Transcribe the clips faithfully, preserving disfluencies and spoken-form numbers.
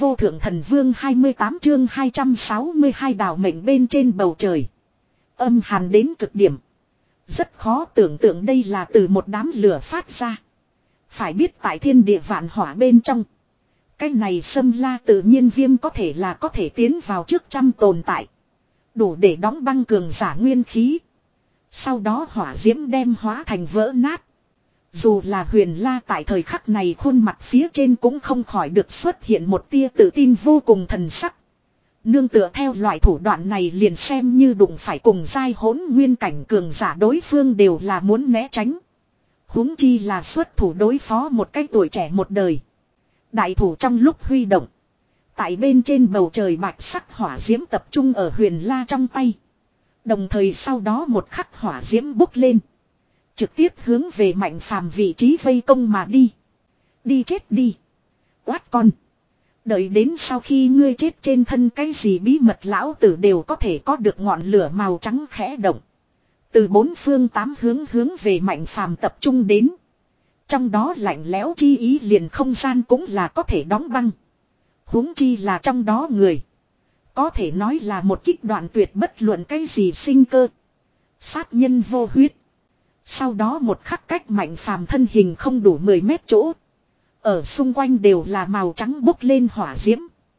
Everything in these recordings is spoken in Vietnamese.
vô thượng thần vương hai mươi tám chương hai trăm sáu mươi hai đào mệnh bên trên bầu trời. Âm hàn đến cực điểm. Rất khó tưởng tượng đây là từ một đám lửa phát ra. Phải biết tại thiên địa vạn hỏa bên trong. Cái này xâm la tự nhiên viêm có thể là có thể tiến vào trước trăm tồn tại. Đủ để đóng băng cường giả nguyên khí. Sau đó hỏa diễm đem hóa thành vỡ nát. Dù là Huyền La tại thời khắc này khuôn mặt phía trên cũng không khỏi được xuất hiện một tia tự tin vô cùng thần sắc. Nương tựa theo loại thủ đoạn này liền xem như đụng phải cùng giai hỗn nguyên cảnh cường giả đối phương đều là muốn né tránh. Huống chi là xuất thủ đối phó một cái tuổi trẻ một đời. Đại thủ trong lúc huy động. Tại bên trên bầu trời bạch sắc hỏa diễm tập trung ở Huyền La trong tay. Đồng thời sau đó một khắc hỏa diễm bốc lên. Trực tiếp hướng về Mạnh Phàm vị trí vây công mà đi. Đi chết đi. Quát con. Đợi đến sau khi ngươi chết trên thân cái gì bí mật lão tử đều có thể có được ngọn lửa màu trắng khẽ động. Từ bốn phương tám hướng hướng về Mạnh Phàm tập trung đến. Trong đó lạnh lẽo chi ý liền không gian cũng là có thể đóng băng. Huống chi là trong đó người. Có thể nói là một kích đoạn tuyệt bất luận cái gì sinh cơ. Sát nhân vô huyết. Sau đó một khắc cách Mạnh Phàm thân hình không đủ mười mét chỗ. Ở xung quanh đều là màu trắng bốc lên hỏa diễm.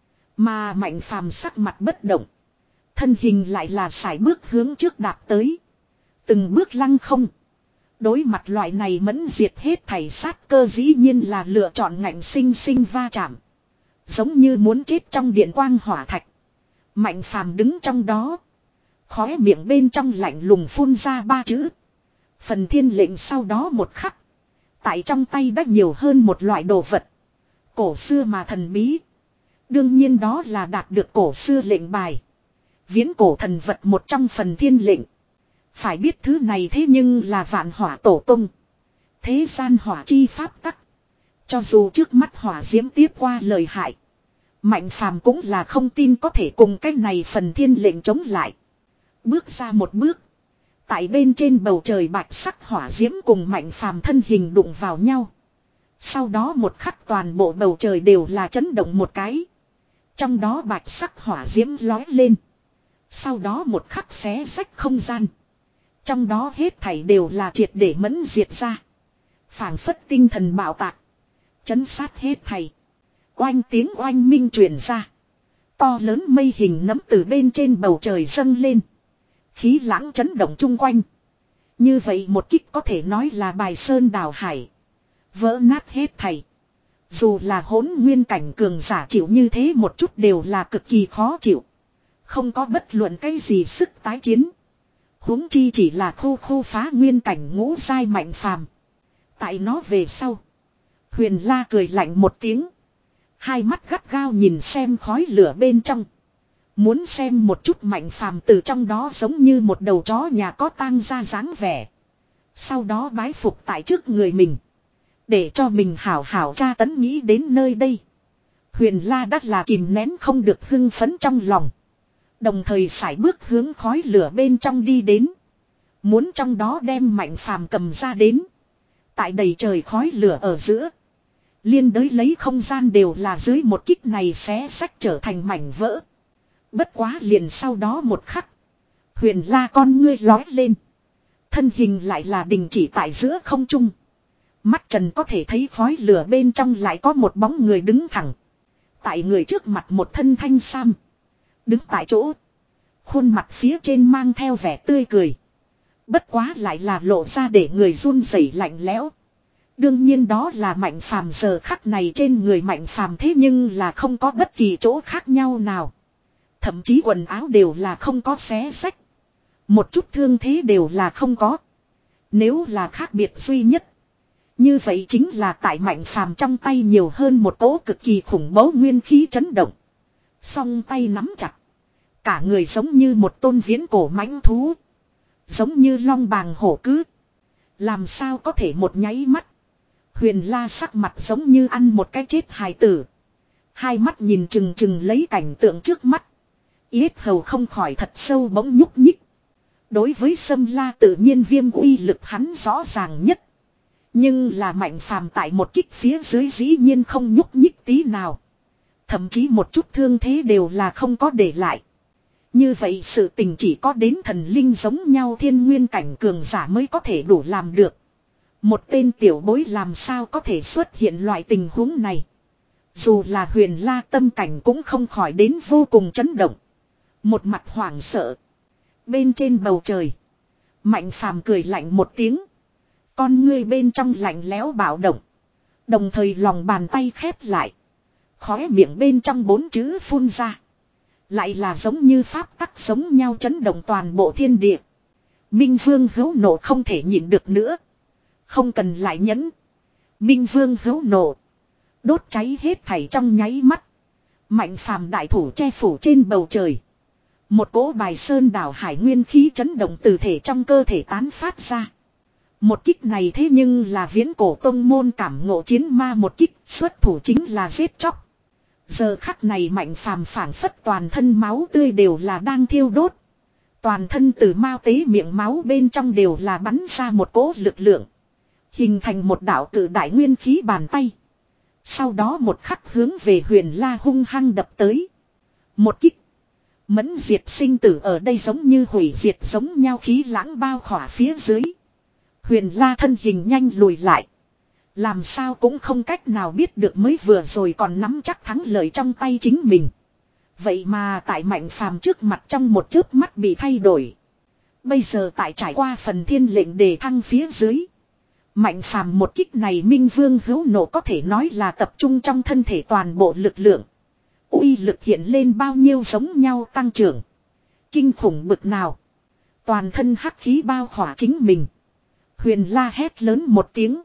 Mà Mạnh Phàm sắc mặt bất động. Thân hình lại là sải bước hướng trước đạp tới. Từng bước lăng không. Đối mặt loại này mẫn diệt hết thảy sát cơ dĩ nhiên là lựa chọn ngạnh sinh sinh va chạm. Giống như muốn chết trong điện quang hỏa thạch. Mạnh Phàm đứng trong đó. Khóe miệng bên trong lạnh lùng phun ra ba chữ. Phần thiên lệnh sau đó một khắc. Tại trong tay đã nhiều hơn một loại đồ vật. Cổ xưa mà thần bí. Đương nhiên đó là đạt được cổ xưa lệnh bài. Viễn cổ thần vật một trong phần thiên lệnh. Phải biết thứ này thế nhưng là vạn hỏa tổ tung. Thế gian hỏa chi pháp tắc. Cho dù trước mắt hỏa diễm tiếp qua lời hại. Mạnh Phàm cũng là không tin có thể cùng cái này phần thiên lệnh chống lại. Bước ra một bước. Tại bên trên bầu trời bạch sắc hỏa diễm cùng Mạnh Phàm thân hình đụng vào nhau. Sau đó một khắc toàn bộ bầu trời đều là chấn động một cái. Trong đó bạch sắc hỏa diễm lói lên. Sau đó một khắc xé rách không gian. Trong đó hết thảy đều là triệt để mẫn diệt ra. Phảng phất tinh thần bạo tạc. Chấn sát hết thảy. Oanh tiếng oanh minh truyền ra. To lớn mây hình nấm từ bên trên bầu trời dâng lên. Khí lãng chấn động chung quanh. Như vậy một kích có thể nói là bài sơn đào hải. Vỡ nát hết thảy. Dù là hỗn nguyên cảnh cường giả chịu như thế một chút đều là cực kỳ khó chịu. Không có bất luận cái gì sức tái chiến. Huống chi chỉ là khu khu phá nguyên cảnh ngũ giai Mạnh Phàm. Tại nó về sau. Huyền La cười lạnh một tiếng. Hai mắt gắt gao nhìn xem khói lửa bên trong. Muốn xem một chút Mạnh Phàm từ trong đó giống như một đầu chó nhà có tang ra dáng vẻ. Sau đó bái phục tại trước người mình. Để cho mình hảo hảo tra tấn nghĩ đến nơi đây. Huyền La đắt là kìm nén không được hưng phấn trong lòng. Đồng thời sải bước hướng khói lửa bên trong đi đến. Muốn trong đó đem Mạnh Phàm cầm ra đến. Tại đầy trời khói lửa ở giữa. Liên đới lấy không gian đều là dưới một kích này xé sách trở thành mảnh vỡ. Bất quá liền sau đó một khắc. Huyền La con ngươi lói lên. Thân hình lại là đình chỉ tại giữa không trung. Mắt trần có thể thấy khói lửa bên trong lại có một bóng người đứng thẳng. Tại người trước mặt một thân thanh sam. Đứng tại chỗ. Khuôn mặt phía trên mang theo vẻ tươi cười. Bất quá lại là lộ ra để người run rẩy lạnh lẽo. Đương nhiên đó là Mạnh Phàm giờ khắc này trên người Mạnh Phàm thế nhưng là không có bất kỳ chỗ khác nhau nào. Thậm chí quần áo đều là không có xé xách. Một chút thương thế đều là không có. Nếu là khác biệt duy nhất. Như vậy chính là tại Mạnh Phàm trong tay nhiều hơn một cỗ cực kỳ khủng bố nguyên khí chấn động. Song tay nắm chặt. Cả người giống như một tôn viễn cổ mãnh thú. Giống như long bàng hổ cứ. Làm sao có thể một nháy mắt. Huyền La sắc mặt giống như ăn một cái chết hài tử. Hai mắt nhìn chừng chừng lấy cảnh tượng trước mắt. Yết hầu không khỏi thật sâu bỗng nhúc nhích. Đối với Sâm La tự nhiên viêm uy lực hắn rõ ràng nhất. Nhưng là Mạnh Phàm tại một kích phía dưới dĩ nhiên không nhúc nhích tí nào. Thậm chí một chút thương thế đều là không có để lại. Như vậy sự tình chỉ có đến thần linh giống nhau thiên nguyên cảnh cường giả mới có thể đủ làm được. Một tên tiểu bối làm sao có thể xuất hiện loại tình huống này. Dù là Huyền La tâm cảnh cũng không khỏi đến vô cùng chấn động. Một mặt hoảng sợ. Bên trên bầu trời. Mạnh Phàm cười lạnh một tiếng. Con ngươi bên trong lạnh lẽo bạo động. Đồng thời lòng bàn tay khép lại. Khóe miệng bên trong bốn chữ phun ra. Lại là giống như pháp tắc giống nhau chấn động toàn bộ thiên địa. Minh Vương hữu nộ không thể nhịn được nữa. Không cần lại nhẫn. Minh Vương hữu nộ. Đốt cháy hết thảy trong nháy mắt. Mạnh Phàm đại thủ che phủ trên bầu trời. Một cỗ bài sơn đảo hải nguyên khí chấn động từ thể trong cơ thể tán phát ra. Một kích này thế nhưng là viễn cổ tông môn cảm ngộ chiến ma một kích, xuất thủ chính là giết chóc. Giờ khắc này Mạnh Phàm phảng phất toàn thân máu tươi đều là đang thiêu đốt. Toàn thân từ mao tế miệng máu bên trong đều là bắn ra một cỗ lực lượng. Hình thành một đạo cử đại nguyên khí bàn tay. Sau đó một khắc hướng về Huyền La hung hăng đập tới. Một kích. Mẫn diệt sinh tử ở đây giống như hủy diệt giống nhau khí lãng bao khỏa phía dưới. Huyền La thân hình nhanh lùi lại. Làm sao cũng không cách nào biết được mới vừa rồi còn nắm chắc thắng lợi trong tay chính mình. Vậy mà tại Mạnh Phàm trước mặt trong một chớp mắt bị thay đổi. Bây giờ tại trải qua phần thiên lệnh đề thăng phía dưới. Mạnh Phàm một kích này Minh Vương hữu nộ có thể nói là tập trung trong thân thể toàn bộ lực lượng. Uy lực hiện lên bao nhiêu giống nhau tăng trưởng. Kinh khủng bực nào. Toàn thân hắc khí bao khỏa chính mình. Huyền La hét lớn một tiếng.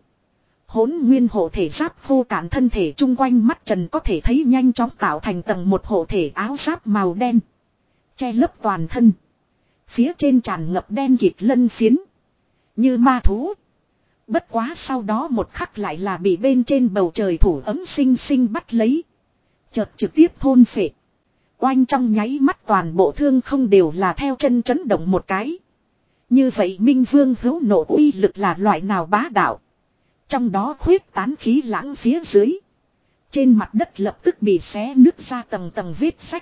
Hỗn nguyên hộ thể giáp khô cạn thân thể chung quanh mắt trần có thể thấy nhanh chóng tạo thành tầng một hộ thể áo giáp màu đen. Che lấp toàn thân. Phía trên tràn ngập đen kịt lân phiến. Như ma thú. Bất quá sau đó một khắc lại là bị bên trên bầu trời thủ ấm sinh sinh bắt lấy. Chợt trực tiếp thôn phệ. Oanh trong nháy mắt toàn bộ thương không đều là theo chân chấn động một cái. Như vậy Minh Vương hữu nộ uy lực là loại nào bá đạo. Trong đó khuyết tán khí lãng phía dưới. Trên mặt đất lập tức bị xé nứt ra tầng tầng vết sách.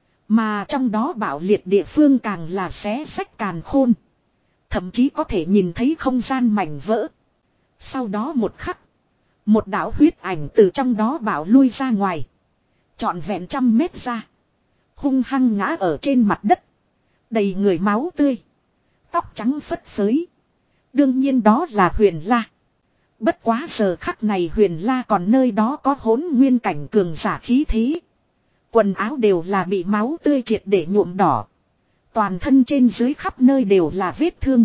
Mà trong đó bạo liệt địa phương càng là xé sách càn khôn. Thậm chí có thể nhìn thấy không gian mảnh vỡ. Sau đó một khắc. Một đạo huyết ảnh từ trong đó bạo lui ra ngoài. Trọn vẹn trăm mét ra. Hung hăng ngã ở trên mặt đất. Đầy người máu tươi. Tóc trắng phất phới. Đương nhiên đó là Huyền La. Bất quá giờ khắc này Huyền La còn nơi đó có hỗn nguyên cảnh cường giả khí thế. Quần áo đều là bị máu tươi triệt để nhuộm đỏ. Toàn thân trên dưới khắp nơi đều là vết thương.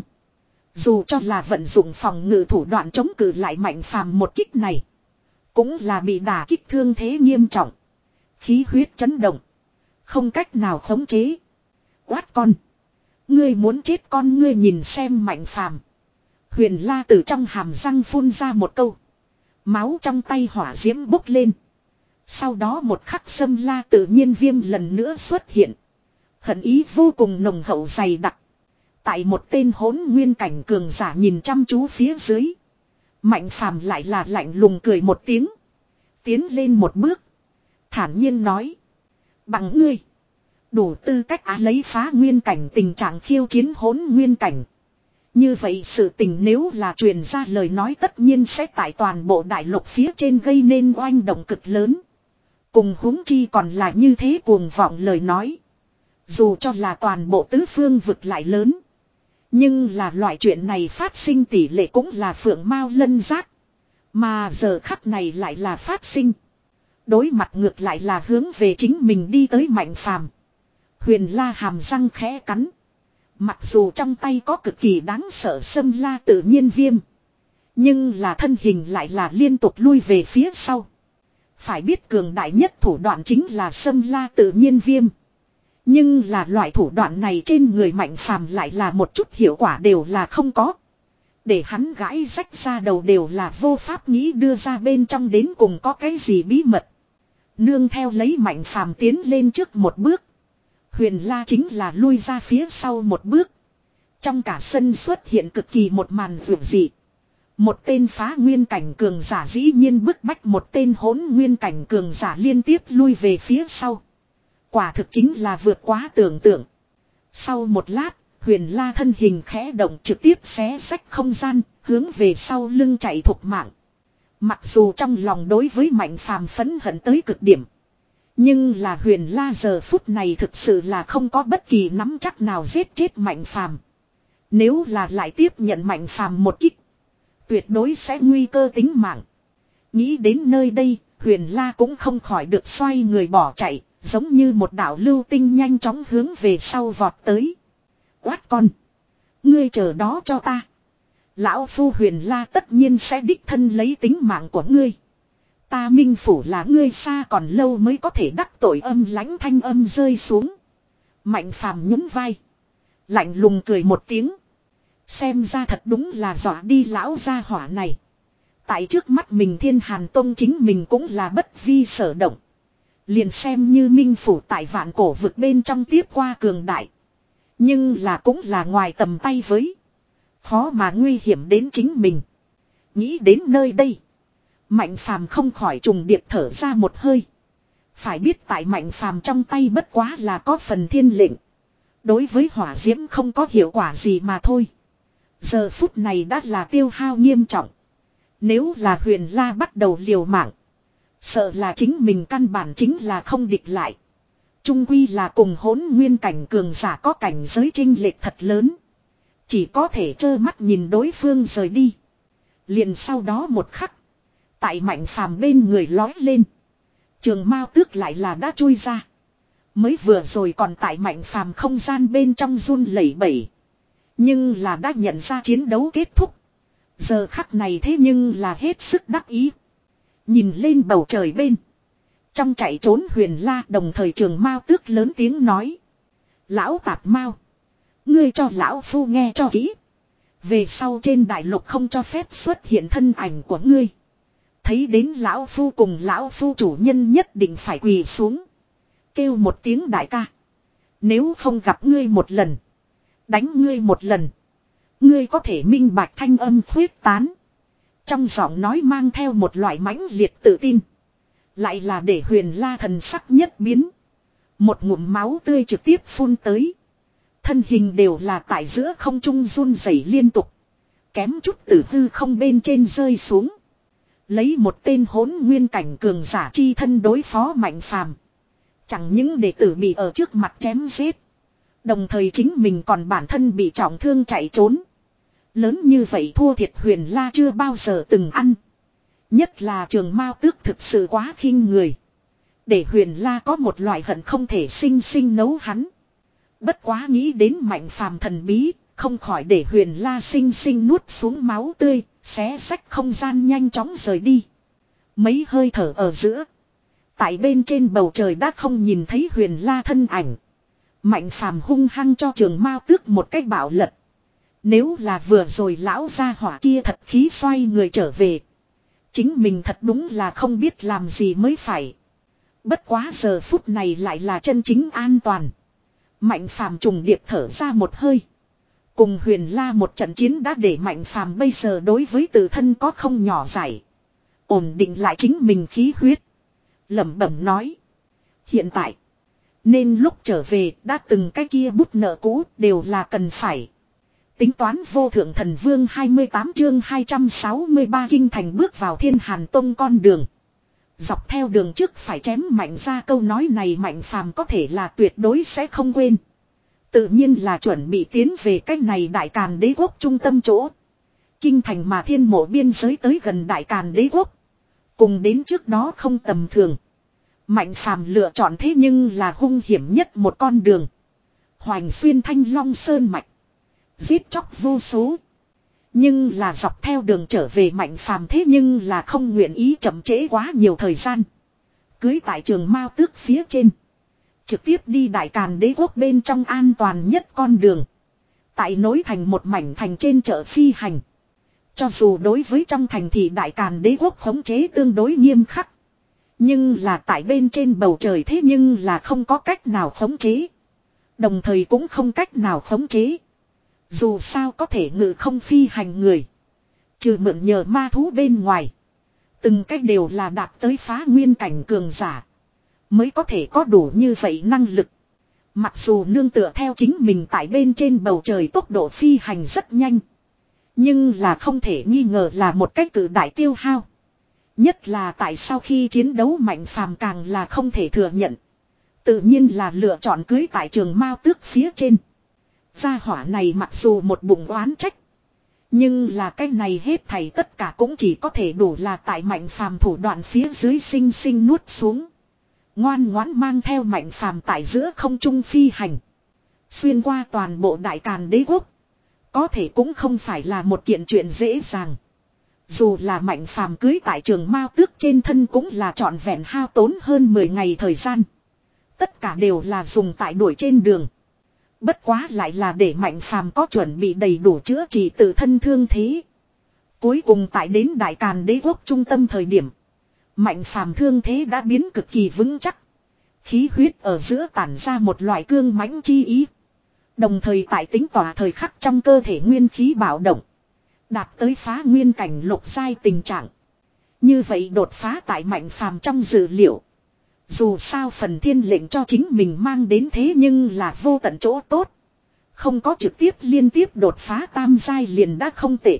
Dù cho là vận dụng phòng ngự thủ đoạn chống cự lại Mạnh Phàm một kích này. Cũng là bị đả kích thương thế nghiêm trọng. Khí huyết chấn động. Không cách nào khống chế. Quát con. Ngươi muốn chết con ngươi nhìn xem Mạnh Phàm. Huyền La từ trong hàm răng phun ra một câu. Máu trong tay hỏa diễm bốc lên. Sau đó một khắc Sâm La tự nhiên viêm lần nữa xuất hiện. Hận ý vô cùng nồng hậu dày đặc. Tại một tên hỗn nguyên cảnh cường giả nhìn chăm chú phía dưới. Mạnh Phàm lại là lạnh lùng cười một tiếng. Tiến lên một bước. Thản nhiên nói. Bằng ngươi. Đủ tư cách á lấy phá nguyên cảnh tình trạng khiêu chiến hỗn nguyên cảnh. Như vậy sự tình nếu là truyền ra lời nói tất nhiên sẽ tại toàn bộ đại lục phía trên gây nên oanh động cực lớn. Cùng huống chi còn là như thế cuồng vọng lời nói. Dù cho là toàn bộ tứ phương vực lại lớn. Nhưng là loại chuyện này phát sinh tỷ lệ cũng là phượng mao lân giác. Mà giờ khắc này lại là phát sinh. Đối mặt ngược lại là hướng về chính mình đi tới Mạnh Phàm. Huyền La hàm răng khẽ cắn. Mặc dù trong tay có cực kỳ đáng sợ Sâm La tự nhiên viêm. Nhưng là thân hình lại là liên tục lui về phía sau. Phải biết cường đại nhất thủ đoạn chính là Sâm La tự nhiên viêm. Nhưng là loại thủ đoạn này trên người Mạnh Phàm lại là một chút hiệu quả đều là không có. Để hắn gãi rách ra đầu đều là vô pháp nghĩ đưa ra bên trong đến cùng có cái gì bí mật. Nương theo lấy Mạnh Phàm tiến lên trước một bước. Huyền La chính là lui ra phía sau một bước. Trong cả sân xuất hiện cực kỳ một màn vượt dị. Một tên phá nguyên cảnh cường giả dĩ nhiên bức bách một tên hỗn nguyên cảnh cường giả liên tiếp lui về phía sau. Quả thực chính là vượt quá tưởng tượng. Sau một lát, Huyền La thân hình khẽ động trực tiếp xé rách không gian, hướng về sau lưng chạy thục mạng. Mặc dù trong lòng đối với Mạnh Phàm phẫn hận tới cực điểm. Nhưng là Huyền La giờ phút này thực sự là không có bất kỳ nắm chắc nào giết chết Mạnh Phàm. Nếu là lại tiếp nhận Mạnh Phàm một kích, tuyệt đối sẽ nguy cơ tính mạng. Nghĩ đến nơi đây, Huyền La cũng không khỏi được xoay người bỏ chạy, giống như một đạo lưu tinh nhanh chóng hướng về sau vọt tới. Quát con! Ngươi chờ đó cho ta. Lão Phu Huyền La tất nhiên sẽ đích thân lấy tính mạng của ngươi. Ta Minh Phủ là ngươi xa còn lâu mới có thể đắc tội âm lãnh thanh âm rơi xuống. Mạnh Phàm nhún vai. Lạnh lùng cười một tiếng. Xem ra thật đúng là dọa đi lão gia hỏa này. Tại trước mắt mình Thiên Hàn Tông chính mình cũng là bất vi sở động. Liền xem như Minh Phủ tại vạn cổ vực bên trong tiếp qua cường đại. Nhưng là cũng là ngoài tầm tay với. Khó mà nguy hiểm đến chính mình. Nghĩ đến nơi đây. Mạnh Phàm không khỏi trùng điệp thở ra một hơi. Phải biết tại Mạnh Phàm trong tay bất quá là có phần thiên lệnh. Đối với hỏa diễm không có hiệu quả gì mà thôi. Giờ phút này đã là tiêu hao nghiêm trọng. Nếu là Huyền La bắt đầu liều mạng. Sợ là chính mình căn bản chính là không địch lại. Trung quy là cùng hỗn nguyên cảnh cường giả có cảnh giới chênh lệch thật lớn. Chỉ có thể trơ mắt nhìn đối phương rời đi. Liền sau đó một khắc. Tại Mạnh Phàm bên người lói lên. Trường Mao Tước lại là đã chui ra. Mới vừa rồi còn tại Mạnh Phàm không gian bên trong run lẩy bẩy. Nhưng là đã nhận ra chiến đấu kết thúc. Giờ khắc này thế nhưng là hết sức đắc ý. Nhìn lên bầu trời bên. Trong chạy trốn Huyền La đồng thời Trường Mao Tước lớn tiếng nói. Lão Tạp Mao. Ngươi cho lão phu nghe cho kỹ. Về sau trên đại lục không cho phép xuất hiện thân ảnh của ngươi. Thấy đến lão phu cùng lão phu chủ nhân nhất định phải quỳ xuống. Kêu một tiếng đại ca. Nếu không gặp ngươi một lần. Đánh ngươi một lần. Ngươi có thể minh bạch thanh âm khuyết tán. Trong giọng nói mang theo một loại mãnh liệt tự tin. Lại là để Huyền La thần sắc nhất biến. Một ngụm máu tươi trực tiếp phun tới. Thân hình đều là tại giữa không trung run rẩy liên tục. Kém chút từ hư không bên trên rơi xuống. Lấy một tên hỗn nguyên cảnh cường giả chi thân đối phó Mạnh Phàm. Chẳng những đệ tử bị ở trước mặt chém giết. Đồng thời chính mình còn bản thân bị trọng thương chạy trốn. Lớn như vậy thua thiệt Huyền La chưa bao giờ từng ăn. Nhất là Trường Mao Tước thực sự quá khinh người. Để Huyền La có một loại hận không thể sinh sinh nấu hắn. Bất quá nghĩ đến Mạnh Phàm thần bí, không khỏi để Huyền La sinh sinh nuốt xuống máu tươi, xé rách không gian nhanh chóng rời đi. Mấy hơi thở ở giữa. Tại bên trên bầu trời đã không nhìn thấy Huyền La thân ảnh. Mạnh Phàm hung hăng cho Trường Mao Tước một cách bạo lật. Nếu là vừa rồi lão gia hỏa kia thật khí xoay người trở về. Chính mình thật đúng là không biết làm gì mới phải. Bất quá giờ phút này lại là chân chính an toàn. Mạnh Phàm trùng điệp thở ra một hơi. Cùng Huyền La một trận chiến đã để Mạnh Phàm bây giờ đối với tự thân có không nhỏ giải. Ổn định lại chính mình khí huyết. Lẩm bẩm nói. Hiện tại. Nên lúc trở về đã từng cái kia bút nợ cũ đều là cần phải. Tính toán vô thượng thần vương hai mươi tám chương hai trăm sáu mươi ba kinh thành bước vào Thiên Hàn Tông con đường. Dọc theo đường trước phải chém Mạnh ra câu nói này Mạnh Phàm có thể là tuyệt đối sẽ không quên. Tự nhiên là chuẩn bị tiến về cách này Đại Càn Đế Quốc trung tâm chỗ. Kinh thành mà thiên mộ biên giới tới gần Đại Càn Đế Quốc. Cùng đến trước đó không tầm thường. Mạnh Phàm lựa chọn thế nhưng là hung hiểm nhất một con đường. Hoành xuyên Thanh Long Sơn mạch. Giết chóc vô số. Nhưng là dọc theo đường trở về Mạnh Phàm thế nhưng là không nguyện ý chậm trễ quá nhiều thời gian. Cưới tại Trường Mao Tước phía trên. Trực tiếp đi Đại Càn Đế Quốc bên trong an toàn nhất con đường. Tại nối thành một mảnh thành trên chợ phi hành. Cho dù đối với trong thành thì Đại Càn Đế Quốc khống chế tương đối nghiêm khắc. Nhưng là tại bên trên bầu trời thế nhưng là không có cách nào khống chế. Đồng thời cũng không cách nào khống chế. Dù sao có thể ngự không phi hành người. Trừ mượn nhờ ma thú bên ngoài. Từng cách đều là đạt tới phá nguyên cảnh cường giả. Mới có thể có đủ như vậy năng lực. Mặc dù nương tựa theo chính mình tại bên trên bầu trời tốc độ phi hành rất nhanh. Nhưng là không thể nghi ngờ là một cách cử đại tiêu hao. Nhất là tại sau khi chiến đấu Mạnh Phàm càng là không thể thừa nhận. Tự nhiên là lựa chọn cưới tại trường mao tước phía trên. Gia hỏa này mặc dù một bụng oán trách. Nhưng là cái này hết thảy tất cả cũng chỉ có thể đủ là tại Mạnh Phàm thủ đoạn phía dưới sinh sinh nuốt xuống. Ngoan ngoãn mang theo Mạnh Phàm tại giữa không trung phi hành. Xuyên qua toàn bộ đại càn đế quốc. Có thể cũng không phải là một kiện chuyện dễ dàng. Dù là Mạnh Phàm cưới tại trường mao tước trên thân cũng là trọn vẹn hao tốn hơn mười ngày thời gian. Tất cả đều là dùng tại đuổi trên đường. Bất quá lại là để Mạnh Phàm có chuẩn bị đầy đủ chữa trị tự thân thương thế. Cuối cùng tại đến đại càn đế quốc trung tâm thời điểm. Mạnh Phàm thương thế đã biến cực kỳ vững chắc. Khí huyết ở giữa tản ra một loại cương mãnh chi ý. Đồng thời tại tính tỏa thời khắc trong cơ thể nguyên khí bạo động. Đạt tới phá nguyên cảnh lục giai tình trạng. Như vậy đột phá tại Mạnh Phàm trong dự liệu. Dù sao phần thiên lệnh cho chính mình mang đến thế nhưng là vô tận chỗ tốt. Không có trực tiếp liên tiếp đột phá tam giai liền đã không tệ.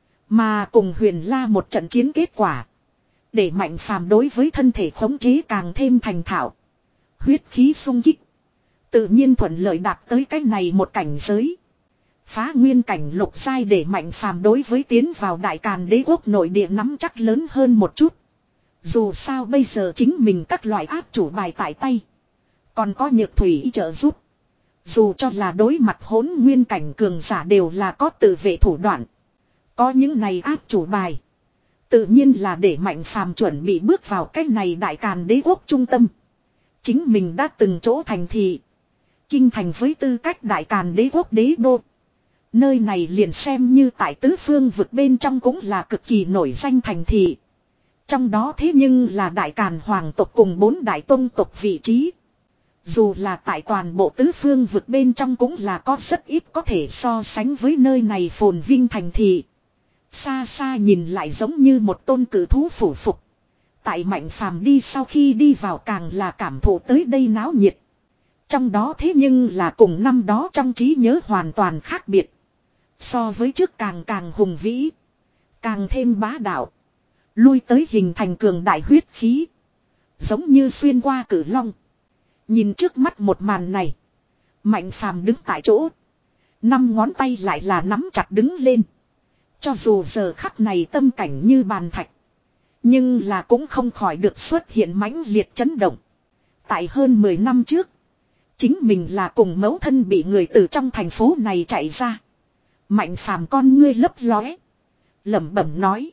Mà cùng Huyền La một trận chiến kết quả. Để Mạnh Phàm đối với thân thể khống chế càng thêm thành thạo. Huyết khí sung kích. Tự nhiên thuận lợi đạt tới cái này một cảnh giới. Phá nguyên cảnh lục giai để Mạnh Phàm đối với tiến vào đại càn đế quốc nội địa nắm chắc lớn hơn một chút. Dù sao bây giờ chính mình các loại áp chủ bài tại tay. Còn có nhược thủy trợ giúp. Dù cho là đối mặt hỗn nguyên cảnh cường giả đều là có tự vệ thủ đoạn. Có những này áp chủ bài. Tự nhiên là để Mạnh Phàm chuẩn bị bước vào cái này đại càn đế quốc trung tâm. Chính mình đã từng chỗ thành thị. Kinh thành với tư cách đại càn đế quốc đế đô. Nơi này liền xem như tại tứ phương vực bên trong cũng là cực kỳ nổi danh thành thị. Trong đó thế nhưng là đại càn hoàng tộc cùng bốn đại tông tộc vị trí. Dù là tại toàn bộ tứ phương vực bên trong cũng là có rất ít có thể so sánh với nơi này phồn vinh thành thị. Xa xa nhìn lại giống như một tôn cử thú phủ phục. Tại Mạnh Phàm đi sau khi đi vào càng là cảm thụ tới đây náo nhiệt. Trong đó thế nhưng là cùng năm đó trong trí nhớ hoàn toàn khác biệt. So với trước càng càng hùng vĩ. Càng thêm bá đạo. Lui tới hình thành cường đại huyết khí. Giống như xuyên qua cử long. Nhìn trước mắt một màn này. Mạnh Phàm đứng tại chỗ. Năm ngón tay lại là nắm chặt đứng lên. Cho dù giờ khắc này tâm cảnh như bàn thạch. Nhưng là cũng không khỏi được xuất hiện mãnh liệt chấn động. Tại hơn mười năm trước. Chính mình là cùng mẫu thân bị người từ trong thành phố này chạy ra. Mạnh Phàm con ngươi lấp lóe. Lẩm bẩm nói.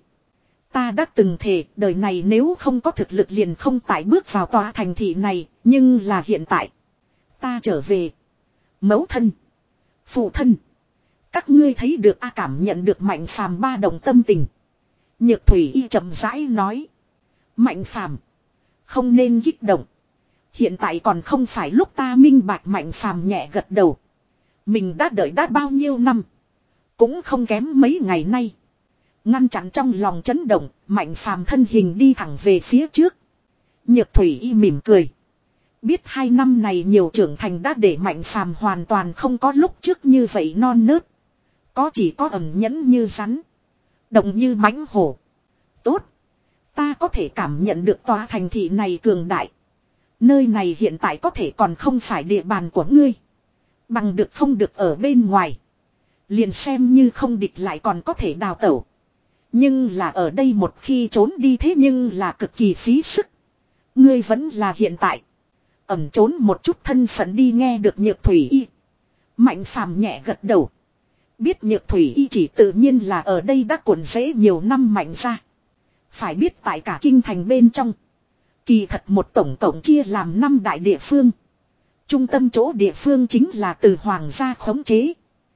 Ta đã từng thề đời này nếu không có thực lực liền không tải bước vào tòa thành thị này. Nhưng là hiện tại. Ta trở về. Mẫu thân. Phụ thân. Các ngươi thấy được a cảm nhận được Mạnh Phàm ba động tâm tình. Nhược thủy y chậm rãi nói. Mạnh Phàm. Không nên kích động. Hiện tại còn không phải lúc ta minh bạch. Mạnh Phàm nhẹ gật đầu. Mình đã đợi đã bao nhiêu năm. Cũng không kém mấy ngày nay. Ngăn chặn trong lòng chấn động. Mạnh Phàm thân hình đi thẳng về phía trước. Nhược thủy y mỉm cười. Biết hai năm này nhiều trưởng thành đã để Mạnh Phàm hoàn toàn không có lúc trước như vậy non nớt. Có chỉ có ẩn nhẫn như rắn. Động như mãnh hổ. Tốt. Ta có thể cảm nhận được tòa thành thị này cường đại. Nơi này hiện tại có thể còn không phải địa bàn của ngươi. Bằng được không được ở bên ngoài. Liền xem như không địch lại còn có thể đào tẩu. Nhưng là ở đây một khi trốn đi thế nhưng là cực kỳ phí sức. Ngươi vẫn là hiện tại. Ẩm trốn một chút thân phận đi nghe được Nhược thủy y. Mạnh Phàm nhẹ gật đầu. Biết Nhược thủy y chỉ tự nhiên là ở đây đã cuộn rễ nhiều năm mạnh ra. Phải biết tại cả kinh thành bên trong. Kỳ thật một tổng tổng chia làm năm đại địa phương. Trung tâm chỗ địa phương chính là từ hoàng gia khống chế.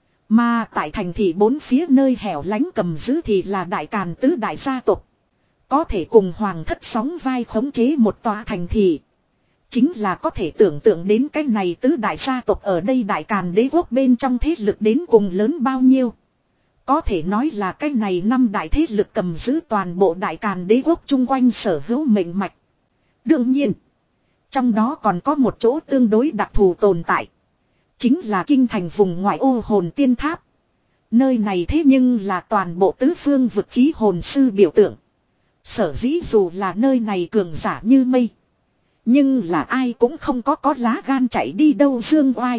Mà tại thành thị bốn phía nơi hẻo lánh cầm giữ thì là đại càn tứ đại gia tộc. Có thể cùng hoàng thất sóng vai khống chế một tòa thành thị. Chính là có thể tưởng tượng đến cái này tứ đại gia tộc ở đây đại càn đế quốc bên trong thế lực đến cùng lớn bao nhiêu. Có thể nói là cái này năm đại thế lực cầm giữ toàn bộ Đại Càn đế quốc chung quanh sở hữu mệnh mạch. Đương nhiên, trong đó còn có một chỗ tương đối đặc thù tồn tại. Chính là kinh thành vùng ngoại ô hồn tiên tháp. Nơi này thế nhưng là toàn bộ tứ phương vực khí hồn sư biểu tượng. Sở dĩ dù là nơi này cường giả như mây. Nhưng là ai cũng không có có lá gan chạy đi đâu dương oai.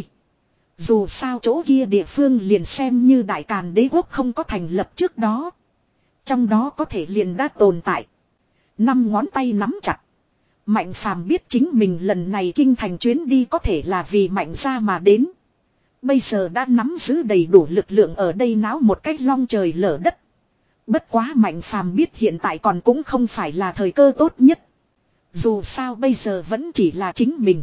Dù sao chỗ kia địa phương liền xem như Đại Càn đế quốc không có thành lập trước đó. Trong đó có thể liền đã tồn tại. Năm ngón tay nắm chặt. Mạnh phàm biết chính mình lần này kinh thành chuyến đi có thể là vì mạnh ra mà đến. Bây giờ đã nắm giữ đầy đủ lực lượng ở đây náo một cách long trời lở đất. Bất quá mạnh phàm biết hiện tại còn cũng không phải là thời cơ tốt nhất. Dù sao bây giờ vẫn chỉ là chính mình.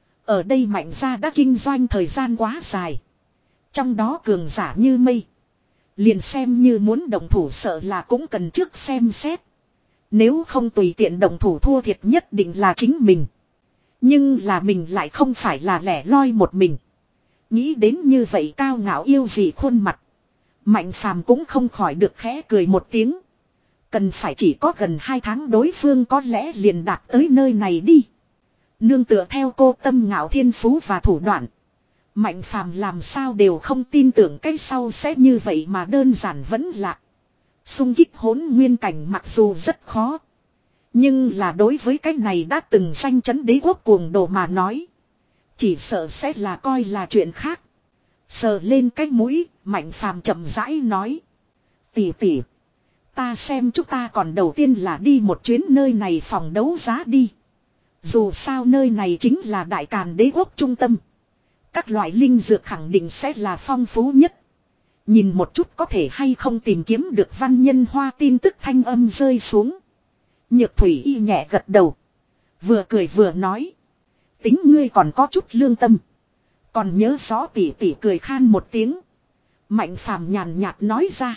Ở đây mạnh ra đã kinh doanh thời gian quá dài. Trong đó cường giả như mây. Liền xem như muốn động thủ sợ là cũng cần trước xem xét. Nếu không tùy tiện động thủ thua thiệt nhất định là chính mình. Nhưng là mình lại không phải là lẻ loi một mình. Nghĩ đến như vậy cao ngạo yêu gì khuôn mặt. Mạnh phàm cũng không khỏi được khẽ cười một tiếng. Cần phải chỉ có gần hai tháng đối phương có lẽ liền đạt tới nơi này đi. Nương tựa theo cô tâm ngạo thiên phú và thủ đoạn. Mạnh phàm làm sao đều không tin tưởng cái sau sẽ như vậy mà đơn giản vẫn lạ. Xung kích hỗn nguyên cảnh mặc dù rất khó. Nhưng là đối với cái này đã từng danh chấn đế quốc cuồng đồ mà nói. Chỉ sợ sẽ là coi là chuyện khác. Sờ lên cái mũi, Mạnh phàm chậm rãi nói. Tỷ tỷ. Ta xem chúng ta còn đầu tiên là đi một chuyến nơi này phòng đấu giá đi. Dù sao nơi này chính là Đại Càn đế quốc trung tâm. Các loại linh dược khẳng định sẽ là phong phú nhất. Nhìn một chút có thể hay không tìm kiếm được văn nhân hoa tin tức thanh âm rơi xuống. Nhược thủy y nhẹ gật đầu. Vừa cười vừa nói. Tính ngươi còn có chút lương tâm. Còn nhớ rõ tỷ tỷ cười khan một tiếng. Mạnh phàm nhàn nhạt nói ra.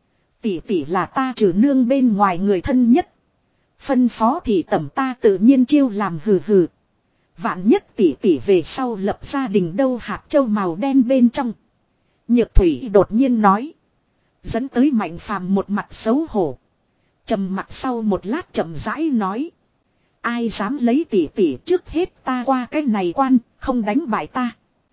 Tỷ tỷ là ta trừ nương bên ngoài người thân nhất. Phân phó thì tẩm ta tự nhiên chiêu làm hừ hừ. Vạn nhất tỷ tỷ về sau lập gia đình đâu hạt châu màu đen bên trong. Nhược thủy đột nhiên nói. Dẫn tới Mạnh phàm một mặt xấu hổ. Trầm mặt sau một lát chậm rãi nói. Ai dám lấy tỷ tỷ trước hết ta qua cái này quan, không đánh bại ta.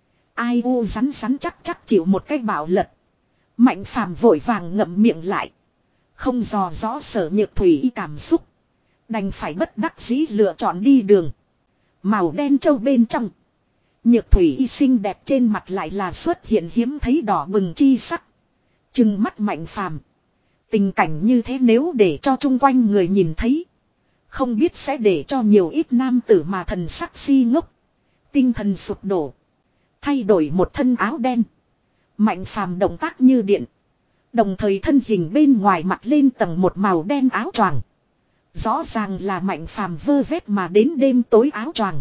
Ai u rắn rắn chắc chắc chịu một cái bạo lật. Mạnh phàm vội vàng ngậm miệng lại. Không dò rõ sở nhược thủy cảm xúc. Đành phải bất đắc dĩ lựa chọn đi đường. Màu đen châu bên trong. Nhược thủy y xinh đẹp trên mặt lại là xuất hiện hiếm thấy đỏ bừng chi sắc. Trừng mắt Mạnh phàm. Tình cảnh như thế nếu để cho chung quanh người nhìn thấy. Không biết sẽ để cho nhiều ít nam tử mà thần sắc si ngốc. Tinh thần sụp đổ. Thay đổi một thân áo đen. Mạnh phàm động tác như điện. Đồng thời thân hình bên ngoài mặc lên tầng một màu đen áo choàng. Rõ ràng là Mạnh phàm vơ vét mà đến đêm tối áo choàng.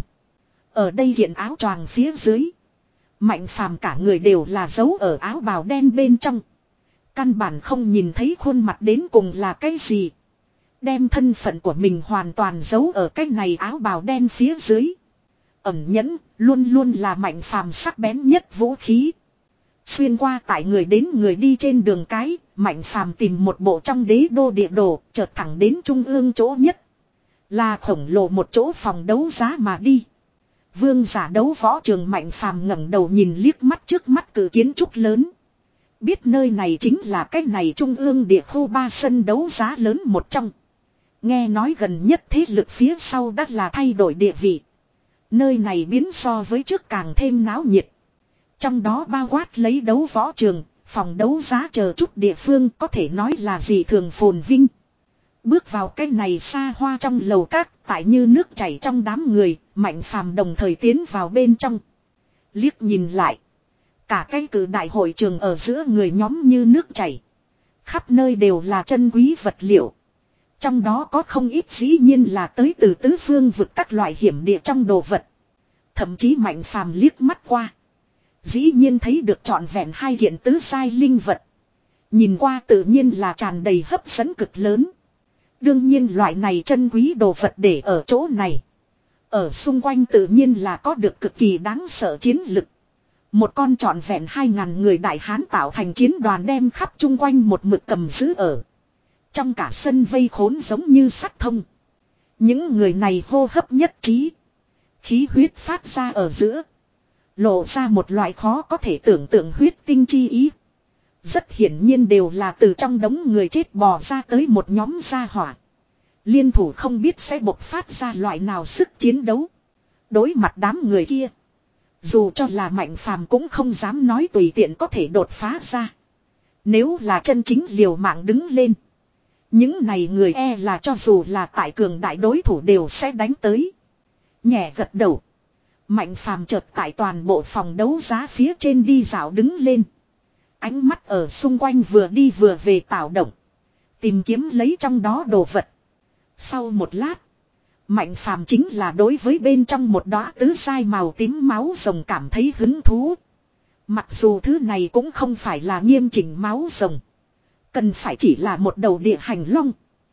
Ở đây hiện áo choàng phía dưới. Mạnh phàm cả người đều là giấu ở áo bào đen bên trong. Căn bản không nhìn thấy khuôn mặt đến cùng là cái gì. Đem thân phận của mình hoàn toàn giấu ở cái này áo bào đen phía dưới. Ẩn nhẫn luôn luôn là Mạnh phàm sắc bén nhất vũ khí. Xuyên qua tại người đến người đi trên đường cái, Mạnh phàm tìm một bộ trong đế đô địa đồ, chợt thẳng đến trung ương chỗ nhất. Là khổng lồ một chỗ phòng đấu giá mà đi. Vương giả đấu võ trường Mạnh phàm ngẩng đầu nhìn liếc mắt trước mắt cử kiến trúc lớn. Biết nơi này chính là cái này trung ương địa khu ba sân đấu giá lớn một trong. Nghe nói gần nhất thế lực phía sau đã là thay đổi địa vị. Nơi này biến so với trước càng thêm náo nhiệt. Trong đó bao quát lấy đấu võ trường, phòng đấu giá chờ chút địa phương có thể nói là gì thường phồn vinh. Bước vào cái này xa hoa trong lầu các, tại như nước chảy trong đám người, Mạnh phàm đồng thời tiến vào bên trong. Liếc nhìn lại. Cả cái cử đại hội trường ở giữa người nhóm như nước chảy. Khắp nơi đều là chân quý vật liệu. Trong đó có không ít dĩ nhiên là tới từ tứ phương vực các loại hiểm địa trong đồ vật. Thậm chí Mạnh phàm liếc mắt qua. Dĩ nhiên thấy được trọn vẹn hai kiện tứ sai linh vật. Nhìn qua tự nhiên là tràn đầy hấp dẫn cực lớn. Đương nhiên loại này chân quý đồ vật để ở chỗ này. Ở xung quanh tự nhiên là có được cực kỳ đáng sợ chiến lực. Một con trọn vẹn hai ngàn người đại hán tạo thành chiến đoàn đem khắp chung quanh một mực cầm giữ ở. Trong cả sân vây khốn giống như sắt thông. Những người này hô hấp nhất trí. Khí huyết phát ra ở giữa. Lộ ra một loại khó có thể tưởng tượng huyết tinh chi ý. Rất hiển nhiên đều là từ trong đống người chết bò ra tới một nhóm gia hỏa. Liên thủ không biết sẽ bộc phát ra loại nào sức chiến đấu. Đối mặt đám người kia. Dù cho là Mạnh Phàm cũng không dám nói tùy tiện có thể đột phá ra. Nếu là chân chính liều mạng đứng lên. Những này người e là cho dù là tại cường đại đối thủ đều sẽ đánh tới. Nhẹ gật đầu. Mạnh Phàm chợt tại toàn bộ phòng đấu giá phía trên đi dạo đứng lên. Ánh mắt ở xung quanh vừa đi vừa về tạo động. Tìm kiếm lấy trong đó đồ vật. Sau một lát. Mạnh Phàm chính là đối với bên trong một đóa tứ sai màu tím máu rồng cảm thấy hứng thú. Mặc dù thứ này cũng không phải là nghiêm chỉnh máu rồng. Cần phải chỉ là một đầu địa hành long.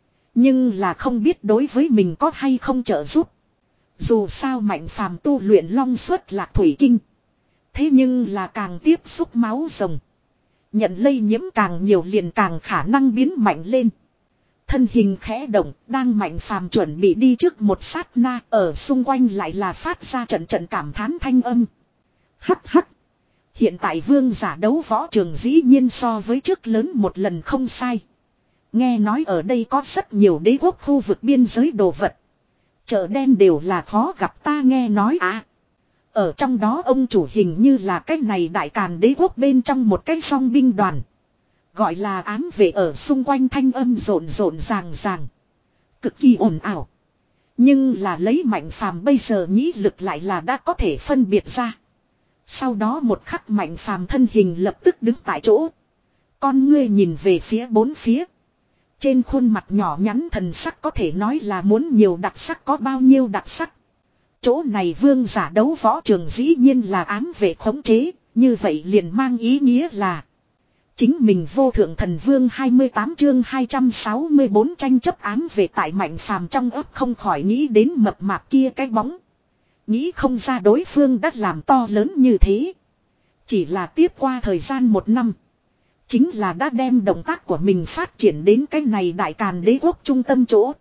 Nhưng là không biết đối với mình có hay không trợ giúp. Dù sao Mạnh Phàm tu luyện long xuất lạc thủy kinh. Thế nhưng là càng tiếp xúc máu rồng. Nhận lây nhiễm càng nhiều liền càng khả năng biến mạnh lên. Thân hình khẽ động, đang Mạnh Phàm chuẩn bị đi trước một sát na, ở xung quanh lại là phát ra trận trận cảm thán thanh âm. Hắc hắc. Hiện tại vương giả đấu võ trường dĩ nhiên so với trước lớn một lần không sai. Nghe nói ở đây có rất nhiều đế quốc khu vực biên giới đồ vật. Chợ đen đều là khó gặp ta nghe nói à. Ở trong đó ông chủ hình như là cái này đại càn đế quốc bên trong một cái song binh đoàn. Gọi là ám vệ ở xung quanh thanh âm rộn rộn ràng ràng. Cực kỳ ồn ào. Nhưng là lấy Mạnh Phàm bây giờ nhĩ lực lại là đã có thể phân biệt ra. Sau đó một khắc Mạnh Phàm thân hình lập tức đứng tại chỗ. Con ngươi nhìn về phía bốn phía. Trên khuôn mặt nhỏ nhắn thần sắc có thể nói là muốn nhiều đặc sắc có bao nhiêu đặc sắc. Chỗ này vương giả đấu võ trường dĩ nhiên là ám vệ khống chế, như vậy liền mang ý nghĩa là chính mình vô thượng thần vương hai mươi tám chương hai trăm sáu mươi bốn tranh chấp ám vệ tại Mạnh Phàm trong ấp không khỏi nghĩ đến mập mạp kia cái bóng. Nghĩ không ra đối phương đã làm to lớn như thế. Chỉ là tiếp qua thời gian một năm. Chính là đã đem động tác của mình phát triển đến cái này đại càn đế quốc trung tâm chỗ.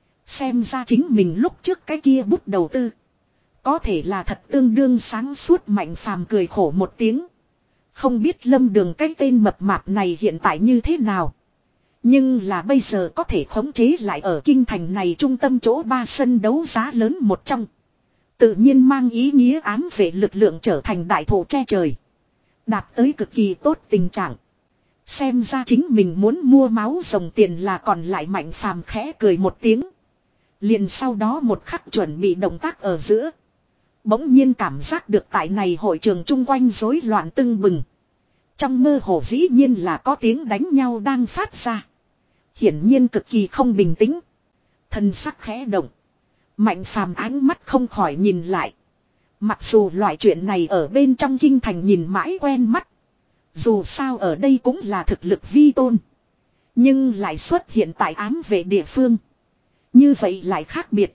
Xem ra chính mình lúc trước cái kia bút đầu tư. Có thể là thật tương đương sáng suốt. Mạnh Phàm cười khổ một tiếng. Không biết Lâm Đường cái tên mập mạp này hiện tại như thế nào. Nhưng là bây giờ có thể khống chế lại ở kinh thành này trung tâm chỗ ba sân đấu giá lớn một trong. Tự nhiên mang ý nghĩa ám vệ lực lượng trở thành đại thủ che trời. Đạt tới cực kỳ tốt tình trạng. Xem ra chính mình muốn mua máu rồng tiền là còn lại. Mạnh Phàm khẽ cười một tiếng. Liền sau đó một khắc chuẩn bị động tác ở giữa. Bỗng nhiên cảm giác được tại này hội trường chung quanh rối loạn tưng bừng. Trong mơ hồ dĩ nhiên là có tiếng đánh nhau đang phát ra. Hiển nhiên cực kỳ không bình tĩnh. Thân sắc khẽ động. Mạnh Phàm ánh mắt không khỏi nhìn lại. Mặc dù loại chuyện này ở bên trong kinh thành nhìn mãi quen mắt. Dù sao ở đây cũng là thực lực vi tôn. Nhưng lại xuất hiện tại ám vệ địa phương. Như vậy lại khác biệt.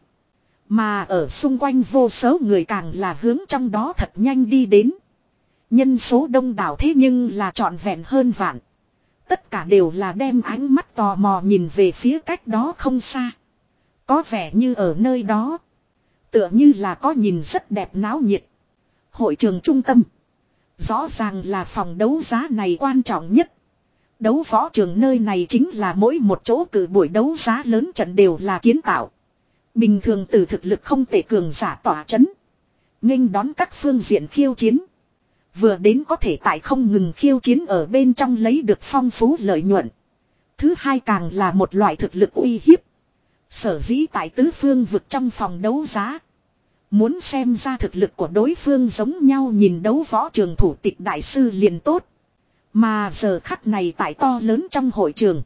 Mà ở xung quanh vô số người càng là hướng trong đó thật nhanh đi đến. Nhân số đông đảo thế nhưng là trọn vẹn hơn vạn. Tất cả đều là đem ánh mắt tò mò nhìn về phía cách đó không xa. Có vẻ như ở nơi đó. Tựa như là có nhìn rất đẹp náo nhiệt. Hội trường trung tâm. Rõ ràng là phòng đấu giá này quan trọng nhất. Đấu võ trường nơi này chính là mỗi một chỗ cử buổi đấu giá lớn trận đều là kiến tạo. Bình thường từ thực lực không tệ cường giả tỏa chấn. Nghênh đón các phương diện khiêu chiến. Vừa đến có thể tại không ngừng khiêu chiến ở bên trong lấy được phong phú lợi nhuận. Thứ hai càng là một loại thực lực uy hiếp. Sở dĩ tại tứ phương vực trong phòng đấu giá. Muốn xem ra thực lực của đối phương giống nhau nhìn đấu võ trường thủ tịch đại sư liền tốt. Mà giờ khắc này tại to lớn trong hội trường.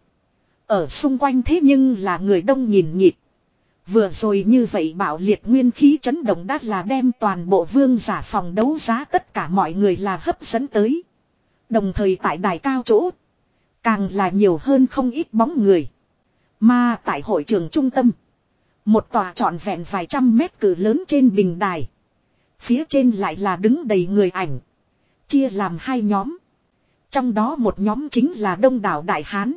Ở xung quanh thế nhưng là người đông nhìn nhịp. Vừa rồi như vậy bạo liệt nguyên khí chấn động đã là đem toàn bộ vương giả phòng đấu giá tất cả mọi người là hấp dẫn tới. Đồng thời tại đài cao chỗ. Càng là nhiều hơn không ít bóng người. Mà tại hội trường trung tâm. Một tòa trọn vẹn vài trăm mét cử lớn trên bình đài. Phía trên lại là đứng đầy người ảnh. Chia làm hai nhóm. Trong đó một nhóm chính là đông đảo đại hán.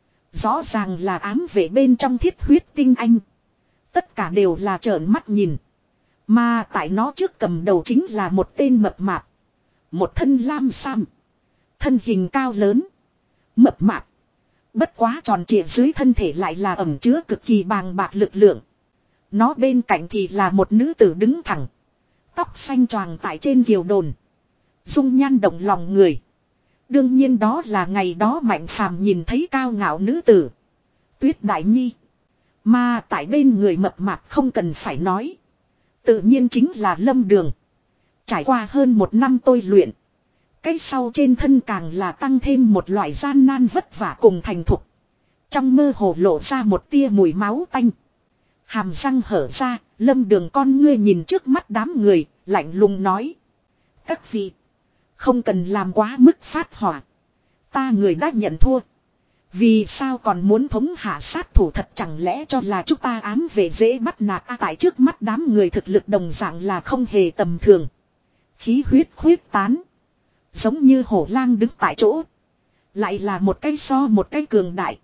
Rõ ràng là ám vệ bên trong thiết huyết tinh anh. Tất cả đều là trợn mắt nhìn. Mà tại nó trước cầm đầu chính là một tên mập mạp. Một thân lam sam. Thân hình cao lớn. Mập mạp. Bất quá tròn trịa dưới thân thể lại là ẩn chứa cực kỳ bàng bạc lực lượng. Nó bên cạnh thì là một nữ tử đứng thẳng. Tóc xanh choàng tại trên kiều đồn. Dung nhan động lòng người. Đương nhiên đó là ngày đó Mạnh Phàm nhìn thấy cao ngạo nữ tử. Tuyết Đại Nhi. Mà tại bên người mập mạp không cần phải nói. Tự nhiên chính là Lâm Đường. Trải qua hơn một năm tôi luyện. Cái sau trên thân càng là tăng thêm một loại gian nan vất vả cùng thành thục. Trong mơ hồ lộ ra một tia mùi máu tanh. Hàm răng hở ra, Lâm Đường con ngươi nhìn trước mắt đám người, lạnh lùng nói. Các vị, không cần làm quá mức phát hỏa. Ta người đã nhận thua. Vì sao còn muốn thống hạ sát thủ, thật chẳng lẽ cho là chúng ta ám về dễ bắt nạt à, tại trước mắt đám người thực lực đồng dạng là không hề tầm thường. Khí huyết khuyết tán. Giống như hổ lang đứng tại chỗ. Lại là một cái so một cái cường đại.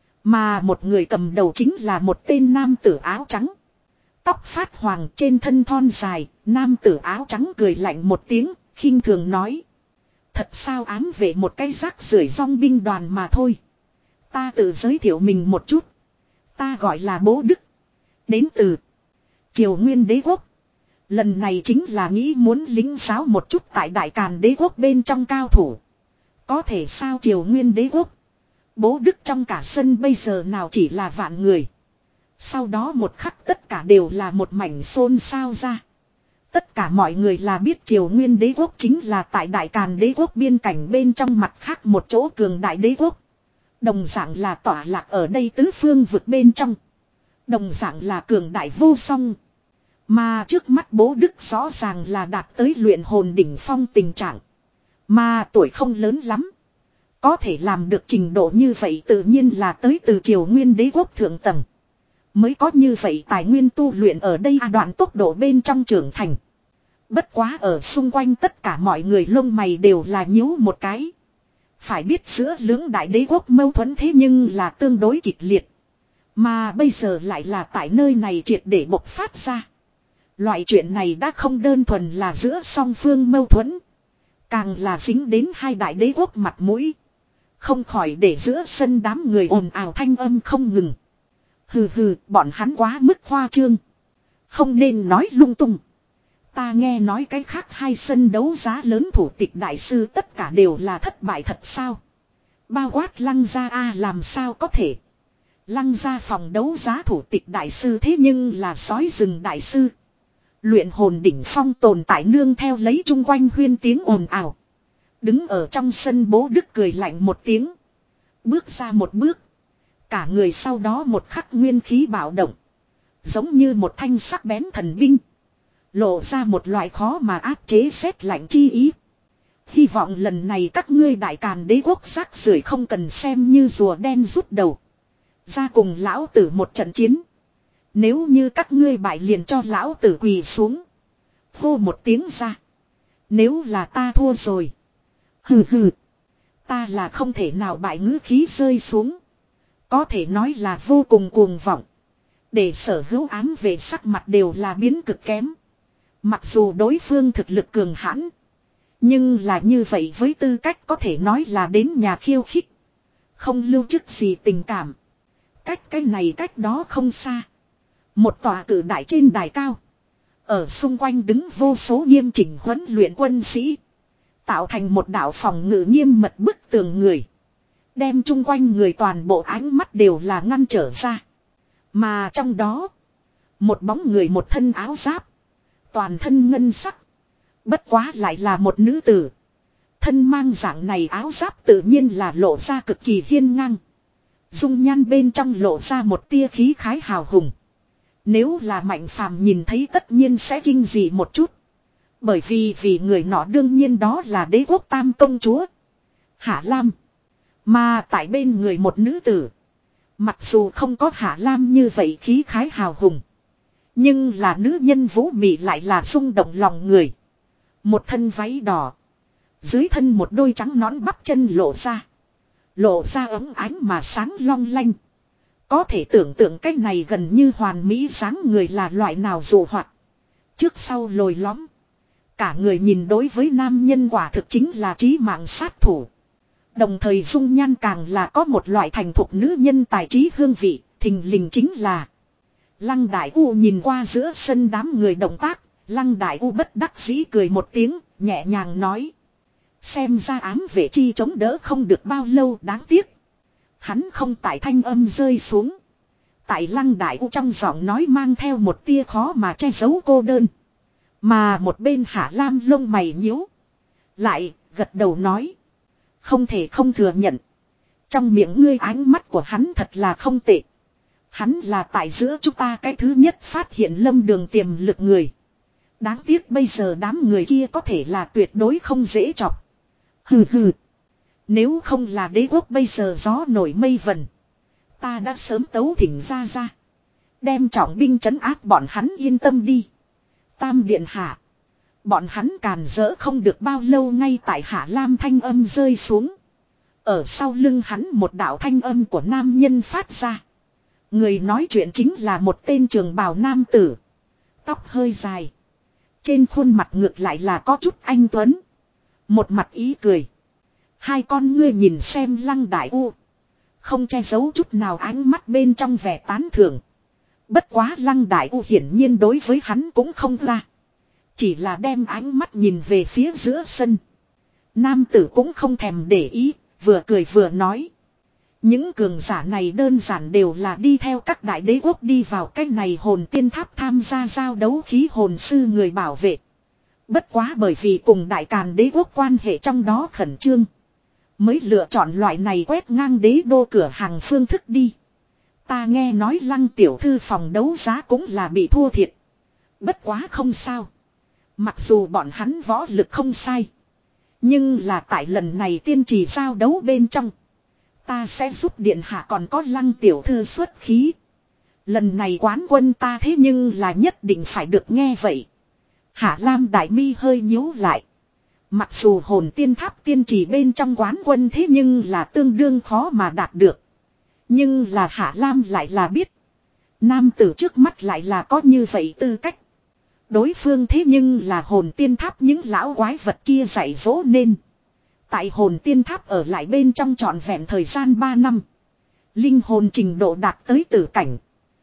Mà một người cầm đầu chính là một tên nam tử áo trắng. Tóc phát hoàng trên thân thon dài, nam tử áo trắng cười lạnh một tiếng, khinh thường nói. Thật sao ám vệ một cái rác rưởi dòng binh đoàn mà thôi. Ta tự giới thiệu mình một chút. Ta gọi là Bố Đức. Đến từ Triều Nguyên Đế Quốc. Lần này chính là nghĩ muốn lính giáo một chút tại Đại Càn Đế Quốc bên trong cao thủ. Có thể sao Triều Nguyên Đế Quốc. Bố Đức trong cả sân bây giờ nào chỉ là vạn người. Sau đó một khắc tất cả đều là một mảnh xôn xao ra. Tất cả mọi người là biết Triều Nguyên Đế Quốc chính là tại Đại Càn Đế Quốc biên cảnh bên trong mặt khác một chỗ cường đại đế quốc. Đồng dạng là tỏa lạc ở đây tứ phương vực bên trong. Đồng dạng là cường đại vô song. Mà trước mắt Bố Đức rõ ràng là đạt tới luyện hồn đỉnh phong tình trạng. Mà tuổi không lớn lắm. Có thể làm được trình độ như vậy tự nhiên là tới từ Triều Nguyên Đế Quốc thượng tầng. Mới có như vậy tài nguyên tu luyện ở đây à, đoạn tốc độ bên trong trưởng thành. Bất quá ở xung quanh tất cả mọi người lông mày đều là nhíu một cái. Phải biết giữa lưỡng đại đế quốc mâu thuẫn thế nhưng là tương đối kịch liệt. Mà bây giờ lại là tại nơi này triệt để bộc phát ra. Loại chuyện này đã không đơn thuần là giữa song phương mâu thuẫn. Càng là dính đến hai đại đế quốc mặt mũi. Không khỏi để giữa sân đám người ồn ào thanh âm không ngừng. Hừ hừ, bọn hắn quá mức khoa trương. Không nên nói lung tung. Ta nghe nói cái khác hai sân đấu giá lớn thủ tịch đại sư tất cả đều là thất bại thật sao? Bao quát Lăng gia a làm sao có thể? Lăng gia phòng đấu giá thủ tịch đại sư thế nhưng là sói rừng đại sư. Luyện hồn đỉnh phong tồn tại nương theo lấy chung quanh huyên tiếng ồn ào. Đứng ở trong sân Bố Đức cười lạnh một tiếng. Bước ra một bước. Cả người sau đó một khắc nguyên khí bạo động. Giống như một thanh sắc bén thần binh. Lộ ra một loại khó mà áp chế sét lạnh chi ý. Hy vọng lần này các ngươi Đại Càn Đế Quốc rác rưởi không cần xem như rùa đen rút đầu. Ra cùng lão tử một trận chiến. Nếu như các ngươi bại liền cho lão tử quỳ xuống. Hô một tiếng ra. Nếu là ta thua rồi. Hừ hừ. Ta là không thể nào bại, ngữ khí rơi xuống. Có thể nói là vô cùng cuồng vọng. Để sở hữu ám về sắc mặt đều là biến cực kém. Mặc dù đối phương thực lực cường hãn. Nhưng là như vậy với tư cách có thể nói là đến nhà khiêu khích. Không lưu chức gì tình cảm. Cách cái này cách đó không xa. Một tòa cử đại trên đài cao. Ở xung quanh đứng vô số nghiêm chỉnh huấn luyện quân sĩ. Tạo thành một đạo phòng ngự nghiêm mật bức tường người. Đem chung quanh người toàn bộ ánh mắt đều là ngăn trở ra. Mà trong đó. Một bóng người một thân áo giáp. Toàn thân ngân sắc. Bất quá lại là một nữ tử. Thân mang dạng này áo giáp tự nhiên là lộ ra cực kỳ hiên ngang. Dung nhan bên trong lộ ra một tia khí khái hào hùng. Nếu là Mạnh Phàm nhìn thấy tất nhiên sẽ kinh dị một chút. Bởi vì vì người nọ đương nhiên đó là Đế Quốc Tam công chúa Hạ Lam. Mà tại bên người một nữ tử. Mặc dù không có Hạ Lam như vậy khí khái hào hùng. Nhưng là nữ nhân vũ mị lại là rung động lòng người. Một thân váy đỏ. Dưới thân một đôi trắng nõn bắp chân lộ ra. Lộ ra ấm ánh mà sáng long lanh. Có thể tưởng tượng cái này gần như hoàn mỹ dáng người là loại nào dụ hoạt. Trước sau lồi lõm. Cả người nhìn đối với nam nhân quả thực chính là chí mạng sát thủ. Đồng thời dung nhan càng là có một loại thành thục nữ nhân tài trí hương vị, thình lình chính là. Lăng Đại U nhìn qua giữa sân đám người động tác, Lăng Đại U bất đắc dĩ cười một tiếng, nhẹ nhàng nói. Xem ra ám vệ chi chống đỡ không được bao lâu, đáng tiếc. Hắn không tại, thanh âm rơi xuống. Tại Lăng Đại U trong giọng nói mang theo một tia khó mà che giấu cô đơn. Mà một bên Hạ Lam lông mày nhíu. Lại, gật đầu nói. Không thể không thừa nhận. Trong miệng ngươi ánh mắt của hắn thật là không tệ. Hắn là tại giữa chúng ta cái thứ nhất phát hiện Lâm Đường tiềm lực người. Đáng tiếc bây giờ đám người kia có thể là tuyệt đối không dễ chọc. Hừ hừ. Nếu không là đế quốc bây giờ gió nổi mây vần. Ta đã sớm tấu thỉnh ra ra. Đem trọng binh trấn áp bọn hắn, yên tâm đi. Tam điện hạ. Bọn hắn càn rỡ không được bao lâu, ngay tại Hạ Lam thanh âm rơi xuống. Ở sau lưng hắn một đạo thanh âm của nam nhân phát ra. Người nói chuyện chính là một tên trường bào nam tử. Tóc hơi dài. Trên khuôn mặt ngược lại là có chút anh tuấn. Một mặt ý cười. Hai con ngươi nhìn xem Lăng Đại U. Không che giấu chút nào ánh mắt bên trong vẻ tán thưởng. Bất quá Lăng Đại U hiển nhiên đối với hắn cũng không ra. Chỉ là đem ánh mắt nhìn về phía giữa sân. Nam tử cũng không thèm để ý, vừa cười vừa nói. Những cường giả này đơn giản đều là đi theo các đại đế quốc đi vào cái này hồn tiên tháp tham gia giao đấu khí hồn sư người bảo vệ. Bất quá bởi vì cùng đại càn đế quốc quan hệ trong đó khẩn trương. Mới lựa chọn loại này quét ngang đế đô cửa hàng phương thức đi. Ta nghe nói Lăng tiểu thư phòng đấu giá cũng là bị thua thiệt. Bất quá không sao. Mặc dù bọn hắn võ lực không sai. Nhưng là tại lần này tiên trì giao đấu bên trong. Ta sẽ giúp điện hạ còn có Lăng tiểu thư xuất khí. Lần này quán quân ta thế nhưng là nhất định phải được nghe vậy. Hạ Lam đại mi hơi nhíu lại. Mặc dù hồn tiên tháp tiên trì bên trong quán quân thế nhưng là tương đương khó mà đạt được. Nhưng là Hạ Lam lại là biết. Nam tử trước mắt lại là có như vậy tư cách. Đối phương thế nhưng là hồn tiên tháp những lão quái vật kia dạy dỗ nên. Tại hồn tiên tháp ở lại bên trong trọn vẹn thời gian ba năm. Linh hồn trình độ đạt tới tử cảnh.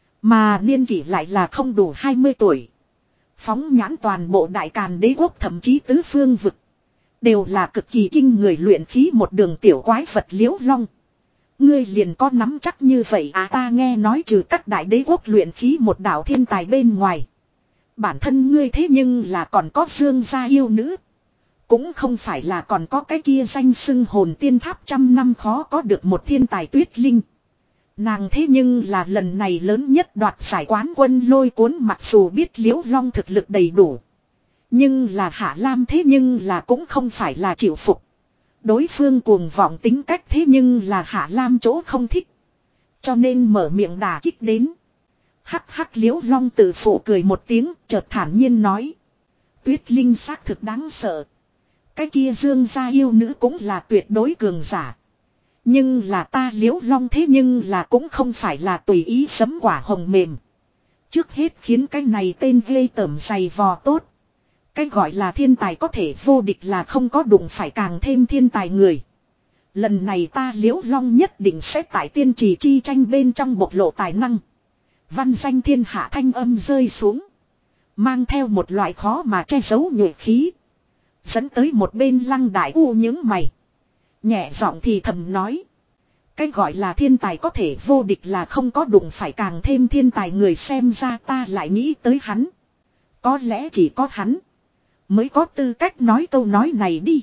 Mà niên kỷ lại là không đủ hai mươi tuổi. Phóng nhãn toàn bộ đại càn đế quốc thậm chí tứ phương vực. Đều là cực kỳ kinh người luyện khí một đường tiểu quái vật liễu long. Ngươi liền có nắm chắc như vậy à, ta nghe nói trừ các đại đế quốc luyện khí một đạo thiên tài bên ngoài. Bản thân ngươi thế nhưng là còn có Dương gia yêu nữ. Cũng không phải là còn có cái kia danh xưng hồn tiên tháp trăm năm khó có được một thiên tài Tuyết Linh. Nàng thế nhưng là lần này lớn nhất đoạt giải quán quân lôi cuốn, mặc dù biết Liễu Long thực lực đầy đủ. Nhưng là Hạ Lam thế nhưng là cũng không phải là chịu phục. Đối phương cuồng vọng tính cách thế nhưng là Hạ Lam chỗ không thích. Cho nên mở miệng đả kích đến. Hắc hắc, Liễu Long tự phụ cười một tiếng, chợt thản nhiên nói. Tuyết Linh xác thực đáng sợ. Cái kia Dương gia yêu nữ cũng là tuyệt đối cường giả. Nhưng là ta Liễu Long thế nhưng là cũng không phải là tùy ý sấm quả hồng mềm. Trước hết khiến cái này tên ghê tởm dày vò tốt. Cái gọi là thiên tài có thể vô địch là không có đụng phải càng thêm thiên tài người. Lần này ta Liễu Long nhất định sẽ tại tiên trì chi tranh bên trong bộc lộ tài năng. Văn danh thiên hạ thanh âm rơi xuống. Mang theo một loại khó mà che giấu nhuệ khí. Dẫn tới một bên Lăng Đại U những mày. Nhẹ giọng thì thầm nói. Cái gọi là thiên tài có thể vô địch là không có đụng phải càng thêm thiên tài người, xem ra ta lại nghĩ tới hắn. Có lẽ chỉ có hắn mới có tư cách nói câu nói này đi.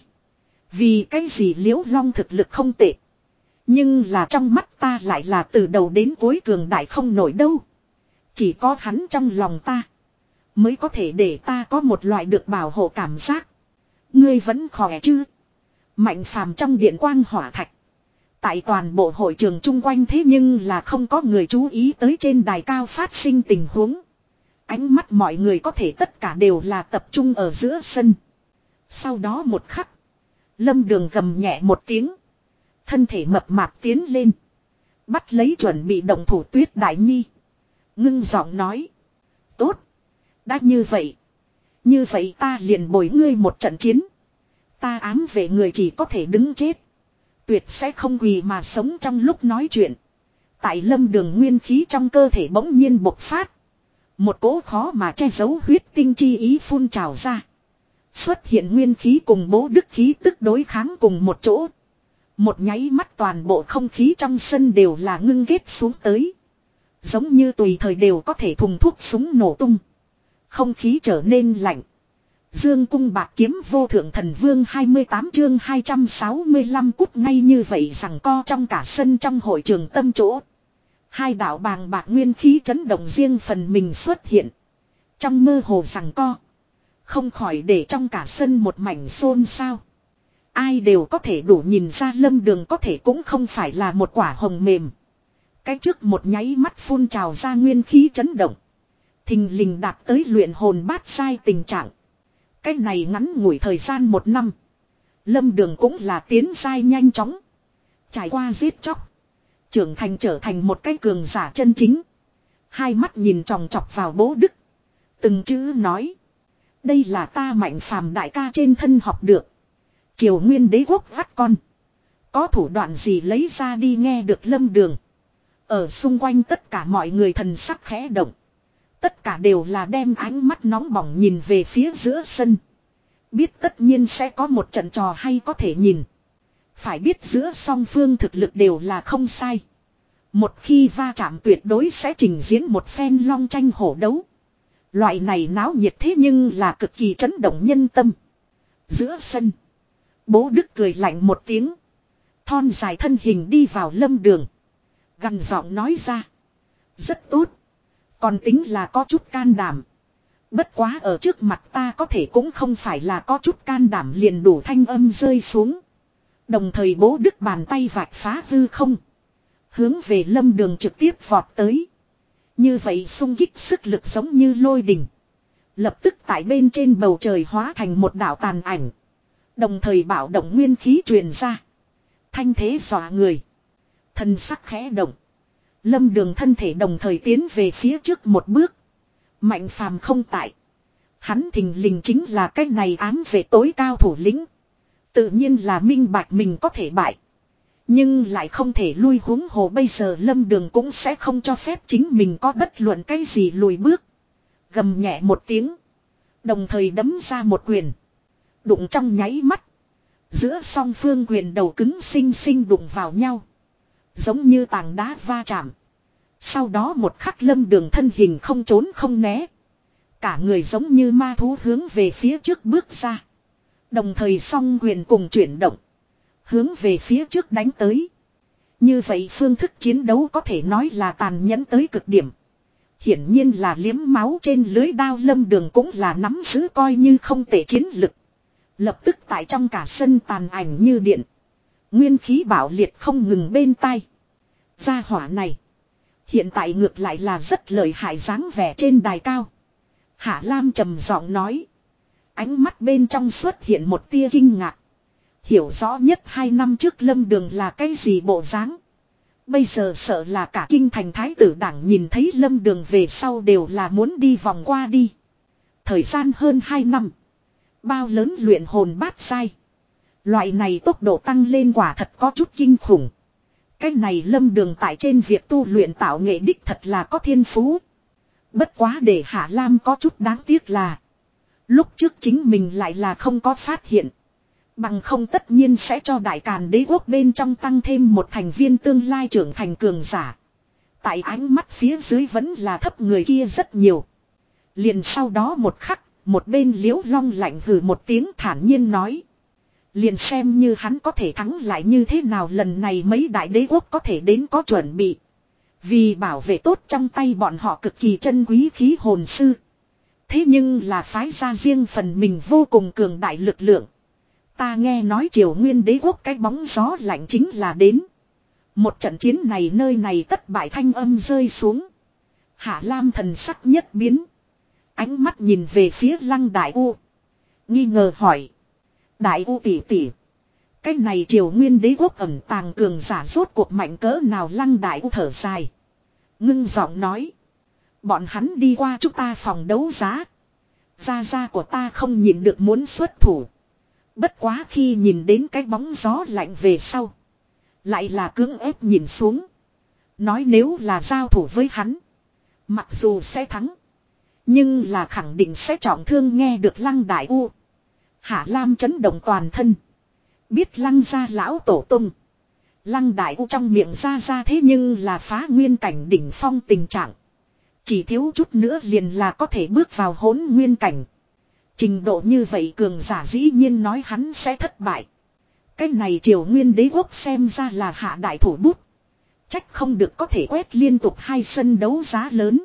Vì cái gì Liễu Long thực lực không tệ. Nhưng là trong mắt ta lại là từ đầu đến cuối cường đại không nổi đâu. Chỉ có hắn trong lòng ta mới có thể để ta có một loại được bảo hộ cảm giác. Ngươi vẫn khỏe chứ? Mạnh phàm trong điện quang hỏa thạch. Tại toàn bộ hội trường chung quanh thế nhưng là không có người chú ý tới trên đài cao phát sinh tình huống. Ánh mắt mọi người có thể tất cả đều là tập trung ở giữa sân. Sau đó một khắc, Lâm Đường gầm nhẹ một tiếng. Thân thể mập mạp tiến lên. Bắt lấy chuẩn bị động thủ Tuyết Đại Nhi. Ngưng giọng nói. Tốt. Đã như vậy. Như vậy ta liền bồi ngươi một trận chiến. Ta ám về người chỉ có thể đứng chết. Tuyệt sẽ không quỳ mà sống trong lúc nói chuyện. Tại Lâm Đường nguyên khí trong cơ thể bỗng nhiên bộc phát. Một cỗ khó mà che giấu huyết tinh chi ý phun trào ra. Xuất hiện nguyên khí cùng bố đức khí tức đối kháng cùng một chỗ. Một nháy mắt toàn bộ không khí trong sân đều là ngưng ghét xuống tới. Giống như tùy thời đều có thể thùng thuốc súng nổ tung. Không khí trở nên lạnh. Dương cung bạc kiếm vô thượng thần vương hai mươi tám chương hai trăm sáu mươi lăm cút ngay như vậy rằng co trong cả sân trong hội trường tâm chỗ. Hai đạo bàng bạc nguyên khí chấn động riêng phần mình xuất hiện. Trong mơ hồ rằng co. Không khỏi để trong cả sân một mảnh xôn xao. Ai đều có thể đủ nhìn ra Lâm Đường có thể cũng không phải là một quả hồng mềm. Cái trước một nháy mắt phun trào ra nguyên khí chấn động. Thình lình đạt tới luyện hồn bát sai tình trạng. Cái này ngắn ngủi thời gian một năm. Lâm Đường cũng là tiến sai nhanh chóng. Trải qua giết chóc. Trưởng thành trở thành một cái cường giả chân chính. Hai mắt nhìn tròng trọc vào bố đức. Từng chữ nói. Đây là ta Mạnh Phàm đại ca trên thân học được. Triều Nguyên đế quốc vắt con. Có thủ đoạn gì lấy ra đi nghe được Lâm Đường. Ở xung quanh tất cả mọi người thần sắc khẽ động. Tất cả đều là đem ánh mắt nóng bỏng nhìn về phía giữa sân. Biết tất nhiên sẽ có một trận trò hay có thể nhìn. Phải biết giữa song phương thực lực đều là không sai. Một khi va chạm tuyệt đối sẽ trình diễn một phen long tranh hổ đấu. Loại này náo nhiệt thế nhưng là cực kỳ chấn động nhân tâm. Giữa sân. Bố Đức cười lạnh một tiếng. Thon dài thân hình đi vào Lâm Đường. Gằn giọng nói ra. Rất tốt. Còn tính là có chút can đảm. Bất quá ở trước mặt ta có thể cũng không phải là có chút can đảm liền đủ thanh âm rơi xuống. Đồng thời Bố Đức bàn tay vạch phá hư không. Hướng về Lâm Đường trực tiếp vọt tới. Như vậy xung kích sức lực giống như lôi đình. Lập tức tại bên trên bầu trời hóa thành một đạo tàn ảnh. Đồng thời bạo động nguyên khí truyền ra. Thanh thế dọa người. Thân sắc khẽ động. Lâm Đường thân thể đồng thời tiến về phía trước một bước. Mạnh Phàm không tại. Hắn thình lình chính là cái này ám về tối cao thủ lĩnh. Tự nhiên là minh bạch mình có thể bại. Nhưng lại không thể lui, huống hồ bây giờ Lâm Đường cũng sẽ không cho phép chính mình có bất luận cái gì lùi bước. Gầm nhẹ một tiếng. Đồng thời đấm ra một quyền. Đụng trong nháy mắt. Giữa song phương quyền đầu cứng xinh xinh đụng vào nhau. Giống như tảng đá va chạm. Sau đó một khắc Lâm Đường thân hình không trốn không né. Cả người giống như ma thú hướng về phía trước bước ra. Đồng thời song quyền cùng chuyển động. Hướng về phía trước đánh tới. Như vậy phương thức chiến đấu có thể nói là tàn nhẫn tới cực điểm. Hiển nhiên là liếm máu trên lưới đao Lâm Đường cũng là nắm giữ coi như không tệ chiến lực. Lập tức tại trong cả sân tàn ảnh như điện. Nguyên khí bạo liệt không ngừng bên tai. Gia hỏa này. Hiện tại ngược lại là rất lợi hại dáng vẻ trên đài cao. Hạ Lam trầm giọng nói. Ánh mắt bên trong xuất hiện một tia kinh ngạc. Hiểu rõ nhất hai năm trước Lâm Đường là cái gì bộ dáng. Bây giờ sợ là cả kinh thành thái tử đảng nhìn thấy Lâm Đường về sau đều là muốn đi vòng qua đi. Thời gian hơn hai năm. Bao lớn luyện hồn bát sai. Loại này tốc độ tăng lên quả thật có chút kinh khủng. Cái này Lâm Đường tại trên việc tu luyện tạo nghệ đích thật là có thiên phú. Bất quá để Hạ Lam có chút đáng tiếc là. Lúc trước chính mình lại là không có phát hiện. Bằng không tất nhiên sẽ cho Đại Càn đế quốc bên trong tăng thêm một thành viên tương lai trưởng thành cường giả. Tại ánh mắt phía dưới vẫn là thấp người kia rất nhiều. Liền sau đó một khắc, một bên Liễu Long lạnh hừ một tiếng thản nhiên nói. Liền xem như hắn có thể thắng lại như thế nào lần này mấy đại đế quốc có thể đến có chuẩn bị. Vì bảo vệ tốt trong tay bọn họ cực kỳ chân quý khí hồn sư. Thế nhưng là phái ra riêng phần mình vô cùng cường đại lực lượng. Ta nghe nói Triều Nguyên đế quốc cái bóng gió lạnh chính là đến. Một trận chiến này nơi này tất bại thanh âm rơi xuống. Hạ Lam thần sắc nhất biến. Ánh mắt nhìn về phía Lăng Đại U. Nghi ngờ hỏi. Đại U tỷ tỷ. Cái này Triều Nguyên Đế quốc ẩn tàng cường giả rốt cuộc mạnh cỡ nào, Lăng Đại U thở dài. Ngưng giọng nói. Bọn hắn đi qua chúng ta phòng đấu giá. Gia gia của ta không nhìn được muốn xuất thủ. Bất quá khi nhìn đến cái bóng gió lạnh về sau. Lại là cưỡng ép nhìn xuống. Nói nếu là giao thủ với hắn. Mặc dù sẽ thắng. Nhưng là khẳng định sẽ trọng thương, nghe được Lăng Đại U. Hạ Lam chấn động toàn thân. Biết Lăng gia lão tổ tung. Lăng Đại U trong miệng ra ra thế nhưng là phá nguyên cảnh đỉnh phong tình trạng. Chỉ thiếu chút nữa liền là có thể bước vào hỗn nguyên cảnh. Trình độ như vậy cường giả dĩ nhiên nói hắn sẽ thất bại. Cái này Triều Nguyên Đế quốc xem ra là hạ đại thủ bút. Trách không được có thể quét liên tục hai sân đấu giá lớn.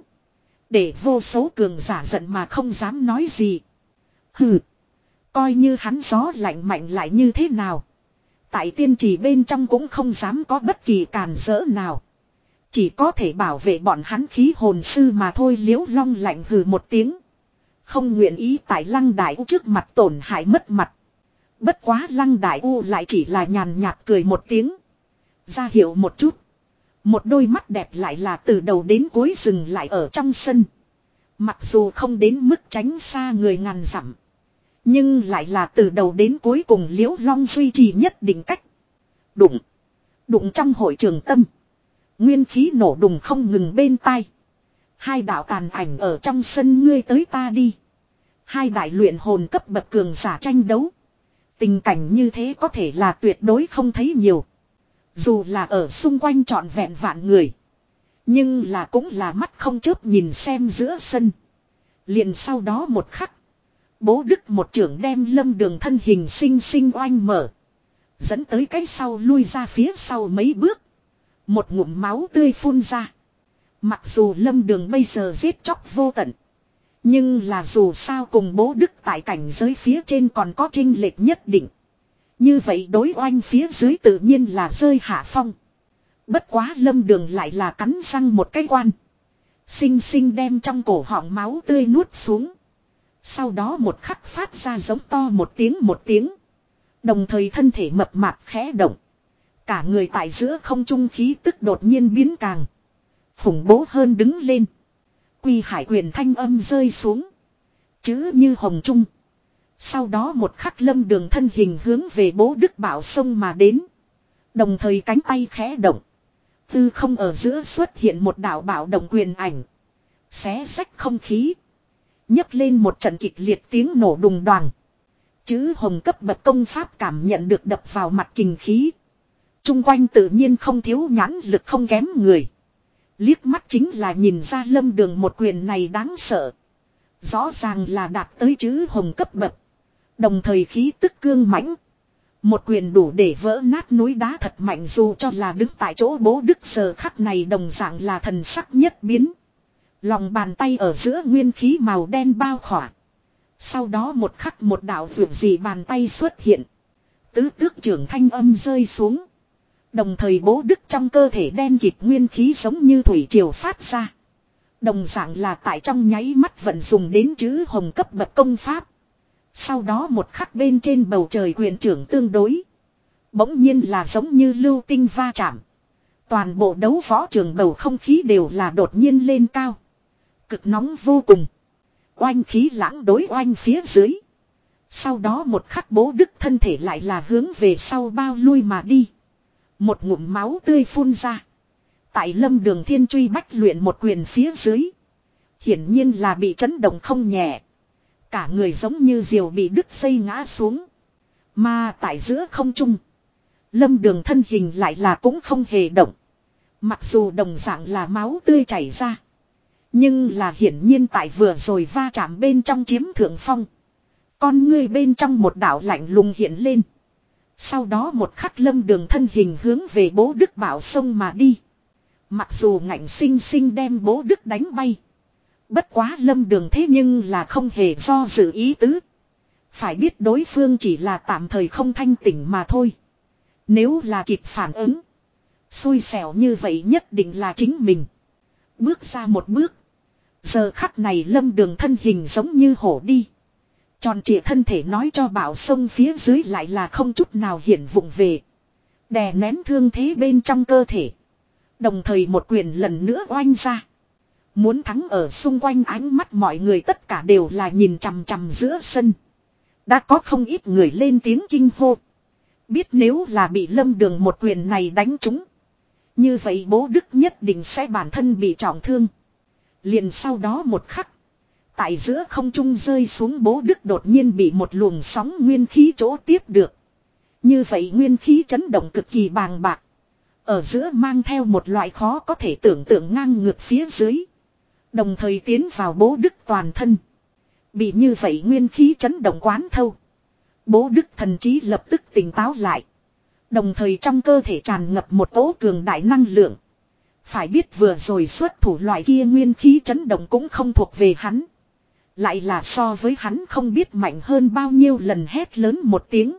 Để vô số cường giả giận mà không dám nói gì. Hừ. Coi như hắn gió lạnh mạnh lại như thế nào. Tại tiên trì bên trong cũng không dám có bất kỳ càn rỡ nào. Chỉ có thể bảo vệ bọn hắn khí hồn sư mà thôi. Liễu Long lạnh hừ một tiếng. Không nguyện ý tại Lăng Đại U trước mặt tổn hại mất mặt. Bất quá Lăng Đại U lại chỉ là nhàn nhạt cười một tiếng. Ra hiệu một chút. Một đôi mắt đẹp lại là từ đầu đến cuối dừng lại ở trong sân. Mặc dù không đến mức tránh xa người ngàn dặm. Nhưng lại là từ đầu đến cuối cùng Liễu Long duy trì nhất định cách. Đụng. Đụng trong hội trường tâm. Nguyên khí nổ đùng không ngừng bên tai. Hai đạo tàn ảnh ở trong sân ngươi tới ta đi. Hai đại luyện hồn cấp bậc cường giả tranh đấu. Tình cảnh như thế có thể là tuyệt đối không thấy nhiều. Dù là ở xung quanh trọn vẹn vạn người. Nhưng là cũng là mắt không chớp nhìn xem giữa sân. Liền sau đó một khắc. Bố Đức một trưởng đem Lâm Đường thân hình sinh sinh oanh mở. Dẫn tới cái sau lui ra phía sau mấy bước. Một ngụm máu tươi phun ra. Mặc dù Lâm Đường bây giờ giết chóc vô tận. Nhưng là dù sao cùng Bố Đức tại cảnh giới phía trên còn có chênh lệch nhất định. Như vậy đối oanh phía dưới tự nhiên là rơi hạ phong. Bất quá Lâm Đường lại là cắn răng một cái quan. Xinh xinh đem trong cổ họng máu tươi nuốt xuống. Sau đó một khắc phát ra giống to một tiếng một tiếng. Đồng thời thân thể mập mạp khẽ động. Cả người tại giữa không trung khí tức đột nhiên biến càng khủng bố hơn đứng lên. Quy hải quyền thanh âm rơi xuống. Chữ như hồng trung. Sau đó một khắc Lâm Đường thân hình hướng về Bố Đức bảo sông mà đến. Đồng thời cánh tay khẽ động. Tư không ở giữa xuất hiện một đạo bảo động quyền ảnh. Xé rách không khí. Nhấc lên một trận kịch liệt tiếng nổ đùng đoàng. Chữ hồng cấp bậc công pháp cảm nhận được đập vào mặt kình khí. Trung quanh tự nhiên không thiếu nhãn lực không kém người. Liếc mắt chính là nhìn ra Lâm Đường một quyền này đáng sợ. Rõ ràng là đạt tới chữ hồng cấp bậc. Đồng thời khí tức cương mãnh. Một quyền đủ để vỡ nát núi đá thật mạnh, dù cho là đứng tại chỗ Bố Đức giờ khắc này đồng dạng là thần sắc nhất biến. Lòng bàn tay ở giữa nguyên khí màu đen bao khỏa. Sau đó một khắc một đạo vượt gì bàn tay xuất hiện. Tứ tước trưởng thanh âm rơi xuống. Đồng thời Bố Đức trong cơ thể đen kịt nguyên khí giống như thủy triều phát ra. Đồng dạng là tại trong nháy mắt vận dùng đến chữ hồng cấp bậc công pháp. Sau đó một khắc bên trên bầu trời quyền trưởng tương đối. Bỗng nhiên là giống như lưu tinh va chạm. Toàn bộ đấu võ trường bầu không khí đều là đột nhiên lên cao. Cực nóng vô cùng. Oanh khí lãng đối oanh phía dưới. Sau đó một khắc Bố Đức thân thể lại là hướng về sau bao lui mà đi. Một ngụm máu tươi phun ra. Tại Lâm Đường thiên truy bách luyện một quyền phía dưới. Hiển nhiên là bị chấn động không nhẹ. Cả người giống như diều bị đứt dây ngã xuống. Mà tại giữa không trung. Lâm Đường thân hình lại là cũng không hề động. Mặc dù đồng dạng là máu tươi chảy ra. Nhưng là hiển nhiên tại vừa rồi va chạm bên trong chiếm thượng phong. Con ngươi bên trong một đạo lạnh lùng hiện lên. Sau đó một khắc Lâm Đường thân hình hướng về Bố Đức bảo sông mà đi. Mặc dù ngạnh sinh sinh đem Bố Đức đánh bay. Bất quá Lâm Đường thế nhưng là không hề do dự ý tứ. Phải biết đối phương chỉ là tạm thời không thanh tỉnh mà thôi. Nếu là kịp phản ứng. Xui xẻo như vậy nhất định là chính mình. Bước ra một bước. Giờ khắc này Lâm Đường thân hình giống như hổ đi. Tròn trịa thân thể nói cho Bảo Sông phía dưới lại là không chút nào hiển vụng về. Đè nén thương thế bên trong cơ thể. Đồng thời một quyền lần nữa oanh ra. Muốn thắng ở xung quanh ánh mắt mọi người tất cả đều là nhìn chằm chằm giữa sân. Đã có không ít người lên tiếng kinh hô. Biết nếu là bị Lâm Đường một quyền này đánh trúng. Như vậy Bố Đức nhất định sẽ bản thân bị trọng thương. Liền sau đó một khắc. Tại giữa không trung rơi xuống Bố Đức đột nhiên bị một luồng sóng nguyên khí chỗ tiếp được. Như vậy nguyên khí chấn động cực kỳ bàng bạc. Ở giữa mang theo một loại khó có thể tưởng tượng ngang ngược phía dưới. Đồng thời tiến vào Bố Đức toàn thân. Bị như vậy nguyên khí chấn động quán thâu. Bố Đức thần trí lập tức tỉnh táo lại. Đồng thời trong cơ thể tràn ngập một cỗ cường đại năng lượng. Phải biết vừa rồi xuất thủ loại kia nguyên khí chấn động cũng không thuộc về hắn. Lại là so với hắn không biết mạnh hơn bao nhiêu lần, hét lớn một tiếng.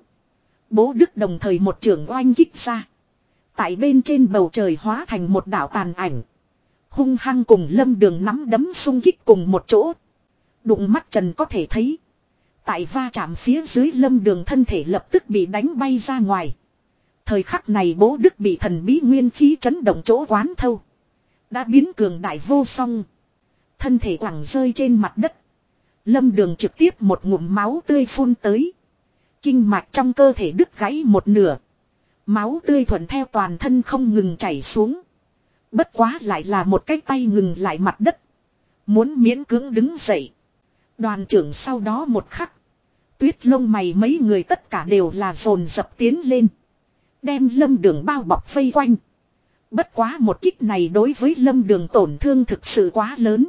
Bố Đức đồng thời một trường oanh kích ra. Tại bên trên bầu trời hóa thành một đạo tàn ảnh. Hung hăng cùng Lâm Đường nắm đấm xung kích cùng một chỗ. Đụng mắt trần có thể thấy. Tại va chạm phía dưới Lâm Đường thân thể lập tức bị đánh bay ra ngoài. Thời khắc này Bố Đức bị thần bí nguyên khí chấn động chỗ quán thâu. Đã biến cường đại vô song. Thân thể quẳng rơi trên mặt đất. Lâm Đường trực tiếp một ngụm máu tươi phun tới. Kinh mạch trong cơ thể đứt gãy một nửa. Máu tươi thuận theo toàn thân không ngừng chảy xuống. Bất quá lại là một cái tay ngừng lại mặt đất. Muốn miễn cưỡng đứng dậy. Đoàn trưởng sau đó một khắc. Tuyết Lông mày mấy người tất cả đều là dồn dập tiến lên. Đem Lâm Đường bao bọc vây quanh. Bất quá một kích này đối với Lâm Đường tổn thương thực sự quá lớn.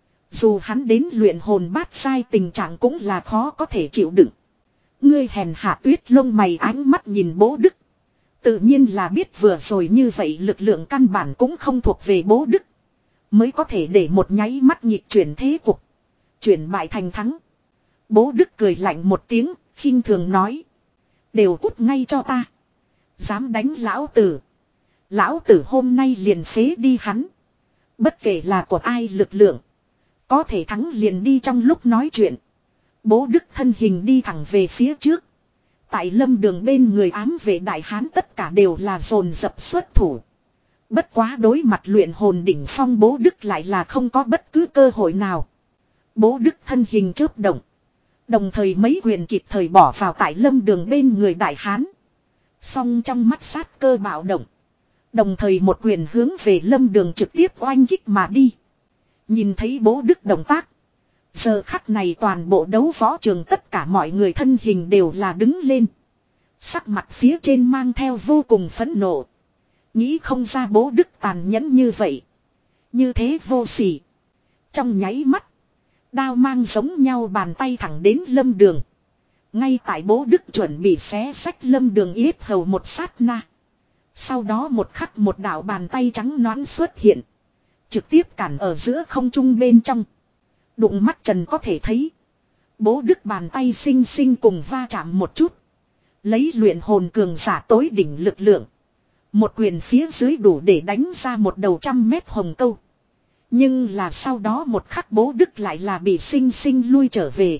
Dù hắn đến luyện hồn bát sai tình trạng cũng là khó có thể chịu đựng. Ngươi hèn hạ. Tuyết Lông mày ánh mắt nhìn Bố Đức. Tự nhiên là biết vừa rồi như vậy lực lượng căn bản cũng không thuộc về Bố Đức. Mới có thể để một nháy mắt nhịp chuyển thế cục. Chuyển bại thành thắng. Bố Đức cười lạnh một tiếng, khinh thường nói. Đều cút ngay cho ta. Dám đánh lão tử. Lão tử hôm nay liền phế đi hắn. Bất kể là của ai lực lượng. Có thể thắng liền đi. Trong lúc nói chuyện. Bố Đức thân hình đi thẳng về phía trước. Tại Lâm Đường bên người ám vệ đại hán tất cả đều là dồn dập xuất thủ. Bất quá đối mặt luyện hồn đỉnh phong Bố Đức lại là không có bất cứ cơ hội nào. Bố Đức thân hình chớp động. Đồng thời mấy quyền kịp thời bỏ vào tại Lâm Đường bên người đại hán. Song trong mắt sát cơ bạo động. Đồng thời một quyền hướng về Lâm Đường trực tiếp oanh kích mà đi. Nhìn thấy Bố Đức động tác. Giờ khắc này toàn bộ đấu võ trường tất cả mọi người thân hình đều là đứng lên. Sắc mặt phía trên mang theo vô cùng phẫn nộ. Nghĩ không ra Bố Đức tàn nhẫn như vậy. Như thế vô sỉ. Trong nháy mắt. Đao mang giống nhau bàn tay thẳng đến Lâm Đường. Ngay tại Bố Đức chuẩn bị xé xách Lâm Đường yết hầu một sát na. Sau đó một khắc một đạo bàn tay trắng nõn xuất hiện. Trực tiếp cản ở giữa không trung bên trong. Đụng mắt trần có thể thấy. Bố Đức bàn tay xinh xinh cùng va chạm một chút. Lấy luyện hồn cường giả tối đỉnh lực lượng. Một quyền phía dưới đủ để đánh ra một đầu trăm mét hồng câu. Nhưng là sau đó một khắc Bố Đức lại là bị xinh xinh lui trở về.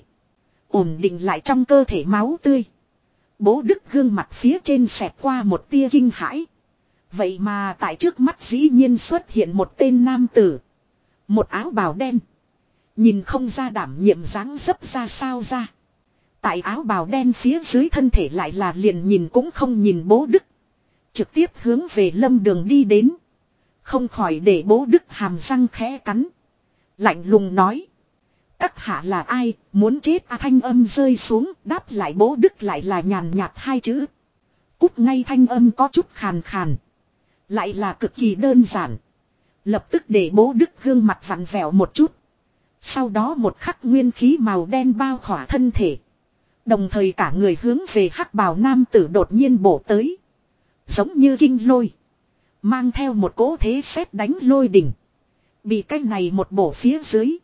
Ổn định lại trong cơ thể máu tươi. Bố Đức gương mặt phía trên xẹt qua một tia kinh hãi. Vậy mà tại trước mắt dĩ nhiên xuất hiện một tên nam tử. Một áo bào đen. Nhìn không ra đảm nhiệm dáng dấp ra sao ra. Tại áo bào đen phía dưới thân thể lại là liền nhìn cũng không nhìn Bố Đức. Trực tiếp hướng về Lâm Đường đi đến. Không khỏi để Bố Đức hàm răng khẽ cắn. Lạnh lùng nói. Các hạ là ai, muốn chết à? Thanh âm rơi xuống, đáp lại Bố Đức lại là nhàn nhạt hai chữ. Cút ngay. Thanh âm có chút khàn khàn. Lại là cực kỳ đơn giản. Lập tức để Bố Đức gương mặt vặn vẹo một chút. Sau đó một khắc nguyên khí màu đen bao khỏa thân thể. Đồng thời cả người hướng về hắc bào nam tử đột nhiên bổ tới. Giống như kinh lôi. Mang theo một cỗ thế sét đánh lôi đỉnh. Bị cái này một bổ phía dưới.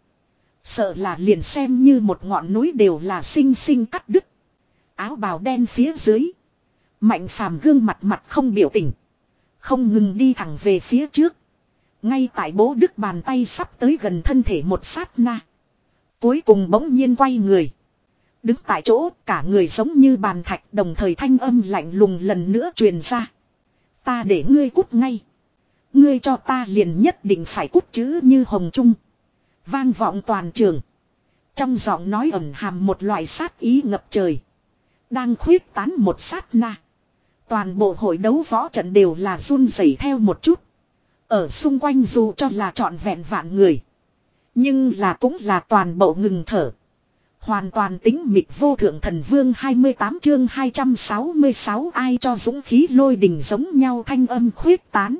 Sợ là liền xem như một ngọn núi đều là xinh xinh cắt đứt. Áo bào đen phía dưới. Mạnh Phàm gương mặt mặt không biểu tình. Không ngừng đi thẳng về phía trước. Ngay tại Bố Đức bàn tay sắp tới gần thân thể một sát na. Cuối cùng bỗng nhiên quay người. Đứng tại chỗ cả người giống như bàn thạch, đồng thời thanh âm lạnh lùng lần nữa truyền ra. Ta để ngươi cút ngay. Ngươi cho ta liền nhất định phải cút chứ như hồng trung. Vang vọng toàn trường. Trong giọng nói ẩn hàm một loại sát ý ngập trời. Đang khuyết tán một sát na. Toàn bộ hội đấu võ trận đều là run rẩy theo một chút. Ở xung quanh dù cho là trọn vẹn vạn người. Nhưng là cũng là toàn bộ ngừng thở. Hoàn toàn tính mịt vô thượng thần vương hai mươi tám chương hai trăm sáu mươi sáu ai cho dũng khí lôi đình giống nhau thanh âm khuyết tán.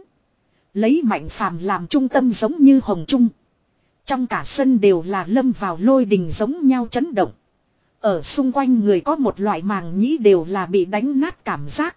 Lấy Mạnh Phàm làm trung tâm giống như hồng trung. Trong cả sân đều là lâm vào lôi đình giống nhau chấn động. Ở xung quanh người có một loại màng nhĩ đều là bị đánh nát cảm giác.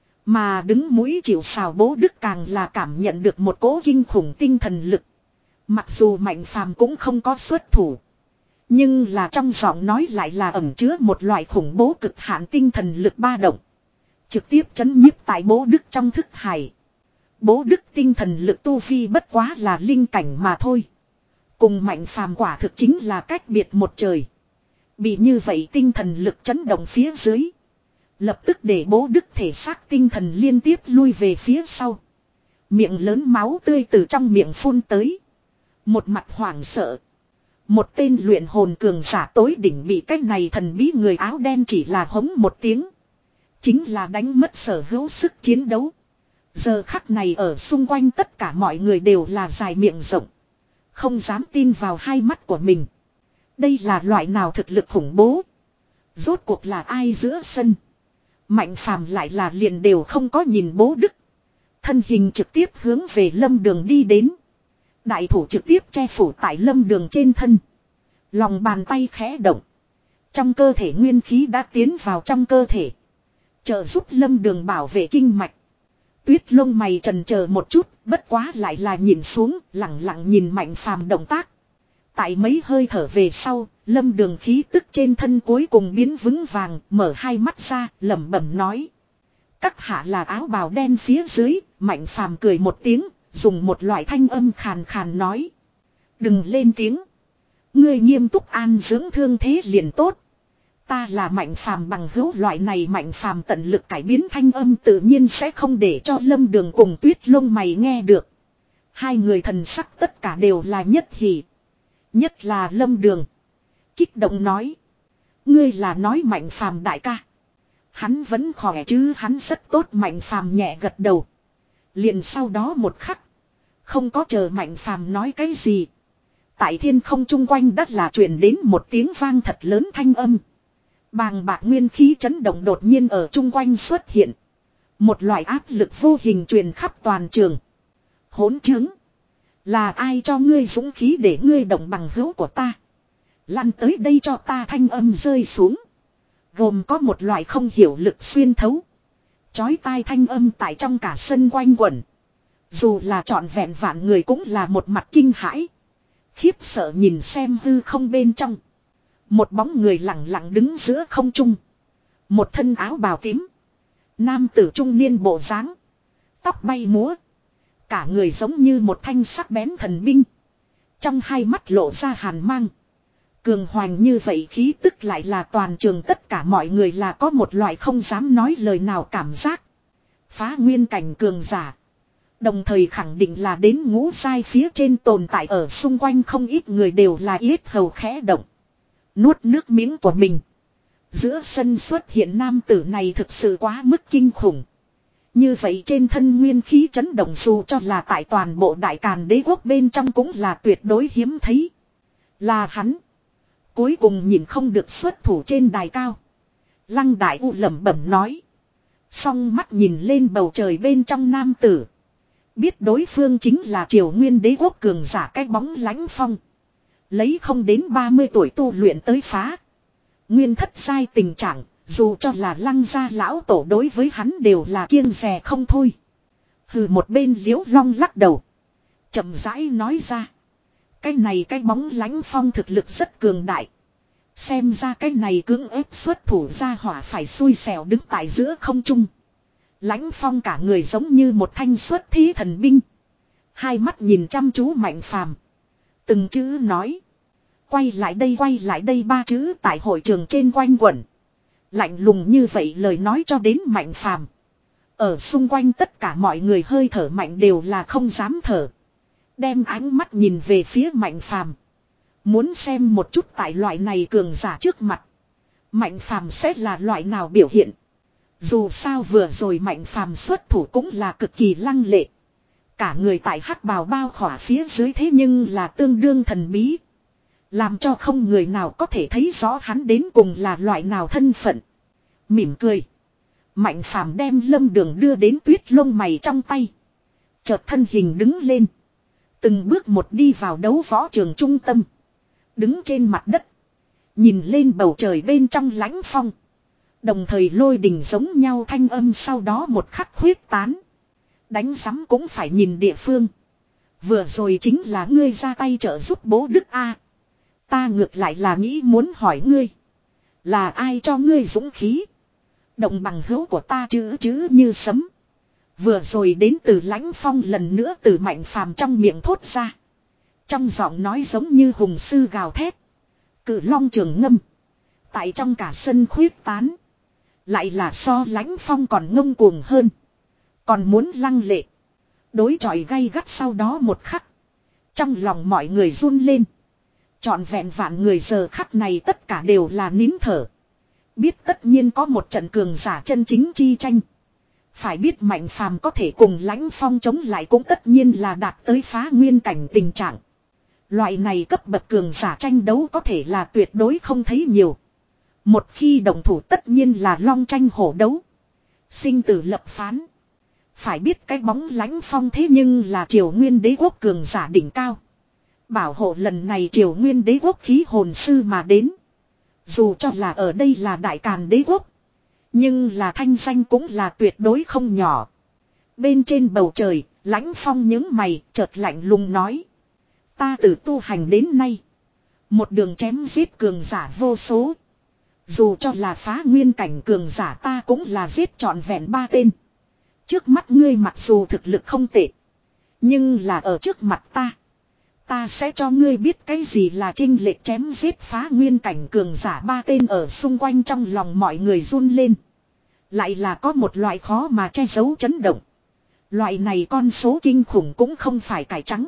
Mà đứng mũi chịu sào Bố Đức càng là cảm nhận được một cỗ kinh khủng tinh thần lực. Mặc dù Mạnh Phàm cũng không có xuất thủ. Nhưng là trong giọng nói lại là ẩn chứa một loại khủng bố cực hạn tinh thần lực ba động. Trực tiếp chấn nhiếp tại Bố Đức trong thức hải. Bố Đức tinh thần lực tu vi bất quá là linh cảnh mà thôi. Cùng Mạnh Phàm quả thực chính là cách biệt một trời. Bị như vậy tinh thần lực chấn động phía dưới. Lập tức để Bố Đức thể xác tinh thần liên tiếp lui về phía sau. Miệng lớn máu tươi từ trong miệng phun tới. Một mặt hoảng sợ. Một tên luyện hồn cường giả tối đỉnh bị cái này thần bí người áo đen chỉ là hống một tiếng. Chính là đánh mất sở hữu sức chiến đấu. Giờ khắc này ở xung quanh tất cả mọi người đều là dài miệng rộng. Không dám tin vào hai mắt của mình. Đây là loại nào thực lực khủng bố. Rốt cuộc là ai giữa sân. Mạnh Phàm lại là liền đều không có nhìn Bố Đức. Thân hình trực tiếp hướng về Lâm Đường đi đến. Đại thủ trực tiếp che phủ tại Lâm Đường trên thân. Lòng bàn tay khẽ động. Trong cơ thể nguyên khí đã tiến vào trong cơ thể. Trợ giúp Lâm Đường bảo vệ kinh mạch. Tuyết lông mày trần chờ một chút, bất quá lại là nhìn xuống, lặng lặng nhìn Mạnh Phàm động tác. Tại mấy hơi thở về sau, Lâm Đường khí tức trên thân cuối cùng biến vững vàng, mở hai mắt ra, lẩm bẩm nói. Các hạ là áo bào đen phía dưới, Mạnh Phàm cười một tiếng, dùng một loại thanh âm khàn khàn nói. Đừng lên tiếng. Ngươi nghiêm túc an dưỡng thương thế liền tốt. Ta là Mạnh Phàm bằng hữu loại này Mạnh Phàm tận lực cải biến thanh âm tự nhiên sẽ không để cho Lâm Đường cùng Tuyết lông mày nghe được. Hai người thần sắc tất cả đều là nhất hỉ. Nhất là Lâm Đường. Kích động nói. Ngươi là nói Mạnh Phàm đại ca. Hắn vẫn khỏe chứ, hắn rất tốt. Mạnh Phàm nhẹ gật đầu. Liền sau đó một khắc. Không có chờ Mạnh Phàm nói cái gì. Tại thiên không chung quanh đất là truyền đến một tiếng vang thật lớn thanh âm. Bàng bạc nguyên khí chấn động đột nhiên ở chung quanh xuất hiện. Một loại áp lực vô hình truyền khắp toàn trường. Hỗn chứng. Là ai cho ngươi dũng khí để ngươi động bằng hữu của ta. Lăn tới đây cho ta, thanh âm rơi xuống. Gồm có một loại không hiểu lực xuyên thấu. Chói tai thanh âm tại trong cả sân quanh quẩn. Dù là trọn vẹn vạn người cũng là một mặt kinh hãi. Khiếp sợ nhìn xem hư không bên trong. Một bóng người lặng lặng đứng giữa không trung. Một thân áo bào tím. Nam tử trung niên bộ dáng. Tóc bay múa. Cả người giống như một thanh sắc bén thần binh. Trong hai mắt lộ ra hàn mang. Cường hoành như vậy khí tức lại là toàn trường tất cả mọi người là có một loại không dám nói lời nào cảm giác. Phá nguyên cảnh cường giả. Đồng thời khẳng định là đến ngũ giai phía trên tồn tại ở xung quanh không ít người đều là yết hầu khẽ động. Nuốt nước miếng của mình. Giữa sân xuất hiện nam tử này thực sự quá mức kinh khủng. Như vậy trên thân nguyên khí chấn động dù cho là tại toàn bộ đại càn đế quốc bên trong cũng là tuyệt đối hiếm thấy. Là hắn. Cuối cùng nhìn không được xuất thủ trên đài cao. Lăng Đại U lẩm bẩm nói. Song mắt nhìn lên bầu trời bên trong nam tử. Biết đối phương chính là Triều Nguyên đế quốc cường giả cái bóng Lãnh Phong. Lấy không đến ba mươi tuổi tu luyện tới phá. Nguyên thất sai tình trạng, dù cho là Lăng gia lão tổ đối với hắn đều là kiêng dè không thôi. Hừ, một bên Liễu Long lắc đầu. Chậm rãi nói ra. Cái này cái bóng Lãnh Phong thực lực rất cường đại. Xem ra cái này cưỡng ép xuất thủ ra hỏa phải xui xẻo đứng tại giữa không trung. Lãnh Phong cả người giống như một thanh xuất thí thần binh. Hai mắt nhìn chăm chú Mạnh Phàm. Từng chữ nói. Quay lại đây quay lại đây ba chữ tại hội trường trên quanh quẩn. Lạnh lùng như vậy lời nói cho đến Mạnh Phàm. Ở xung quanh tất cả mọi người hơi thở mạnh đều là không dám thở. Đem ánh mắt nhìn về phía Mạnh Phàm. Muốn xem một chút tại loại này cường giả trước mặt. Mạnh Phàm sẽ là loại nào biểu hiện. Dù sao vừa rồi Mạnh Phàm xuất thủ cũng là cực kỳ lăng lệ. Cả người tại hắc bào bao khỏa phía dưới thế nhưng là tương đương thần bí. Làm cho không người nào có thể thấy rõ hắn đến cùng là loại nào thân phận. Mỉm cười. Mạnh Phàm đem Lâm Đường đưa đến tuyết lông mày trong tay. Chợt thân hình đứng lên. Từng bước một đi vào đấu võ trường trung tâm. Đứng trên mặt đất. Nhìn lên bầu trời bên trong lãnh phong. Đồng thời lôi đình giống nhau thanh âm sau đó một khắc huyết tán. Đánh giấm cũng phải nhìn địa phương. Vừa rồi chính là ngươi ra tay trợ giúp bố Đức A. Ta ngược lại là nghĩ muốn hỏi ngươi. Là ai cho ngươi dũng khí? Động bằng hữu của ta chữ chữ như sấm. Vừa rồi đến từ lãnh phong lần nữa từ Mạnh Phàm trong miệng thốt ra. Trong giọng nói giống như hùng sư gào thét. Cự long trường ngâm. Tại trong cả sân khuyết tán. Lại là so lãnh phong còn ngông cuồng hơn. Còn muốn lăng lệ. Đối chọi gay gắt sau đó một khắc. Trong lòng mọi người run lên. Trọn vẹn vạn người giờ khắc này tất cả đều là nín thở. Biết tất nhiên có một trận cường giả chân chính chi tranh. Phải biết Mạnh Phàm có thể cùng lãnh phong chống lại cũng tất nhiên là đạt tới phá nguyên cảnh tình trạng. Loại này cấp bậc cường giả tranh đấu có thể là tuyệt đối không thấy nhiều. Một khi đồng thủ tất nhiên là long tranh hổ đấu. Sinh tử lập phán. Phải biết cái bóng lãnh phong thế nhưng là Triều Nguyên Đế quốc cường giả đỉnh cao. Bảo hộ lần này Triều Nguyên Đế quốc khí hồn sư mà đến. Dù cho là ở đây là Đại Càn Đế quốc. Nhưng là thanh danh cũng là tuyệt đối không nhỏ. Bên trên bầu trời, lãnh phong những mày chợt lạnh lùng nói. Ta từ tu hành đến nay. Một đường chém giết cường giả vô số. Dù cho là phá nguyên cảnh cường giả ta cũng là giết trọn vẹn ba tên. Trước mắt ngươi mặc dù thực lực không tệ. Nhưng là ở trước mặt ta. Ta sẽ cho ngươi biết cái gì là chinh lệch chém giết phá nguyên cảnh cường giả ba tên ở xung quanh trong lòng mọi người run lên. Lại là có một loại khó mà che giấu chấn động. Loại này con số kinh khủng cũng không phải cải trắng.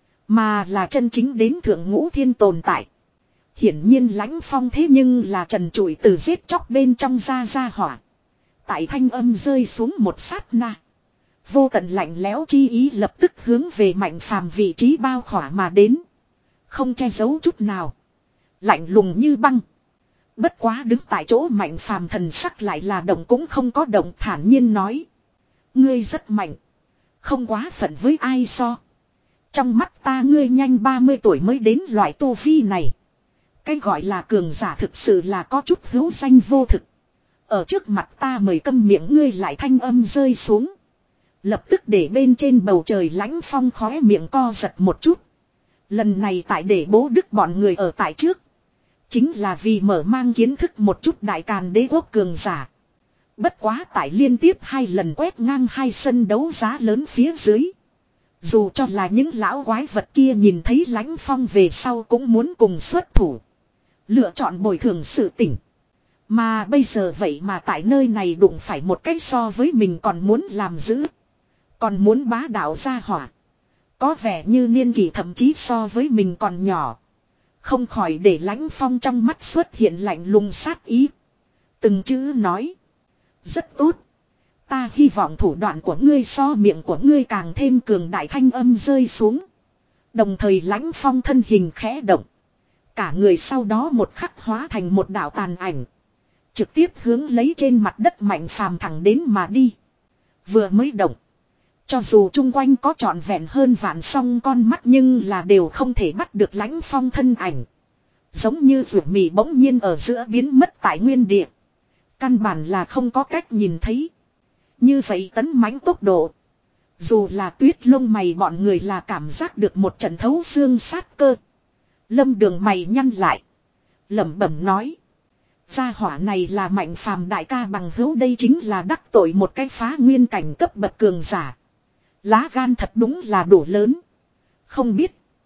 Mà là chân chính đến thượng ngũ thiên tồn tại. Hiển nhiên lãnh phong thế nhưng là trần trụi từ giết chóc bên trong ra ra hỏa. Tại thanh âm rơi xuống một sát na. Vô tận lạnh lẽo chi ý lập tức hướng về Mạnh Phàm vị trí bao khỏa mà đến. Không che giấu chút nào. Lạnh lùng như băng. Bất quá đứng tại chỗ Mạnh Phàm thần sắc lại là động cũng không có động, thản nhiên nói. Ngươi rất mạnh. Không quá phận với ai so. Trong mắt ta ngươi nhanh ba mươi tuổi mới đến loại tu vi này. Cái gọi là cường giả thực sự là có chút hữu danh vô thực. Ở trước mặt ta mời câm miệng ngươi lại thanh âm rơi xuống. Lập tức để bên trên bầu trời lãnh phong khóe miệng co giật một chút. Lần này tại để bố Đức bọn người ở tại trước. Chính là vì mở mang kiến thức một chút Đại Càn Đế quốc cường giả. Bất quá tại liên tiếp hai lần quét ngang hai sân đấu giá lớn phía dưới. Dù cho là những lão quái vật kia nhìn thấy lãnh phong về sau cũng muốn cùng xuất thủ. Lựa chọn bồi thường sự tỉnh. Mà bây giờ vậy mà tại nơi này đụng phải một cách so với mình còn muốn làm giữ. Còn muốn bá đạo ra hỏa. Có vẻ như niên kỷ thậm chí so với mình còn nhỏ. Không khỏi để lãnh phong trong mắt xuất hiện lạnh lùng sát ý. Từng chữ nói. Rất tốt. Ta hy vọng thủ đoạn của ngươi so miệng của ngươi càng thêm cường đại thanh âm rơi xuống. Đồng thời lãnh phong thân hình khẽ động. Cả người sau đó một khắc hóa thành một đạo tàn ảnh. Trực tiếp hướng lấy trên mặt đất Mạnh Phàm thẳng đến mà đi. Vừa mới động. Cho dù chung quanh có trọn vẹn hơn vạn song con mắt nhưng là đều không thể bắt được lãnh phong thân ảnh. Giống như ruột mì bỗng nhiên ở giữa biến mất tại nguyên địa. Căn bản là không có cách nhìn thấy. Như vậy tấn mãnh tốc độ. Dù là tuyết lông mày bọn người là cảm giác được một trận thấu xương sát cơ. Lâm Đường mày nhăn lại. Lẩm bẩm nói. Gia hỏa này là Mạnh Phàm đại ca bằng hữu, đây chính là đắc tội một cái phá nguyên cảnh cấp bậc cường giả. Lá gan thật đúng là đủ lớn. Không biết.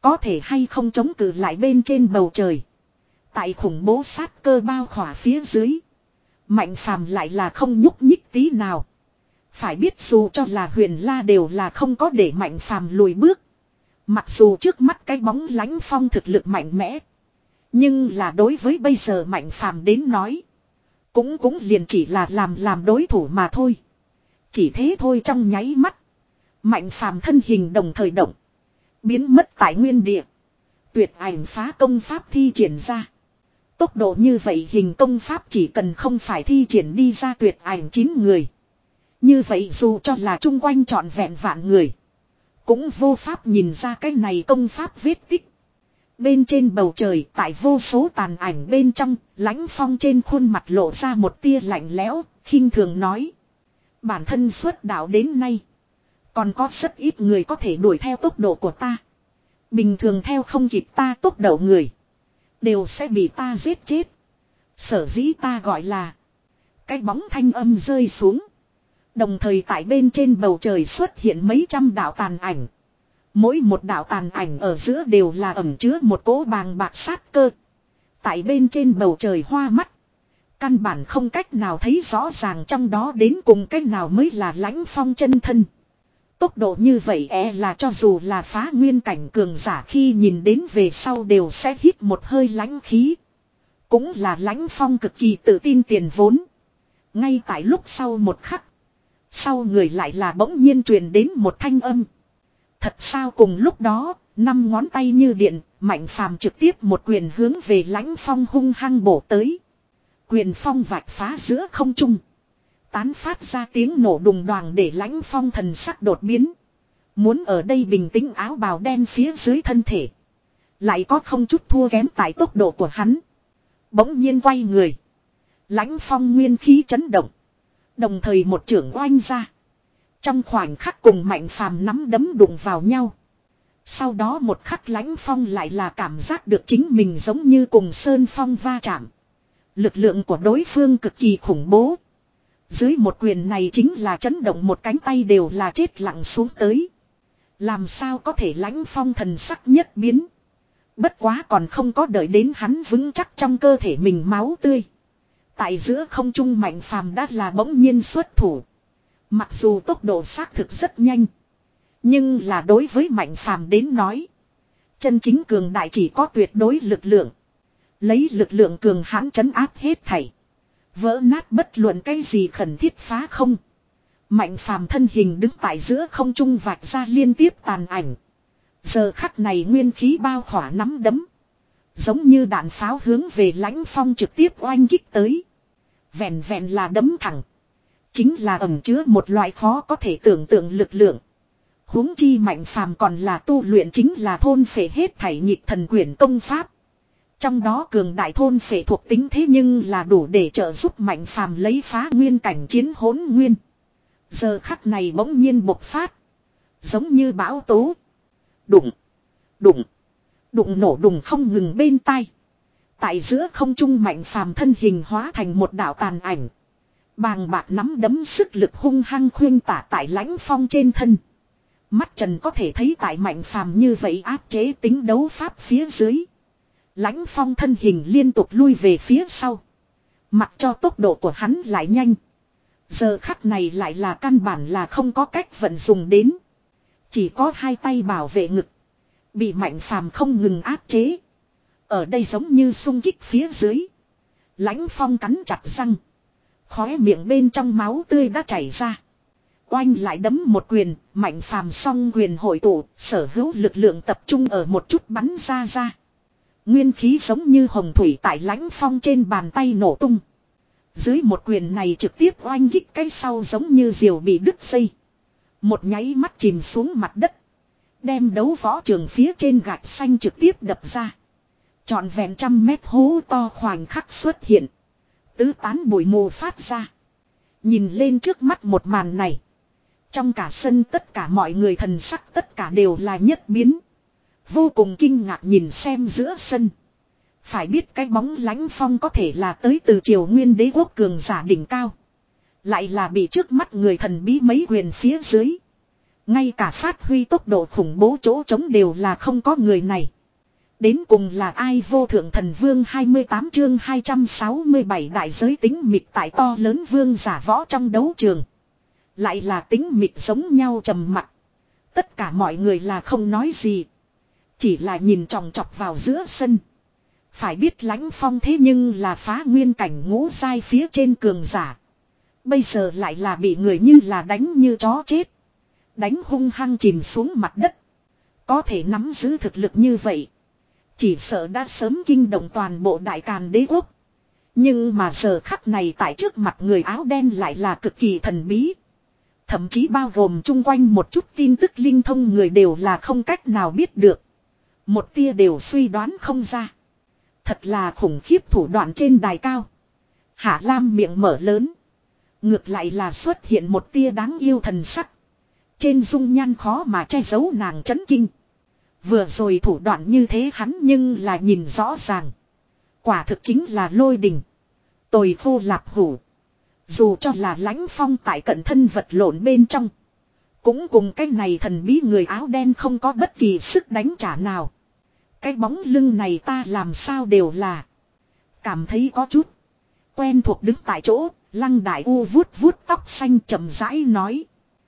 Có thể hay không chống cự lại bên trên bầu trời. Tại khủng bố sát cơ bao khỏa phía dưới. Mạnh phàm lại là không nhúc nhích tí nào. Phải biết dù cho là Huyền La đều là không có để Mạnh phàm lùi bước. Mặc dù trước mắt cái bóng Lãnh Phong thực lực mạnh mẽ. Nhưng là đối với bây giờ Mạnh phàm đến nói. Cũng cũng liền chỉ là làm làm đối thủ mà thôi. Chỉ thế thôi trong nháy mắt. Mạnh phàm thân hình đồng thời động. Biến mất tại nguyên địa. Tuyệt ảnh phá công pháp thi triển ra. Tốc độ như vậy hình công pháp chỉ cần không phải thi triển đi ra tuyệt ảnh chín người. Như vậy dù cho là chung quanh trọn vẹn vạn người. Cũng vô pháp nhìn ra cái này công pháp vết tích. Bên trên bầu trời tại vô số tàn ảnh bên trong. Lãnh Phong trên khuôn mặt lộ ra một tia lạnh lẽo. Khinh thường nói. Bản thân xuất đạo đến nay. Còn có rất ít người có thể đuổi theo tốc độ của ta. Bình thường theo không kịp ta tốc độ người. Đều sẽ bị ta giết chết. Sở dĩ ta gọi là. Cái bóng thanh âm rơi xuống. Đồng thời tại bên trên bầu trời xuất hiện mấy trăm đạo tàn ảnh. Mỗi một đạo tàn ảnh ở giữa đều là ẩn chứa một cỗ bàng bạc sát cơ. Tại bên trên bầu trời hoa mắt. Căn bản không cách nào thấy rõ ràng trong đó đến cùng cách nào mới là Lãnh Phong chân thân. Tốc độ như vậy e là cho dù là phá nguyên cảnh cường giả khi nhìn đến về sau đều sẽ hít một hơi lãnh khí. Cũng là Lãnh Phong cực kỳ tự tin tiền vốn. Ngay tại lúc sau một khắc. Sau người lại là bỗng nhiên truyền đến một thanh âm. Thật sao cùng lúc đó, năm ngón tay như điện, Mạnh phàm trực tiếp một quyền hướng về Lãnh Phong hung hăng bổ tới. Quyền phong vạch phá giữa không trung. Tán phát ra tiếng nổ đùng đoàng để Lãnh Phong thần sắc đột biến. Muốn ở đây bình tĩnh áo bào đen phía dưới thân thể. Lại có không chút thua kém tại tốc độ của hắn. Bỗng nhiên quay người. Lãnh Phong nguyên khí chấn động. Đồng thời một trưởng oanh ra. Trong khoảnh khắc cùng Mạnh phàm nắm đấm đụng vào nhau. Sau đó một khắc Lãnh Phong lại là cảm giác được chính mình giống như cùng Sơn Phong va chạm. Lực lượng của đối phương cực kỳ khủng bố. Dưới một quyền này chính là chấn động một cánh tay đều là chết lặng xuống tới. Làm sao có thể Lãnh Phong thần sắc nhất biến. Bất quá còn không có đợi đến hắn vững chắc trong cơ thể mình máu tươi. Tại giữa không trung Mạnh phàm đã là bỗng nhiên xuất thủ. Mặc dù tốc độ xác thực rất nhanh. Nhưng là đối với Mạnh phàm đến nói. Chân chính cường đại chỉ có tuyệt đối lực lượng. Lấy lực lượng cường hãn trấn áp hết thảy. Vỡ nát bất luận cái gì khẩn thiết phá không. Mạnh phàm thân hình đứng tại giữa không trung vạch ra liên tiếp tàn ảnh. Giờ khắc này nguyên khí bao khỏa nắm đấm. Giống như đạn pháo hướng về Lãnh Phong trực tiếp oanh kích tới. Vẹn vẹn là đấm thẳng. Chính là ẩn chứa một loại khó có thể tưởng tượng lực lượng. Huống chi Mạnh phàm còn là tu luyện chính là thôn phệ hết thảy nhịp thần quyển công pháp. Trong đó cường đại thôn phệ thuộc tính thế nhưng là đủ để trợ giúp Mạnh phàm lấy phá nguyên cảnh chiến hỗn nguyên. Giờ khắc này bỗng nhiên bộc phát. Giống như bão tố. Đụng. Đụng. Đụng nổ đùng không ngừng bên tai. Tại giữa không trung Mạnh phàm thân hình hóa thành một đạo tàn ảnh. Bàng bạc nắm đấm sức lực hung hăng khuyên tả tại Lãnh Phong trên thân. Mắt trần có thể thấy tại Mạnh phàm như vậy áp chế tính đấu pháp phía dưới. Lãnh Phong thân hình liên tục lui về phía sau. Mặc cho tốc độ của hắn lại nhanh. Giờ khắc này lại là căn bản là không có cách vận dụng đến. Chỉ có hai tay bảo vệ ngực. Bị Mạnh phàm không ngừng áp chế. Ở đây giống như xung kích phía dưới. Lãnh Phong cắn chặt răng. Khóe miệng bên trong máu tươi đã chảy ra. Oanh lại đấm một quyền. Mạnh phàm song quyền hội tụ. Sở hữu lực lượng tập trung ở một chút bắn ra ra. Nguyên khí giống như hồng thủy tại Lãnh Phong trên bàn tay nổ tung. Dưới một quyền này trực tiếp oanh kích cái sau giống như diều bị đứt dây. Một nháy mắt chìm xuống mặt đất. Đem đấu võ trường phía trên gạch xanh trực tiếp đập ra. Trọn vẹn trăm mét hố to khoảnh khắc xuất hiện. Tứ tán bụi mù phát ra. Nhìn lên trước mắt một màn này. Trong cả sân tất cả mọi người thần sắc tất cả đều là nhất biến. Vô cùng kinh ngạc nhìn xem giữa sân. Phải biết cái bóng Lãnh Phong có thể là tới từ triều nguyên đế quốc cường giả đỉnh cao. Lại là bị trước mắt người thần bí mấy quyền phía dưới. Ngay cả phát huy tốc độ khủng bố chỗ trống đều là không có người này. Đến cùng là ai? Vô thượng thần vương hai mươi tám chương hai trăm sáu mươi bảy đại giới tính mịt tại to lớn vương giả võ trong đấu trường. Lại là tính mịt giống nhau trầm mặc. Tất cả mọi người là không nói gì. Chỉ là nhìn chòng chọc vào giữa sân. Phải biết Lãnh Phong thế nhưng là phá nguyên cảnh ngũ giai phía trên cường giả. Bây giờ lại là bị người như là đánh như chó chết. Đánh hung hăng chìm xuống mặt đất. Có thể nắm giữ thực lực như vậy. Chỉ sợ đã sớm kinh động toàn bộ Đại Càn đế quốc. Nhưng mà giờ khắc này tại trước mặt người áo đen lại là cực kỳ thần bí. Thậm chí bao gồm chung quanh một chút tin tức linh thông người đều là không cách nào biết được. Một tia đều suy đoán không ra. Thật là khủng khiếp thủ đoạn trên đài cao. Hạ Lam miệng mở lớn. Ngược lại là xuất hiện một tia đáng yêu thần sắc. Trên dung nhan khó mà che giấu nàng chấn kinh. Vừa rồi thủ đoạn như thế hắn nhưng là nhìn rõ ràng. Quả thực chính là lôi đình. Tồi khô lạp hủ. Dù cho là Lãnh Phong tại cận thân vật lộn bên trong. Cũng cùng cái này thần bí người áo đen không có bất kỳ sức đánh trả nào. Cái bóng lưng này ta làm sao đều là. Cảm thấy có chút. Quen thuộc đứng tại chỗ. Lăng Đại U vuốt vuốt tóc xanh chậm rãi nói.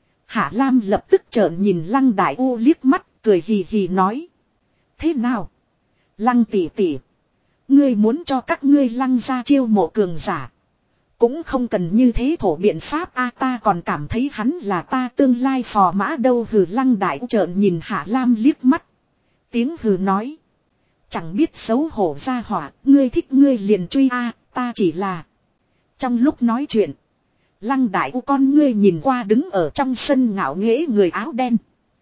Hạ Lam lập tức trợn nhìn Lăng Đại U liếc mắt. Cười hì hì nói. Thế nào? Lăng tỷ tỷ. Ngươi muốn cho các ngươi Lăng ra chiêu mộ cường giả. Cũng không cần như thế thổ biện pháp a, ta còn cảm thấy hắn là ta tương lai phò mã đâu. Hừ. Lăng Đại U trợn nhìn Hạ Lam liếc mắt. Tiếng hừ nói. Chẳng biết xấu hổ ra hỏa. Ngươi thích ngươi liền truy a, ta chỉ là. Trong lúc nói chuyện. Lăng Đại U con ngươi nhìn qua đứng ở trong sân ngạo nghễ người áo đen.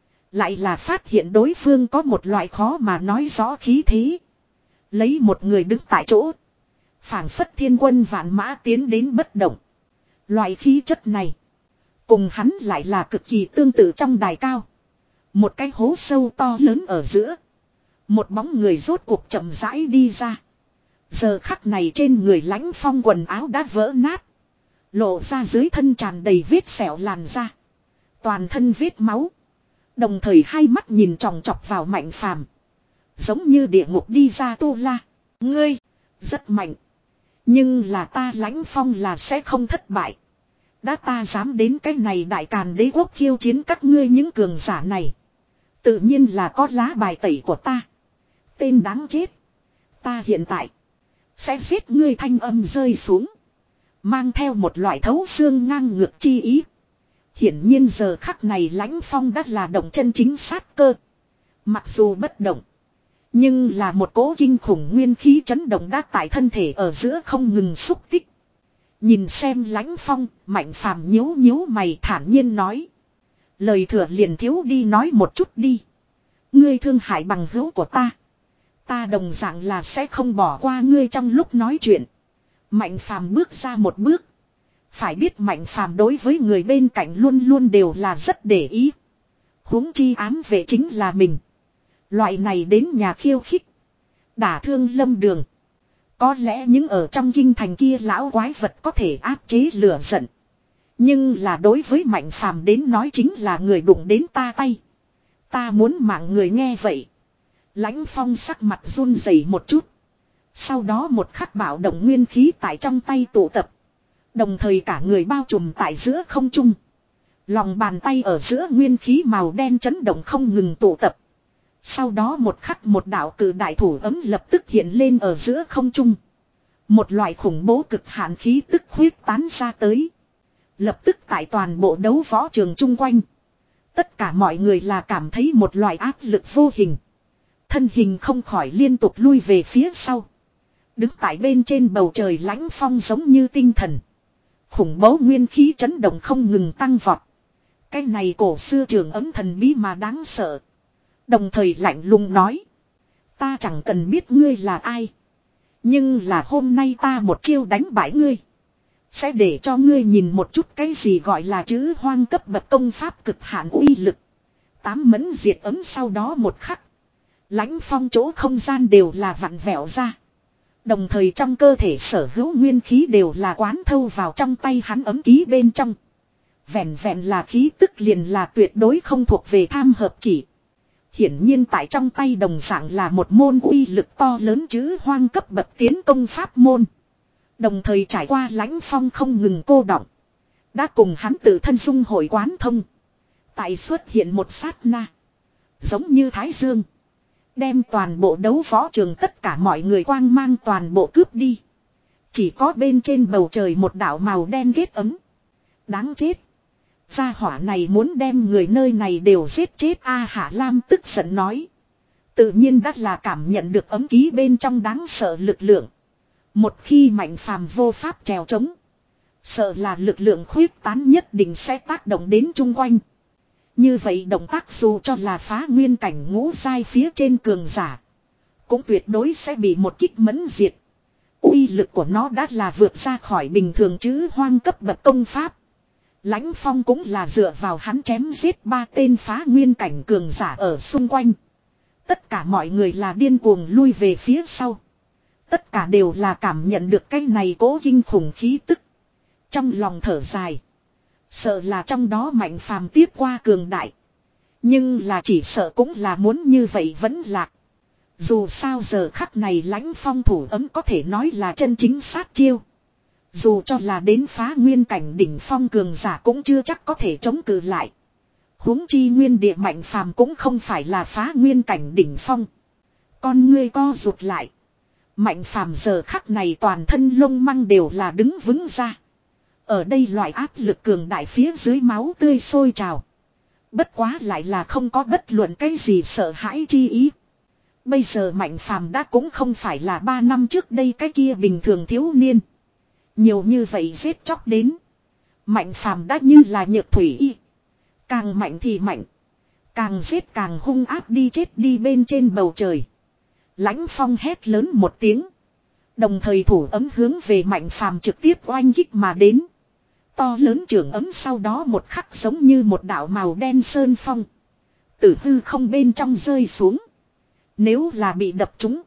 Lại là phát hiện đối phương có một loại khó mà nói rõ khí thế. Lấy một người đứng tại chỗ. Phảng phất thiên quân vạn mã tiến đến bất động. Loại khí chất này. Cùng hắn lại là cực kỳ tương tự trong đài cao. Một cái hố sâu to lớn ở giữa. Một bóng người rốt cuộc chậm rãi đi ra. Giờ khắc này trên người Lãnh Phong quần áo đã vỡ nát. Lộ ra dưới thân tràn đầy vết sẹo làn da. Toàn thân vết máu. Đồng thời hai mắt nhìn tròng trọc vào Mạnh Phàm. Giống như địa ngục đi ra Tu La. Ngươi, rất mạnh. Nhưng là ta Lãnh Phong là sẽ không thất bại. Đã ta dám đến cái này Đại Càn đế quốc khiêu chiến các ngươi những cường giả này. Tự nhiên là có lá bài tẩy của ta. Tên đáng chết. Ta hiện tại sẽ giết ngươi. Thanh âm rơi xuống. Mang theo một loại thấu xương ngang ngược chi ý. Hiển nhiên giờ khắc này Lãnh Phong đã là động chân chính sát cơ. Mặc dù bất động. Nhưng là một cỗ kinh khủng nguyên khí chấn động đã tại thân thể ở giữa không ngừng xúc tích. Nhìn xem Lãnh Phong, Mạnh Phàm nhíu nhíu mày thản nhiên nói. Lời thừa liền thiếu đi nói một chút đi. Ngươi thương hại bằng hữu của ta. Ta đồng dạng là sẽ không bỏ qua ngươi. Trong lúc nói chuyện. Mạnh Phàm bước ra một bước. Phải biết Mạnh Phàm đối với người bên cạnh luôn luôn đều là rất để ý. Huống chi ám vệ chính là mình. Loại này đến nhà khiêu khích. Đả thương Lâm Đường. Có lẽ những ở trong kinh thành kia lão quái vật có thể áp chế lửa giận. Nhưng là đối với Mạnh Phàm đến nói chính là người đụng đến ta tay. Ta muốn mạng người nghe vậy. Lãnh Phong sắc mặt run rẩy một chút. Sau đó một khắc bạo động nguyên khí tại trong tay tụ tập. Đồng thời cả người bao trùm tại giữa không trung. Lòng bàn tay ở giữa nguyên khí màu đen chấn động không ngừng tụ tập. Sau đó một khắc một đạo cử đại thủ ấm lập tức hiện lên ở giữa không trung. Một loại khủng bố cực hạn khí tức huyết tán ra tới. Lập tức tại toàn bộ đấu võ trường chung quanh. Tất cả mọi người là cảm thấy một loại áp lực vô hình. Thân hình không khỏi liên tục lui về phía sau. Đứng tại bên trên bầu trời Lãnh Phong giống như tinh thần. Khủng bố nguyên khí chấn động không ngừng tăng vọt. Cái này cổ xưa trường ấm thần bí mà đáng sợ. Đồng thời lạnh lùng nói. Ta chẳng cần biết ngươi là ai. Nhưng là hôm nay ta một chiêu đánh bại ngươi. Sẽ để cho ngươi nhìn một chút cái gì gọi là chữ hoang cấp bậc công pháp cực hạn uy lực. Tám mẫn diệt ấm sau đó một khắc. Lãnh Phong chỗ không gian đều là vặn vẹo ra. Đồng thời trong cơ thể sở hữu nguyên khí đều là quán thâu vào trong tay hắn ấm ký bên trong. Vẹn vẹn là khí tức liền là tuyệt đối không thuộc về tham hợp chỉ. Hiển nhiên tại trong tay đồng dạng là một môn uy lực to lớn chứ hoang cấp bậc tiến công pháp môn. Đồng thời trải qua Lãnh Phong không ngừng cô đọng. Đã cùng hắn tự thân dung hội quán thông. Tại xuất hiện một sát na. Giống như Thái Dương. Đem toàn bộ đấu võ trường tất cả mọi người quang mang toàn bộ cướp đi. Chỉ có bên trên bầu trời một đạo màu đen ghét ấm. Đáng chết. Gia hỏa này muốn đem người nơi này đều giết chết A Hạ Lam tức giận nói. Tự nhiên đã là cảm nhận được ấm ký bên trong đáng sợ lực lượng. Một khi Mạnh Phàm vô pháp trèo trống. Sợ là lực lượng khuyết tán nhất định sẽ tác động đến chung quanh. Như vậy động tác dù cho là phá nguyên cảnh ngũ giai phía trên cường giả. Cũng tuyệt đối sẽ bị một kích mẫn diệt. Uy lực của nó đã là vượt ra khỏi bình thường chứ hoang cấp bậc công pháp. Lãnh Phong cũng là dựa vào hắn chém giết ba tên phá nguyên cảnh cường giả ở xung quanh. Tất cả mọi người là điên cuồng lui về phía sau. Tất cả đều là cảm nhận được cái này cố kinh khủng khí tức. Trong lòng thở dài. Sợ là trong đó Mạnh Phàm tiếp qua cường đại. Nhưng là chỉ sợ cũng là muốn như vậy vẫn lạc. Dù sao giờ khắc này Lãnh Phong thủ ấm có thể nói là chân chính sát chiêu. Dù cho là đến phá nguyên cảnh đỉnh phong cường giả cũng chưa chắc có thể chống cự lại. Huống chi nguyên địa Mạnh Phàm cũng không phải là phá nguyên cảnh đỉnh phong. Con ngươi co rụt lại. Mạnh Phàm giờ khắc này toàn thân lông măng đều là đứng vững ra. Ở đây loại áp lực cường đại phía dưới máu tươi sôi trào. Bất quá lại là không có bất luận cái gì sợ hãi chi ý. Bây giờ Mạnh Phàm đã cũng không phải là ba năm trước đây cái kia bình thường thiếu niên. Nhiều như vậy giết chóc đến. Mạnh Phàm đã như là nhược thủy y. Càng mạnh thì mạnh. Càng giết càng hung áp đi chết đi bên trên bầu trời. Lãnh Phong hét lớn một tiếng. Đồng thời thủ ấm hướng về Mạnh Phàm trực tiếp oanh kích mà đến. To lớn trường ấm sau đó một khắc giống như một đạo màu đen sơn phong. Từ hư không bên trong rơi xuống. Nếu là bị đập trúng.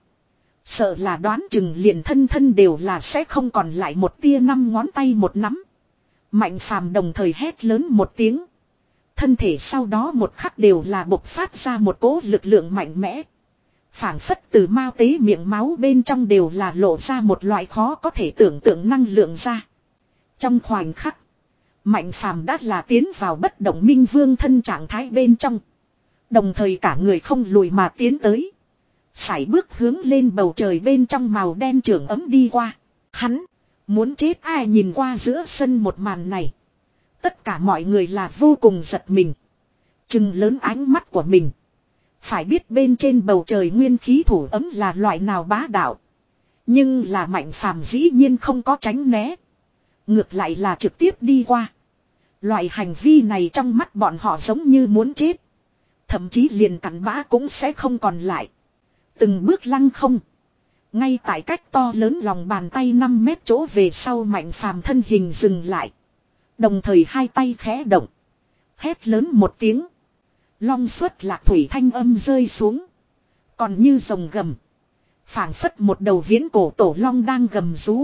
Sợ là đoán chừng liền thân thân đều là sẽ không còn lại một tia năm ngón tay một nắm. Mạnh Phàm đồng thời hét lớn một tiếng. Thân thể sau đó một khắc đều là bộc phát ra một cỗ lực lượng mạnh mẽ. Phảng phất từ mao tế miệng máu bên trong đều là lộ ra một loại khó có thể tưởng tượng năng lượng ra. Trong khoảnh khắc, Mạnh Phàm đã là tiến vào bất động minh vương thân trạng thái bên trong. Đồng thời cả người không lùi mà tiến tới. Sải bước hướng lên bầu trời bên trong màu đen trường ấm đi qua. Hắn, muốn chết ai nhìn qua giữa sân một màn này. Tất cả mọi người là vô cùng giật mình. Trừng lớn ánh mắt của mình. Phải biết bên trên bầu trời nguyên khí thủ ấm là loại nào bá đạo. Nhưng là Mạnh Phàm dĩ nhiên không có tránh né. Ngược lại là trực tiếp đi qua. Loại hành vi này trong mắt bọn họ giống như muốn chết. Thậm chí liền cặn bã cũng sẽ không còn lại. Từng bước lăng không. Ngay tại cách to lớn lòng bàn tay năm mét chỗ về sau Mạnh Phàm thân hình dừng lại. Đồng thời hai tay khẽ động. Hét lớn một tiếng. Long xuất lạc thủy thanh âm rơi xuống. Còn như rồng gầm. Phảng phất một đầu viễn cổ tổ long đang gầm rú.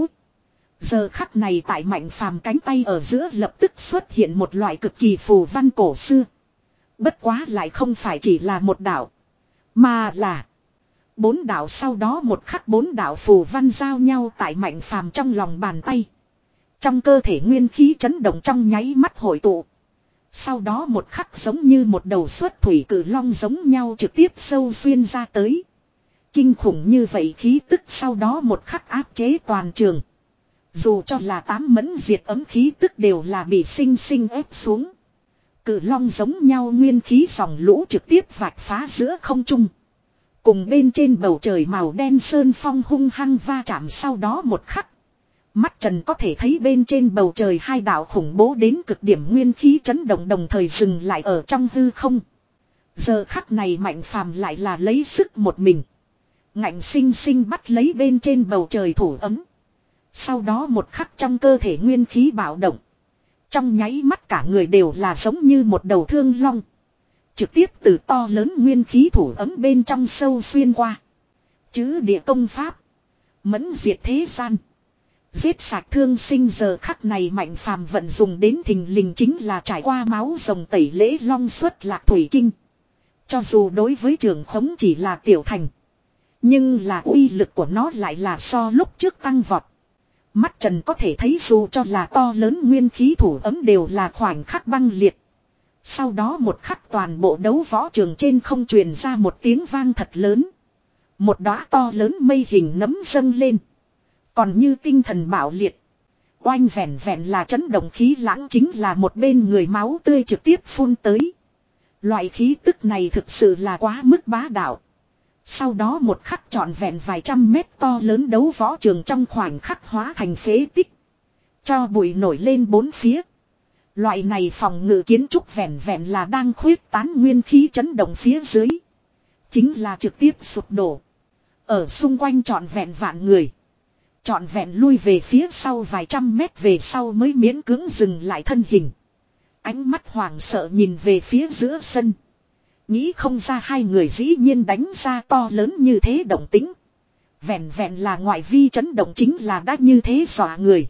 Giờ khắc này tại Mạnh Phàm cánh tay ở giữa lập tức xuất hiện một loại cực kỳ phù văn cổ xưa. Bất quá lại không phải chỉ là một đạo. Mà là bốn đạo sau đó một khắc bốn đạo phù văn giao nhau tại Mạnh Phàm trong lòng bàn tay. Trong cơ thể nguyên khí chấn động trong nháy mắt hội tụ. Sau đó một khắc giống như một đầu xuất thủy cử long giống nhau trực tiếp sâu xuyên ra tới. Kinh khủng như vậy khí tức sau đó một khắc áp chế toàn trường. Dù cho là tám mẫn diệt ấm khí tức đều là bị sinh sinh ép xuống. Cử long giống nhau nguyên khí dòng lũ trực tiếp vạch phá giữa không trung. Cùng bên trên bầu trời màu đen sơn phong hung hăng va chạm sau đó một khắc. Mắt trần có thể thấy bên trên bầu trời hai đạo khủng bố đến cực điểm nguyên khí chấn động đồng thời dừng lại ở trong hư không. Giờ khắc này Mạnh Phàm lại là lấy sức một mình. Ngạnh sinh sinh bắt lấy bên trên bầu trời thủ ấm. Sau đó một khắc trong cơ thể nguyên khí bạo động. Trong nháy mắt cả người đều là giống như một đầu thương long. Trực tiếp từ to lớn nguyên khí thủ ấm bên trong sâu xuyên qua. Chứ địa công pháp. Mẫn diệt thế gian. Giết sạch thương sinh giờ khắc này Mạnh Phàm vận dùng đến thình lình chính là trải qua máu rồng tẩy lễ long xuất lạc thủy kinh. Cho dù đối với trường khống chỉ là tiểu thành. Nhưng là uy lực của nó lại là so lúc trước tăng vọt. Mắt trần có thể thấy dù cho là to lớn nguyên khí thủ ấm đều là khoảnh khắc băng liệt. Sau đó một khắc toàn bộ đấu võ trường trên không truyền ra một tiếng vang thật lớn. Một đóa to lớn mây hình nấm dâng lên. Còn như tinh thần bạo liệt. Oanh vẹn vẹn là chấn động khí lãng chính là một bên người máu tươi trực tiếp phun tới. Loại khí tức này thực sự là quá mức bá đạo. Sau đó một khắc trọn vẹn vài trăm mét to lớn đấu võ trường trong khoảnh khắc hóa thành phế tích. Cho bụi nổi lên bốn phía. Loại này phòng ngự kiến trúc vẹn vẹn là đang khuyết tán nguyên khí chấn động phía dưới. Chính là trực tiếp sụp đổ. Ở xung quanh trọn vẹn vạn người. Trọn vẹn lui về phía sau vài trăm mét về sau mới miễn cưỡng dừng lại thân hình. Ánh mắt hoảng sợ nhìn về phía giữa sân. Nghĩ không ra hai người dĩ nhiên đánh ra to lớn như thế động tĩnh. Vẹn vẹn là ngoại vi chấn động chính là đã như thế dọa người.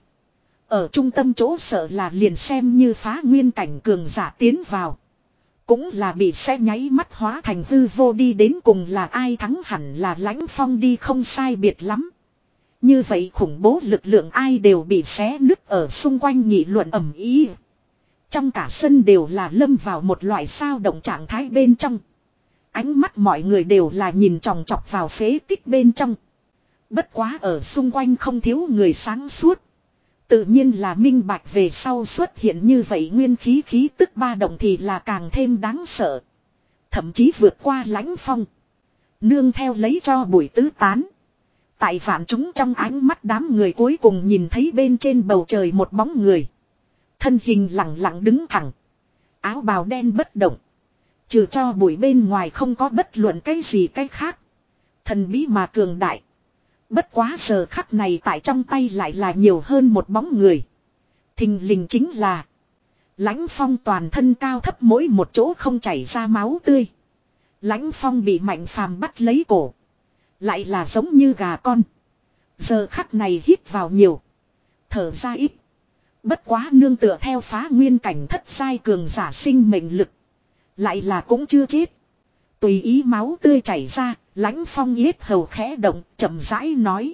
Ở trung tâm chỗ sợ là liền xem như phá nguyên cảnh cường giả tiến vào. Cũng là bị xe nháy mắt hóa thành hư vô đi đến cùng là ai thắng hẳn là Lãnh Phong đi không sai biệt lắm. Như vậy khủng bố lực lượng ai đều bị xé nứt ở xung quanh nghị luận ầm ĩ. Trong cả sân đều là lâm vào một loại sao động trạng thái bên trong. Ánh mắt mọi người đều là nhìn chòng chọc vào phế tích bên trong. Bất quá ở xung quanh không thiếu người sáng suốt. Tự nhiên là minh bạch về sau xuất hiện như vậy nguyên khí khí tức ba động thì là càng thêm đáng sợ. Thậm chí vượt qua Lãnh Phong. Nương theo lấy cho bụi tứ tán. Tại vạn chúng trong ánh mắt đám người cuối cùng nhìn thấy bên trên bầu trời một bóng người. Thân hình lặng lặng đứng thẳng. Áo bào đen bất động. Trừ cho bụi bên ngoài không có bất luận cái gì cái khác. Thần bí mà cường đại. Bất quá giờ khắc này tại trong tay lại là nhiều hơn một bóng người. Thình lình chính là Lãnh Phong toàn thân cao thấp mỗi một chỗ không chảy ra máu tươi. Lãnh Phong bị Mạnh Phàm bắt lấy cổ. Lại là giống như gà con. Giờ khắc này hít vào nhiều. Thở ra ít. Bất quá nương tựa theo phá nguyên cảnh thất sai cường giả sinh mệnh lực. Lại là cũng chưa chết. Tùy ý máu tươi chảy ra. Lãnh Phong yết hầu khẽ động chậm rãi nói.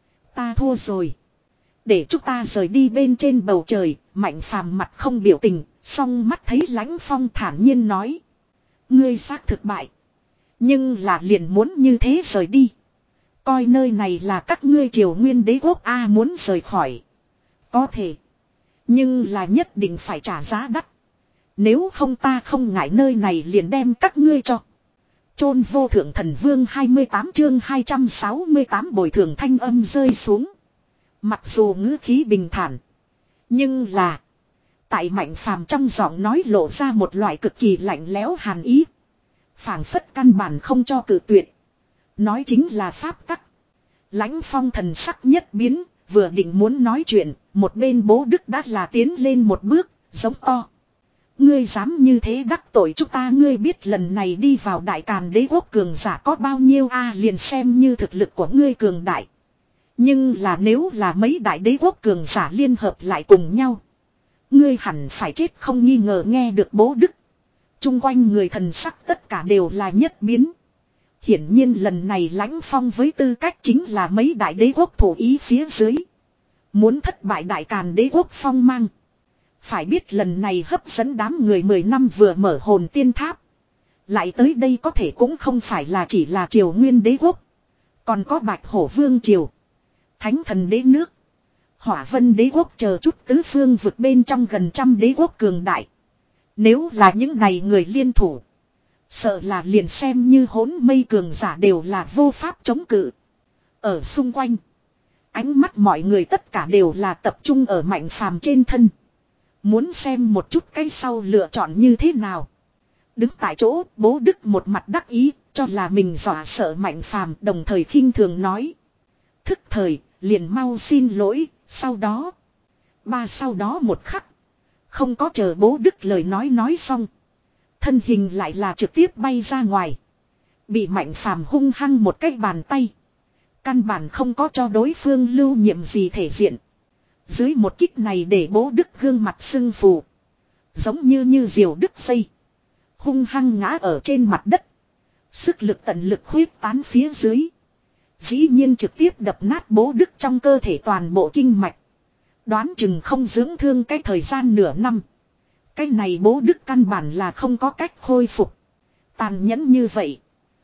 Ta thua rồi. Để chúng ta rời đi bên trên bầu trời. Mạnh Phàm mặt không biểu tình. Song mắt thấy Lãnh Phong thản nhiên nói. Ngươi xác thực bại. Nhưng là liền muốn như thế rời đi. Coi nơi này là các ngươi Triều Nguyên Đế quốc A muốn rời khỏi. Có thể. Nhưng là nhất định phải trả giá đắt. Nếu không ta không ngại nơi này liền đem các ngươi cho. Chôn vô thượng thần vương hai mươi tám chương hai trăm sáu mươi tám bồi thường thanh âm rơi xuống. Mặc dù ngữ khí bình thản. Nhưng là. Tại Mạnh Phàm trong giọng nói lộ ra một loại cực kỳ lạnh lẽo hàn ý. Phảng phất căn bản không cho cự tuyệt. Nói chính là pháp tắc. Lãnh Phong thần sắc nhất biến. Vừa định muốn nói chuyện. Một bên Bố Đức đã là tiến lên một bước. Giống to. Ngươi dám như thế đắc tội chúng ta. Ngươi biết lần này đi vào Đại Càn Đế quốc cường giả có bao nhiêu a à, liền xem như thực lực của ngươi cường đại. Nhưng là nếu là mấy đại đế quốc cường giả liên hợp lại cùng nhau. Ngươi hẳn phải chết không nghi ngờ. Nghe được Bố Đức. Trung quanh người thần sắc tất cả đều là nhất biến. Hiển nhiên lần này Lãnh Phong với tư cách chính là mấy đại đế quốc thủ ý phía dưới. Muốn thất bại Đại Càn Đế quốc phong mang. Phải biết lần này hấp dẫn đám người mười năm vừa mở hồn tiên tháp. Lại tới đây có thể cũng không phải là chỉ là Triều Nguyên Đế quốc. Còn có Bạch Hổ Vương Triều. Thánh Thần Đế nước. Hỏa Vân Đế quốc chờ chút tứ phương vực bên trong gần trăm đế quốc cường đại. Nếu là những này người liên thủ. Sợ là liền xem như hỗn mây cường giả đều là vô pháp chống cự. Ở xung quanh. Ánh mắt mọi người tất cả đều là tập trung ở Mạnh Phàm trên thân. Muốn xem một chút cái sau lựa chọn như thế nào. Đứng tại chỗ Bố Đức một mặt đắc ý. Cho là mình dọa sợ Mạnh Phàm đồng thời khinh thường nói. Thức thời liền mau xin lỗi. Sau đó. Ba sau đó một khắc. Không có chờ Bố Đức lời nói nói xong. Thân hình lại là trực tiếp bay ra ngoài. Bị Mạnh Phàm hung hăng một cái bàn tay. Căn bản không có cho đối phương lưu nhiệm gì thể diện. Dưới một kích này để Bố Đức gương mặt sưng phù. Giống như như diều đứt dây. Hung hăng ngã ở trên mặt đất. Sức lực tận lực huyết tán phía dưới. Dĩ nhiên trực tiếp đập nát Bố Đức trong cơ thể toàn bộ kinh mạch. Đoán chừng không dưỡng thương cái thời gian nửa năm. Cái này Bố Đức căn bản là không có cách khôi phục. Tàn nhẫn như vậy.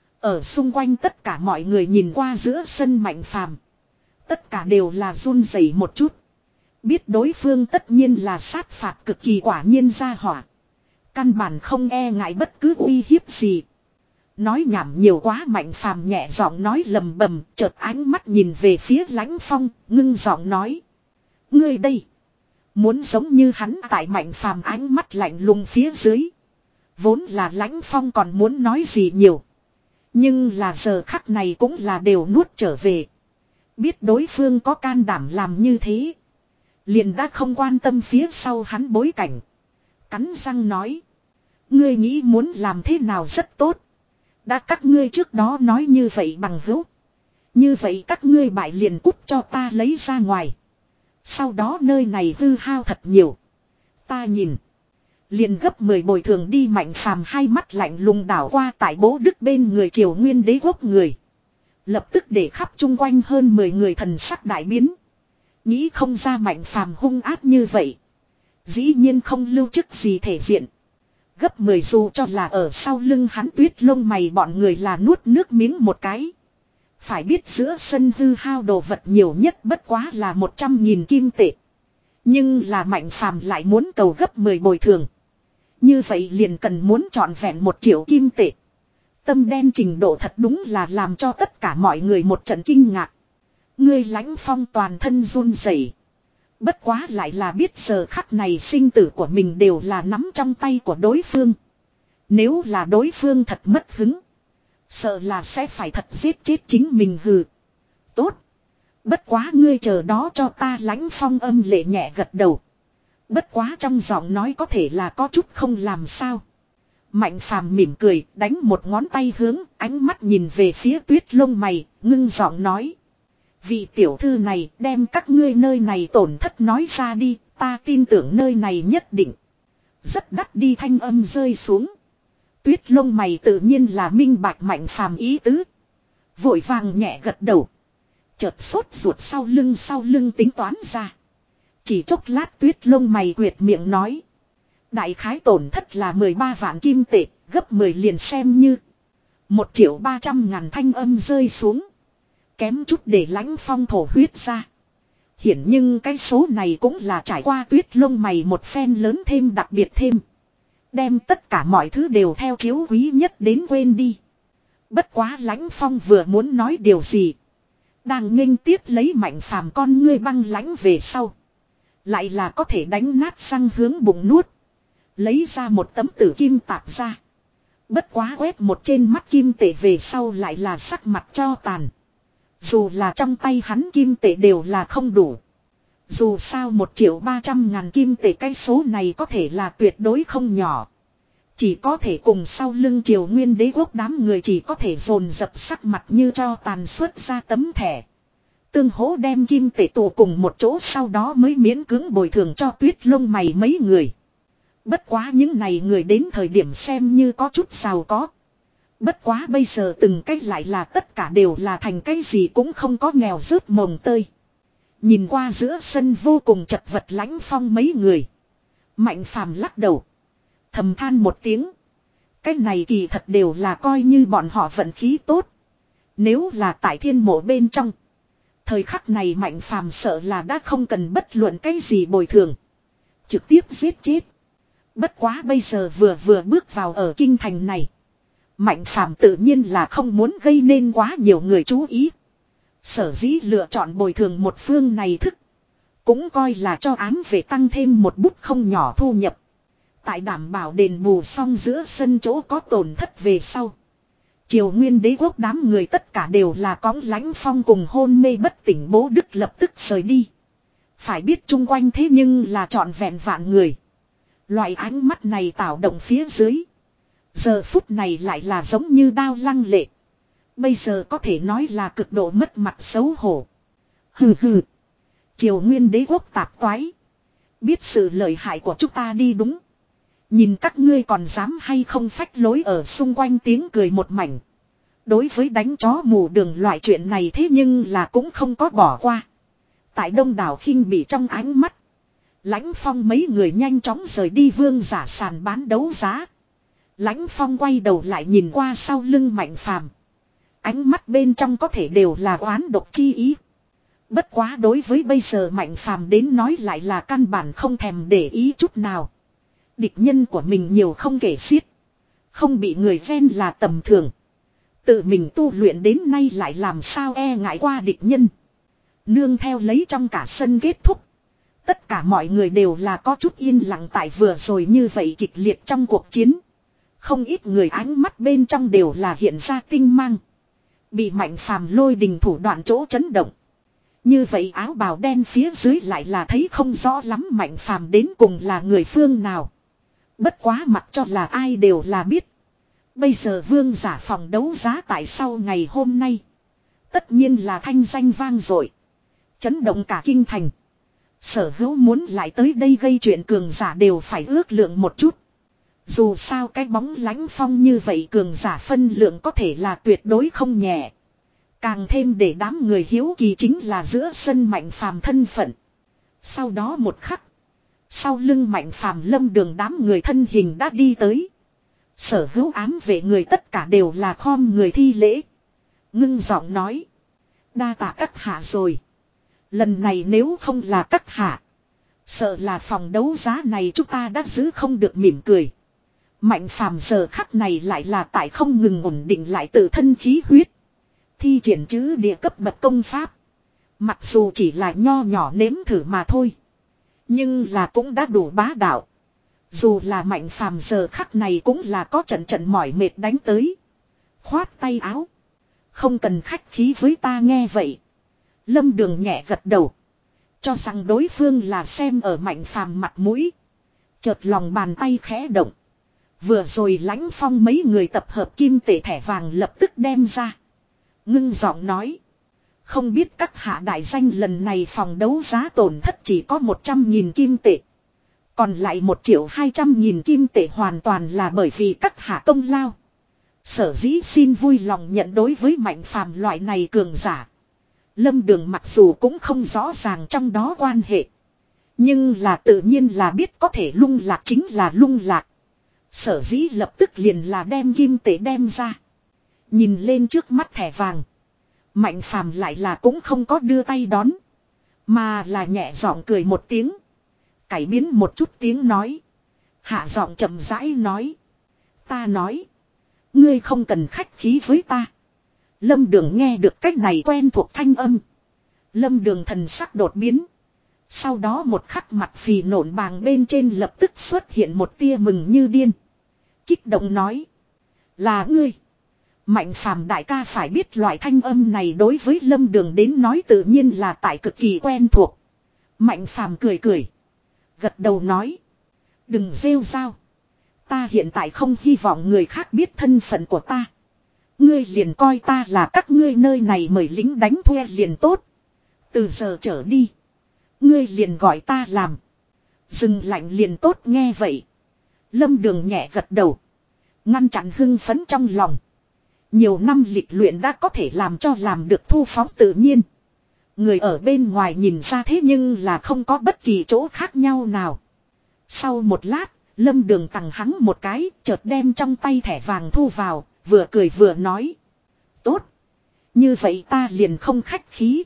Ở xung quanh tất cả mọi người nhìn qua giữa sân Mạnh Phàm, tất cả đều là run rẩy một chút. Biết đối phương tất nhiên là sát phạt cực kỳ quả nhiên ra hỏa. Căn bản không e ngại bất cứ uy hiếp gì. Nói nhảm nhiều quá, Mạnh Phàm nhẹ giọng nói lầm bầm, chợt ánh mắt nhìn về phía Lãnh Phong, ngưng giọng nói. Ngươi đây. Muốn giống như hắn tại Mạnh Phàm ánh mắt lạnh lùng phía dưới. Vốn là Lãnh Phong còn muốn nói gì nhiều. Nhưng là giờ khắc này cũng là đều nuốt trở về. Biết đối phương có can đảm làm như thế. Liền đã không quan tâm phía sau hắn bối cảnh. Cắn răng nói. Ngươi nghĩ muốn làm thế nào rất tốt. Đã các ngươi trước đó nói như vậy bằng hữu. Như vậy các ngươi bại liền cút cho ta lấy ra ngoài. Sau đó nơi này hư hao thật nhiều. Ta nhìn. Liền gấp mười bồi thường đi. Mạnh Phàm hai mắt lạnh lùng đảo qua tại Bố Đức bên người Triều Nguyên Đế quốc người. Lập tức để khắp chung quanh hơn mười người thần sắc đại biến. Nghĩ không ra Mạnh Phàm hung ác như vậy. Dĩ nhiên không lưu chức gì thể diện. Gấp mười dù cho là ở sau lưng hắn Tuyết Lông Mày bọn người là nuốt nước miếng một cái. Phải biết giữa sân hư hao đồ vật nhiều nhất bất quá là một trăm nghìn kim tệ. Nhưng là Mạnh Phàm lại muốn cầu gấp mười bồi thường. Như vậy liền cần muốn trọn vẹn một triệu kim tệ. Tâm đen trình độ thật đúng là làm cho tất cả mọi người một trận kinh ngạc. Ngươi Lãnh Phong toàn thân run rẩy. Bất quá lại là biết giờ khắc này sinh tử của mình đều là nắm trong tay của đối phương. Nếu là đối phương thật mất hứng. Sợ là sẽ phải thật giết chết chính mình hừ. Tốt. Bất quá ngươi chờ đó cho ta. Lãnh Phong âm lệ nhẹ gật đầu. Bất quá trong giọng nói có thể là có chút không làm sao. Mạnh Phàm mỉm cười, đánh một ngón tay hướng, ánh mắt nhìn về phía Tuyết Lông Mày, ngưng giọng nói. Vị tiểu thư này đem các ngươi nơi này tổn thất nói ra đi, ta tin tưởng nơi này nhất định. Rất đắt đi thanh âm rơi xuống. Tuyết Lông Mày tự nhiên là minh bạch Mạnh Phàm ý tứ. Vội vàng nhẹ gật đầu. Chợt sốt ruột sau lưng sau lưng tính toán ra. Chỉ chốc lát Tuyết Lông Mày quyệt miệng nói. Đại khái tổn thất là mười ba vạn kim tệ, gấp mười liền xem như. Một triệu ba trăm ngàn thanh âm rơi xuống. Kém chút để Lãnh Phong thổ huyết ra. Hiển nhưng cái số này cũng là trải qua Tuyết Lông Mày một phen lớn thêm đặc biệt thêm. Đem tất cả mọi thứ đều theo chiếu quý nhất đến quên đi. Bất quá Lãnh Phong vừa muốn nói điều gì. Đang nghênh tiếp lấy Mạnh Phàm con ngươi băng lãnh về sau. Lại là có thể đánh nát răng hướng bụng nuốt. Lấy ra một tấm tử kim tạp ra. Bất quá quét một trên mắt kim tệ về sau lại là sắc mặt cho tàn. Dù là trong tay hắn kim tệ đều là không đủ. Dù sao một triệu ba trăm ngàn kim tệ cái số này có thể là tuyệt đối không nhỏ. Chỉ có thể cùng sau lưng Triều Nguyên Đế quốc đám người chỉ có thể dồn dập sắc mặt như cho tàn xuất ra tấm thẻ. Tương hỗ đem kim tệ tụ cùng một chỗ sau đó mới miễn cưỡng bồi thường cho Tuyết Lông Mày mấy người. Bất quá những này người đến thời điểm xem như có chút giàu có. Bất quá bây giờ từng cách lại là tất cả đều là thành cái gì cũng không có nghèo rớt mồng tơi. Nhìn qua giữa sân vô cùng chật vật Lãnh Phong mấy người. Mạnh Phàm lắc đầu. Thầm than một tiếng. Cái này kỳ thật đều là coi như bọn họ vận khí tốt. Nếu là tại thiên mộ bên trong. Thời khắc này Mạnh Phàm sợ là đã không cần bất luận cái gì bồi thường. Trực tiếp giết chết. Bất quá bây giờ vừa vừa bước vào ở kinh thành này. Mạnh Phàm tự nhiên là không muốn gây nên quá nhiều người chú ý. Sở dĩ lựa chọn bồi thường một phương này thức. Cũng coi là cho án về tăng thêm một bút không nhỏ thu nhập. Tại đảm bảo đền bù xong giữa sân chỗ có tổn thất về sau. Triều Nguyên Đế quốc đám người tất cả đều là cõng Lãnh Phong cùng hôn mê bất tỉnh Bố Đức lập tức rời đi. Phải biết chung quanh thế nhưng là trọn vẹn vạn người. Loại ánh mắt này tạo động phía dưới. Giờ phút này lại là giống như đao lăng lệ. Bây giờ có thể nói là cực độ mất mặt xấu hổ. Hừ hừ. Triều Nguyên đế quốc tạp toái. Biết sự lợi hại của chúng ta đi đúng. Nhìn các ngươi còn dám hay không phách lối ở xung quanh tiếng cười một mảnh. Đối với đánh chó mù đường loại chuyện này thế nhưng là cũng không có bỏ qua. Tại đông đảo khinh bị trong ánh mắt. Lãnh Phong mấy người nhanh chóng rời đi vương giả sàn bán đấu giá. Lãnh Phong quay đầu lại nhìn qua sau lưng Mạnh Phàm. Ánh mắt bên trong có thể đều là oán độc chi ý. Bất quá đối với bây giờ Mạnh Phàm đến nói lại là căn bản không thèm để ý chút nào. Địch nhân của mình nhiều không kể xiết. Không bị người ghen là tầm thường. Tự mình tu luyện đến nay lại làm sao e ngại qua địch nhân. Nương theo lấy trong cả sân kết thúc. Tất cả mọi người đều là có chút yên lặng tại vừa rồi như vậy kịch liệt trong cuộc chiến. Không ít người ánh mắt bên trong đều là hiện ra tinh mang. Bị Mạnh Phàm lôi đình thủ đoạn chỗ chấn động. Như vậy áo bào đen phía dưới lại là thấy không rõ lắm Mạnh Phàm đến cùng là người phương nào. Bất quá mặc cho là ai đều là biết. Bây giờ vương giả phòng đấu giá tại sau ngày hôm nay. Tất nhiên là thanh danh vang dội, chấn động cả kinh thành. Sở hữu muốn lại tới đây gây chuyện cường giả đều phải ước lượng một chút. Dù sao cái bóng Lãnh Phong như vậy cường giả phân lượng có thể là tuyệt đối không nhẹ. Càng thêm để đám người hiếu kỳ chính là giữa sân Mạnh Phàm thân phận. Sau đó một khắc. Sau lưng Mạnh Phàm Lâm Đường đám người thân hình đã đi tới. Sở hữu ám vệ người tất cả đều là khom người thi lễ. Ngưng giọng nói. Đa tạ các hạ rồi. Lần này nếu không là các hạ. Sợ là phòng đấu giá này chúng ta đã giữ không được mỉm cười. Mạnh Phàm giờ khắc này lại là tại không ngừng ổn định lại tự thân khí huyết. Thi triển chữ địa cấp bậc công pháp. Mặc dù chỉ là nho nhỏ nếm thử mà thôi. Nhưng là cũng đã đủ bá đạo. Dù là Mạnh Phàm giờ khắc này cũng là có trận trận mỏi mệt đánh tới. Khoát tay áo. Không cần khách khí với ta nghe vậy. Lâm Đường nhẹ gật đầu. Cho rằng đối phương là xem ở Mạnh Phàm mặt mũi. Chợt lòng bàn tay khẽ động. Vừa rồi Lãnh Phong mấy người tập hợp kim tệ thẻ vàng lập tức đem ra. Ngưng giọng nói. Không biết các hạ đại danh lần này phòng đấu giá tổn thất chỉ có một trăm nghìn kim tệ. Còn lại một triệu hai trăm nghìn kim tệ hoàn toàn là bởi vì các hạ công lao. Sở dĩ xin vui lòng nhận đối với Mạnh Phàm loại này cường giả. Lâm Đường mặc dù cũng không rõ ràng trong đó quan hệ. Nhưng là tự nhiên là biết có thể lung lạc chính là lung lạc. Sở dĩ lập tức liền là đem kim tệ đem ra. Nhìn lên trước mắt thẻ vàng. Mạnh Phàm lại là cũng không có đưa tay đón. Mà là nhẹ giọng cười một tiếng. Cải biến một chút tiếng nói. Hạ giọng chậm rãi nói. Ta nói. Ngươi không cần khách khí với ta. Lâm Đường nghe được cách này quen thuộc thanh âm. Lâm Đường thần sắc đột biến. Sau đó một khắc mặt phì nổn bàng bên trên lập tức xuất hiện một tia mừng như điên. Kích động nói. Là ngươi. Mạnh Phàm đại ca phải biết loại thanh âm này đối với Lâm Đường đến nói tự nhiên là tại cực kỳ quen thuộc. Mạnh Phàm cười cười. Gật đầu nói. Đừng rêu rao. Ta hiện tại không hy vọng người khác biết thân phận của ta. Ngươi liền coi ta là các ngươi nơi này mời lính đánh thuê liền tốt. Từ giờ trở đi. Ngươi liền gọi ta làm. Dừng lạnh liền tốt nghe vậy. Lâm Đường nhẹ gật đầu. Ngăn chặn hưng phấn trong lòng. Nhiều năm lịch luyện đã có thể làm cho làm được thu phóng tự nhiên. Người ở bên ngoài nhìn ra thế nhưng là không có bất kỳ chỗ khác nhau nào. Sau một lát, Lâm Đường tặng hắn một cái, chợt đem trong tay thẻ vàng thu vào, vừa cười vừa nói. Tốt. Như vậy ta liền không khách khí.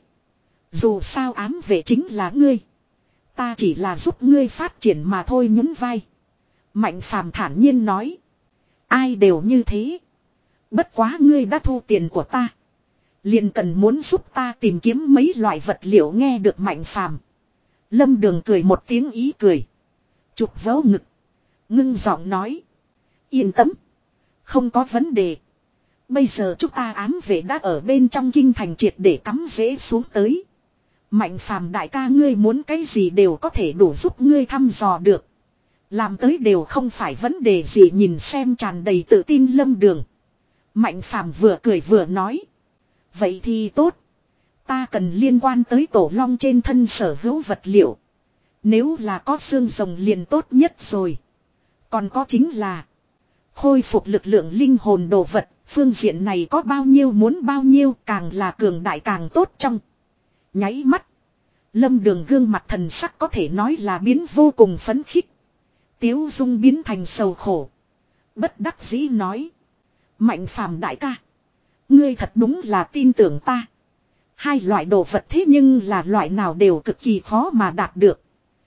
Dù sao ám vệ chính là ngươi. Ta chỉ là giúp ngươi phát triển mà thôi nhún vai. Mạnh Phàm thản nhiên nói. Ai đều như thế. Bất quá ngươi đã thu tiền của ta. Liền cần muốn giúp ta tìm kiếm mấy loại vật liệu nghe được Mạnh Phàm. Lâm Đường cười một tiếng ý cười. Chụp vớ ngực. Ngưng giọng nói. Yên tâm. Không có vấn đề. Bây giờ chúng ta ám vệ đã ở bên trong kinh thành triệt để cắm rễ xuống tới. Mạnh Phàm đại ca ngươi muốn cái gì đều có thể đủ giúp ngươi thăm dò được. Làm tới đều không phải vấn đề gì nhìn xem tràn đầy tự tin Lâm Đường. Mạnh Phàm vừa cười vừa nói. Vậy thì tốt. Ta cần liên quan tới tổ long trên thân sở hữu vật liệu. Nếu là có xương rồng liền tốt nhất rồi. Còn có chính là khôi phục lực lượng linh hồn đồ vật. Phương diện này có bao nhiêu muốn bao nhiêu, càng là cường đại càng tốt trong. Nháy mắt. Lâm Đường gương mặt thần sắc có thể nói là biến vô cùng phấn khích. Tiếu dung biến thành sầu khổ. Bất đắc dĩ nói. Mạnh phàm đại ca. Ngươi thật đúng là tin tưởng ta. Hai loại đồ vật thế nhưng là loại nào đều cực kỳ khó mà đạt được.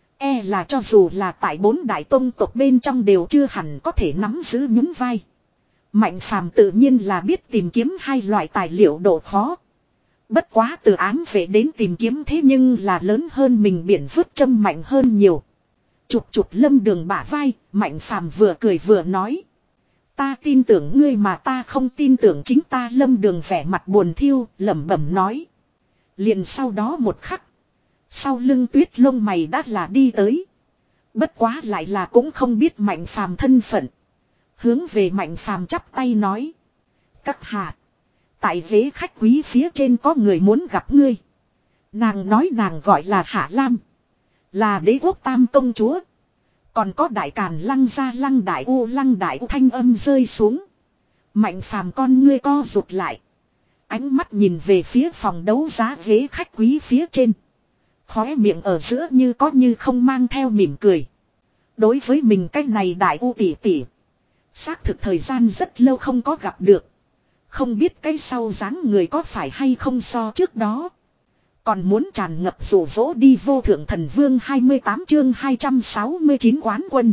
E là cho dù là tại bốn đại tông tộc bên trong đều chưa hẳn có thể nắm giữ nhún vai. Mạnh phàm tự nhiên là biết tìm kiếm hai loại tài liệu độ khó. Bất quá từ ám vệ đến tìm kiếm thế nhưng là lớn hơn mình biển vứt châm mạnh hơn nhiều. Chụp chụp Lâm Đường bả vai, Mạnh phàm vừa cười vừa nói. Ta tin tưởng ngươi mà ta không tin tưởng chính ta. Lâm Đường vẻ mặt buồn thiêu, lẩm bẩm nói. Liền sau đó một khắc. Sau lưng Tuyết lông mày đã là đi tới. Bất quá lại là cũng không biết Mạnh phàm thân phận. Hướng về Mạnh phàm chắp tay nói. Các hạ. Tại ghế khách quý phía trên có người muốn gặp ngươi. Nàng nói nàng gọi là Hạ Lam. Là đế quốc tam công chúa. Còn có đại càn lăng gia lăng đại u lăng đại u thanh âm rơi xuống. Mạnh phàm con ngươi co rụt lại. Ánh mắt nhìn về phía phòng đấu giá ghế khách quý phía trên. Khóe miệng ở giữa như có như không mang theo mỉm cười. Đối với mình cái này đại u tỷ tỷ. Xác thực thời gian rất lâu không có gặp được. Không biết cái sau dáng người có phải hay không so trước đó. Còn muốn tràn ngập rủ rỗ đi vô thượng thần vương hai mươi tám chương hai trăm sáu mươi chín quán quân.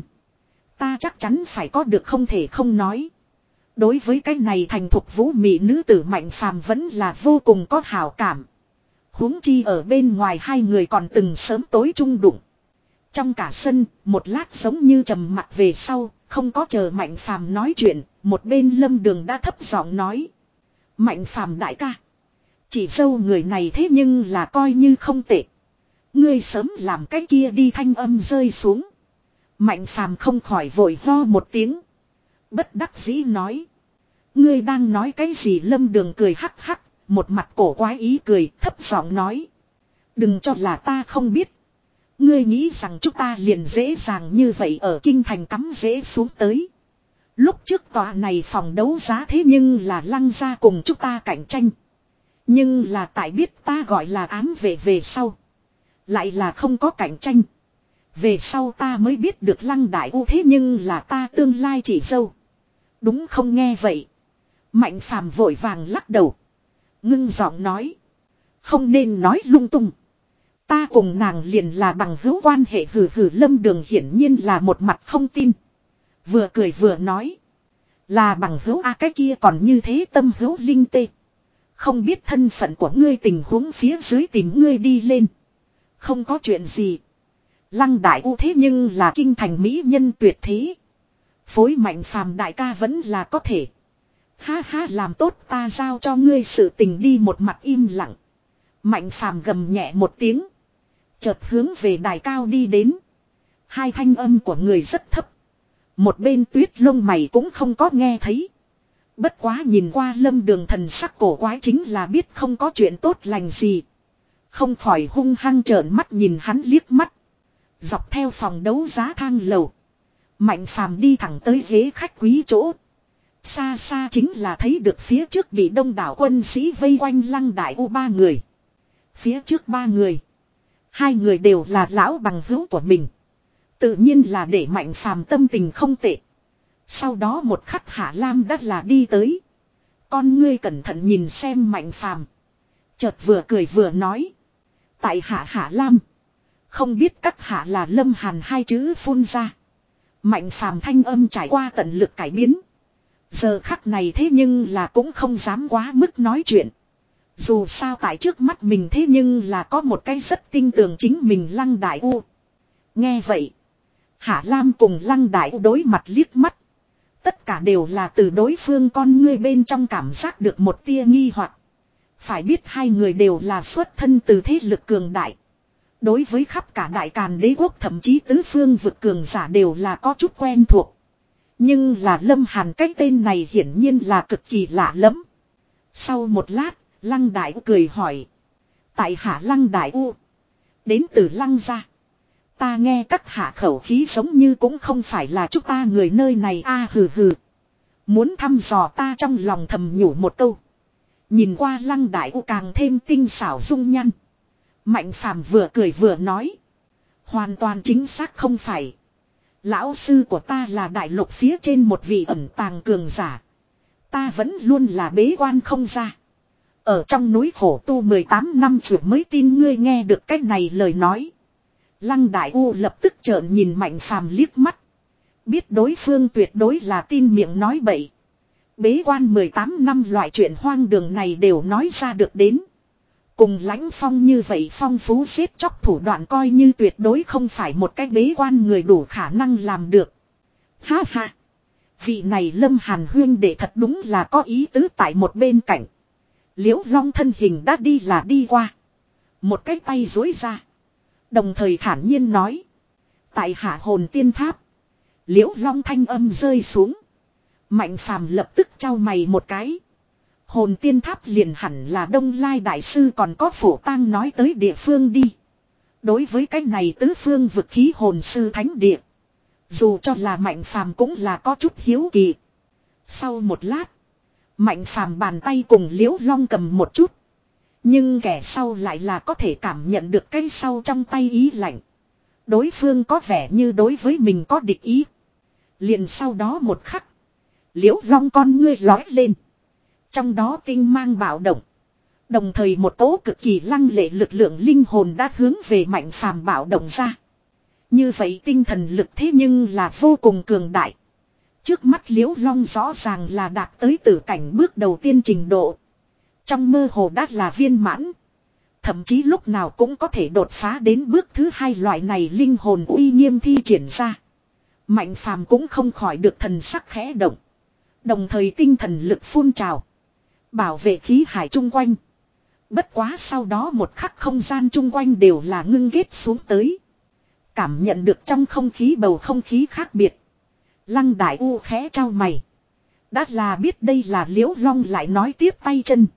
Ta chắc chắn phải có được không thể không nói. Đối với cái này thành thục vũ mị nữ tử Mạnh phàm vẫn là vô cùng có hảo cảm. Huống chi ở bên ngoài hai người còn từng sớm tối chung đụng. Trong cả sân, một lát giống như trầm mặt về sau, không có chờ Mạnh phàm nói chuyện, một bên Lâm Đường đã thấp giọng nói. Mạnh phàm đại ca. Chỉ dâu người này thế nhưng là coi như không tệ. Ngươi sớm làm cái kia đi thanh âm rơi xuống. Mạnh phàm không khỏi vội ho một tiếng. Bất đắc dĩ nói. Ngươi đang nói cái gì? Lâm Đường cười hắc hắc, một mặt cổ quái ý cười, thấp giọng nói. Đừng cho là ta không biết. Ngươi nghĩ rằng chúng ta liền dễ dàng như vậy ở kinh thành cắm dễ xuống tới. Lúc trước tòa này phòng đấu giá thế nhưng là lăng ra cùng chúng ta cạnh tranh. Nhưng là tại biết ta gọi là ám vệ về sau. Lại là không có cạnh tranh. Về sau ta mới biết được lăng đại u thế nhưng là ta tương lai chỉ dâu. Đúng không nghe vậy. Mạnh phàm vội vàng lắc đầu. Ngưng giọng nói. Không nên nói lung tung. Ta cùng nàng liền là bằng hữu quan hệ hừ hừ. Lâm Đường hiển nhiên là một mặt không tin. Vừa cười vừa nói. Là bằng hữu a cái kia còn như thế tâm hữu linh tê. Không biết thân phận của ngươi tình huống phía dưới tìm ngươi đi lên. Không có chuyện gì. Lăng đại u thế nhưng là kinh thành mỹ nhân tuyệt thế. Phối Mạnh phàm đại ca vẫn là có thể. Ha ha làm tốt ta giao cho ngươi sự tình đi. Một mặt im lặng. Mạnh phàm gầm nhẹ một tiếng. Chợt hướng về đài cao đi đến. Hai thanh âm của người rất thấp. Một bên Tuyết lông mày cũng không có nghe thấy. Bất quá nhìn qua Lâm Đường thần sắc cổ quái chính là biết không có chuyện tốt lành gì. Không khỏi hung hăng trợn mắt nhìn hắn liếc mắt. Dọc theo phòng đấu giá thang lầu. Mạnh phàm đi thẳng tới ghế khách quý chỗ. Xa xa chính là thấy được phía trước bị đông đảo quân sĩ vây quanh lăng đại u ba người. Phía trước ba người. Hai người đều là lão bằng hữu của mình. Tự nhiên là để Mạnh phàm tâm tình không tệ. Sau đó một khắc Hạ Lam đã là đi tới. Con ngươi cẩn thận nhìn xem Mạnh phàm. Chợt vừa cười vừa nói. Tại Hạ Hạ Lam. Không biết các hạ là Lâm Hàn hai chữ phun ra. Mạnh phàm thanh âm trải qua tận lực cải biến. Giờ khắc này thế nhưng là cũng không dám quá mức nói chuyện. Dù sao tại trước mắt mình thế nhưng là có một cái rất tin tưởng chính mình Lăng Đại U. Nghe vậy. Hạ Lam cùng Lăng Đại U đối mặt liếc mắt. Tất cả đều là từ đối phương con ngươi bên trong cảm giác được một tia nghi hoặc. Phải biết hai người đều là xuất thân từ thế lực cường đại. Đối với khắp cả đại càn đế quốc thậm chí tứ phương vực cường giả đều là có chút quen thuộc. Nhưng là Lâm Hàn cái tên này hiển nhiên là cực kỳ lạ lẫm. Sau một lát, Lăng Đại U cười hỏi. Tại hạ Lăng Đại U. Đến từ Lăng gia. Ta nghe các hạ khẩu khí giống như cũng không phải là chúng ta người nơi này a à, hừ hừ. Muốn thăm dò ta trong lòng thầm nhủ một câu. Nhìn qua Lăng Đại U càng thêm tinh xảo dung nhăn. Mạnh Phàm vừa cười vừa nói. Hoàn toàn chính xác không phải. Lão sư của ta là đại lục phía trên một vị ẩn tàng cường giả. Ta vẫn luôn là bế quan không ra. Ở trong núi khổ tu mười tám năm rồi mới tin ngươi nghe được cái này lời nói. Lăng Đại U lập tức trợn nhìn Mạnh Phàm liếc mắt. Biết đối phương tuyệt đối là tin miệng nói bậy. Bế quan mười tám năm loại chuyện hoang đường này đều nói ra được đến. Cùng Lãnh Phong như vậy phong phú giết chóc thủ đoạn coi như tuyệt đối không phải một cái bế quan người đủ khả năng làm được. Ha ha. Vị này Lâm Hàn huyên đệ thật đúng là có ý tứ tại một bên cạnh. Liễu Long thân hình đã đi là đi qua. Một cái tay duỗi ra. Đồng thời thản nhiên nói. Tại hạ hồn tiên tháp. Liễu Long thanh âm rơi xuống. Mạnh Phàm lập tức trao mày một cái. Hồn tiên tháp liền hẳn là Đông Lai Đại Sư còn có Phổ Tang nói tới địa phương đi. Đối với cái này tứ phương vực khí hồn sư thánh địa. Dù cho là Mạnh Phàm cũng là có chút hiếu kỳ. Sau một lát. Mạnh Phàm bàn tay cùng Liễu Long cầm một chút. Nhưng kẻ sau lại là có thể cảm nhận được cái sau trong tay ý lạnh. Đối phương có vẻ như đối với mình có địch ý. Liền sau đó một khắc. Liễu Long con ngươi lói lên. Trong đó tinh mang bạo động. Đồng thời một cỗ cực kỳ lăng lệ lực lượng linh hồn đã hướng về Mạnh Phàm bạo động ra. Như vậy tinh thần lực thế nhưng là vô cùng cường đại. Trước mắt Liễu Long rõ ràng là đạt tới tử cảnh bước đầu tiên trình độ. Trong mơ hồ đã là viên mãn. Thậm chí lúc nào cũng có thể đột phá đến bước thứ hai loại này linh hồn uy nghiêm thi triển ra. Mạnh Phàm cũng không khỏi được thần sắc khẽ động. Đồng thời tinh thần lực phun trào. Bảo vệ khí hải chung quanh. Bất quá sau đó một khắc không gian chung quanh đều là ngưng ghét xuống tới. Cảm nhận được trong không khí bầu không khí khác biệt. Lăng Đại U khẽ trao mày. Đã là biết đây là Liễu Long lại nói tiếp tay chân.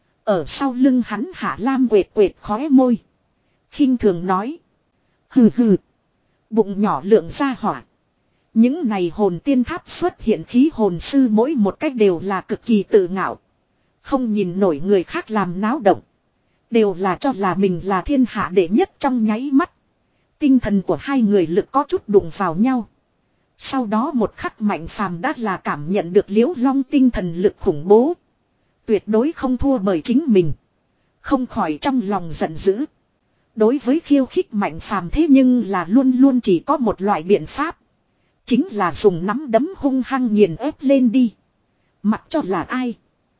Ở sau lưng hắn Hạ Lam quệt quệt khóe môi. Khinh thường nói. Hừ hừ. Bụng nhỏ lượng ra hỏa. Những này hồn tiên tháp xuất hiện khí hồn sư mỗi một cách đều là cực kỳ tự ngạo. Không nhìn nổi người khác làm náo động. Đều là cho là mình là thiên hạ đệ nhất trong nháy mắt. Tinh thần của hai người lực có chút đụng vào nhau. Sau đó một khắc Mạnh Phàm đã là cảm nhận được Liễu Long tinh thần lực khủng bố. Tuyệt đối không thua bởi chính mình. Không khỏi trong lòng giận dữ. Đối với khiêu khích Mạnh Phàm thế nhưng là luôn luôn chỉ có một loại biện pháp. Chính là dùng nắm đấm hung hăng nghiền ép lên đi. Mặc cho là ai.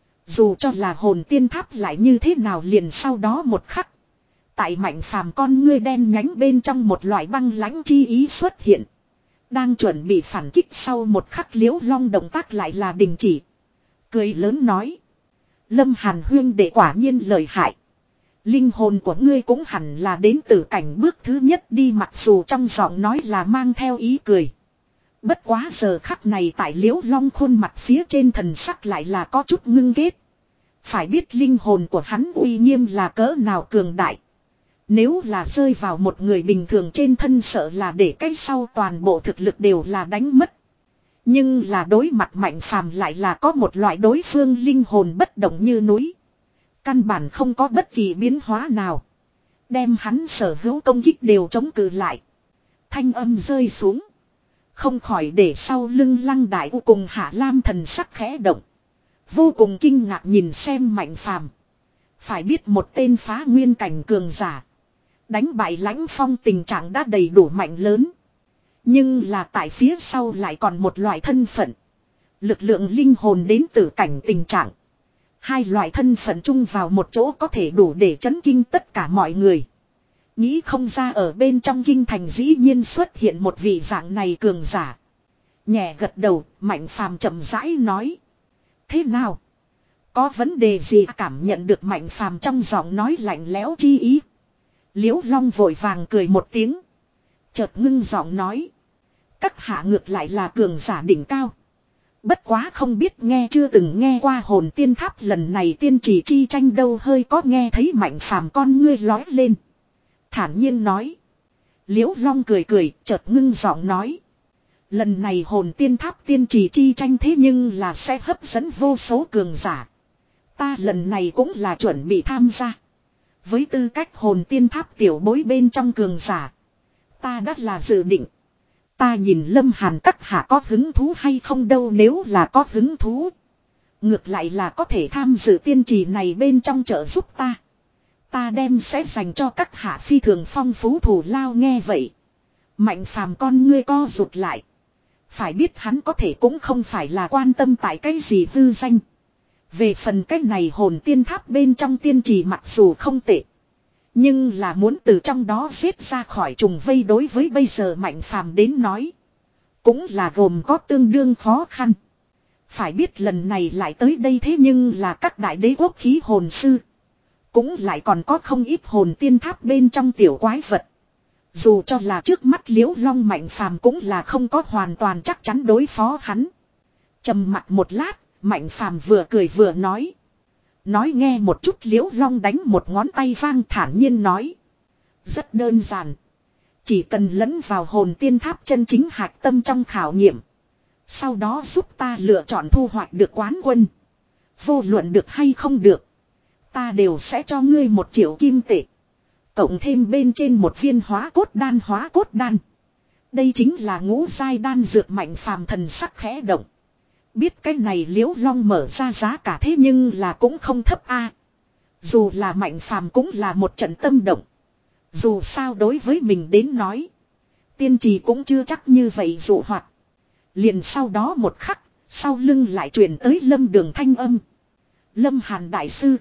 Dù cho là hồn tiên tháp lại như thế nào liền sau đó một khắc. Tại Mạnh Phàm con ngươi đen nhánh bên trong một loại băng lãnh chi ý xuất hiện. Đang chuẩn bị phản kích sau một khắc Liễu Long động tác lại là đình chỉ. Cười lớn nói. Lâm Hàn huyên đệ quả nhiên lợi hại. Linh hồn của ngươi cũng hẳn là đến từ cảnh bước thứ nhất đi, mặc dù trong giọng nói là mang theo ý cười. Bất quá giờ khắc này tại Liễu Long khuôn mặt phía trên thần sắc lại là có chút ngưng ghét. Phải biết linh hồn của hắn uy nghiêm là cỡ nào cường đại. Nếu là rơi vào một người bình thường trên thân sợ là để cái sau toàn bộ thực lực đều là đánh mất. Nhưng là đối mặt Mạnh Phàm lại là có một loại đối phương linh hồn bất động như núi. Căn bản không có bất kỳ biến hóa nào. Đem hắn sở hữu công kích đều chống cự lại. Thanh âm rơi xuống. Không khỏi để sau lưng Lăng Đại U cùng Hạ Lam thần sắc khẽ động. Vô cùng kinh ngạc nhìn xem Mạnh Phàm. Phải biết một tên phá nguyên cảnh cường giả. Đánh bại Lãnh Phong tình trạng đã đầy đủ mạnh lớn. Nhưng là tại phía sau lại còn một loại thân phận. Lực lượng linh hồn đến từ cảnh tình trạng. Hai loại thân phận chung vào một chỗ có thể đủ để chấn kinh tất cả mọi người. Nghĩ không ra ở bên trong kinh thành dĩ nhiên xuất hiện một vị dạng này cường giả. Nhẹ gật đầu, Mạnh Phàm chậm rãi nói. Thế nào? Có vấn đề gì? Cảm nhận được Mạnh Phàm trong giọng nói lạnh lẽo chi ý. Liễu Long vội vàng cười một tiếng. Chợt ngưng giọng nói. Các hạ ngược lại là cường giả đỉnh cao. Bất quá không biết nghe chưa từng nghe qua hồn tiên tháp lần này tiên chỉ chi tranh đâu hơi có nghe thấy Mạnh Phàm con ngươi lói lên. Thản nhiên nói. Liễu Long cười cười chợt ngưng giọng nói. Lần này hồn tiên tháp tiên chỉ chi tranh thế nhưng là sẽ hấp dẫn vô số cường giả. Ta lần này cũng là chuẩn bị tham gia. Với tư cách hồn tiên tháp tiểu bối bên trong cường giả. Ta đã là dự định. Ta nhìn Lâm Hàn các hạ có hứng thú hay không đâu nếu là có hứng thú. Ngược lại là có thể tham dự tiên trì này bên trong trợ giúp ta. Ta đem sẽ dành cho các hạ phi thường phong phú thù lao nghe vậy. Mạnh Phàm con ngươi co rụt lại. Phải biết hắn có thể cũng không phải là quan tâm tại cái gì hư danh. Về phần cái này hồn tiên tháp bên trong tiên trì mặc dù không tệ. Nhưng là muốn từ trong đó giết ra khỏi trùng vây đối với bây giờ Mạnh Phàm đến nói. Cũng là gồm có tương đương khó khăn. Phải biết lần này lại tới đây thế nhưng là các đại đế quốc khí hồn sư. Cũng lại còn có không ít hồn tiên tháp bên trong tiểu quái vật. Dù cho là trước mắt Liễu Long Mạnh Phàm cũng là không có hoàn toàn chắc chắn đối phó hắn. Trầm mặt một lát, Mạnh Phàm vừa cười vừa nói. Nói nghe một chút Liễu Long đánh một ngón tay vang thản nhiên nói. Rất đơn giản. Chỉ cần lẫn vào hồn tiên tháp chân chính hạch tâm trong khảo nghiệm. Sau đó giúp ta lựa chọn thu hoạch được quán quân. Vô luận được hay không được. Ta đều sẽ cho ngươi một triệu kim tệ. Cộng thêm bên trên một viên hóa cốt đan hóa cốt đan. Đây chính là ngũ giai đan dược Mạnh Phàm thần sắc khẽ động. Biết cái này Liễu Long mở ra giá cả thế nhưng là cũng không thấp a. Dù là Mạnh Phàm cũng là một trận tâm động. Dù sao đối với mình đến nói. Tiên trì cũng chưa chắc như vậy dụ hoạt. Liền sau đó một khắc, sau lưng lại truyền tới Lâm Đường thanh âm. Lâm Hàn đại sư.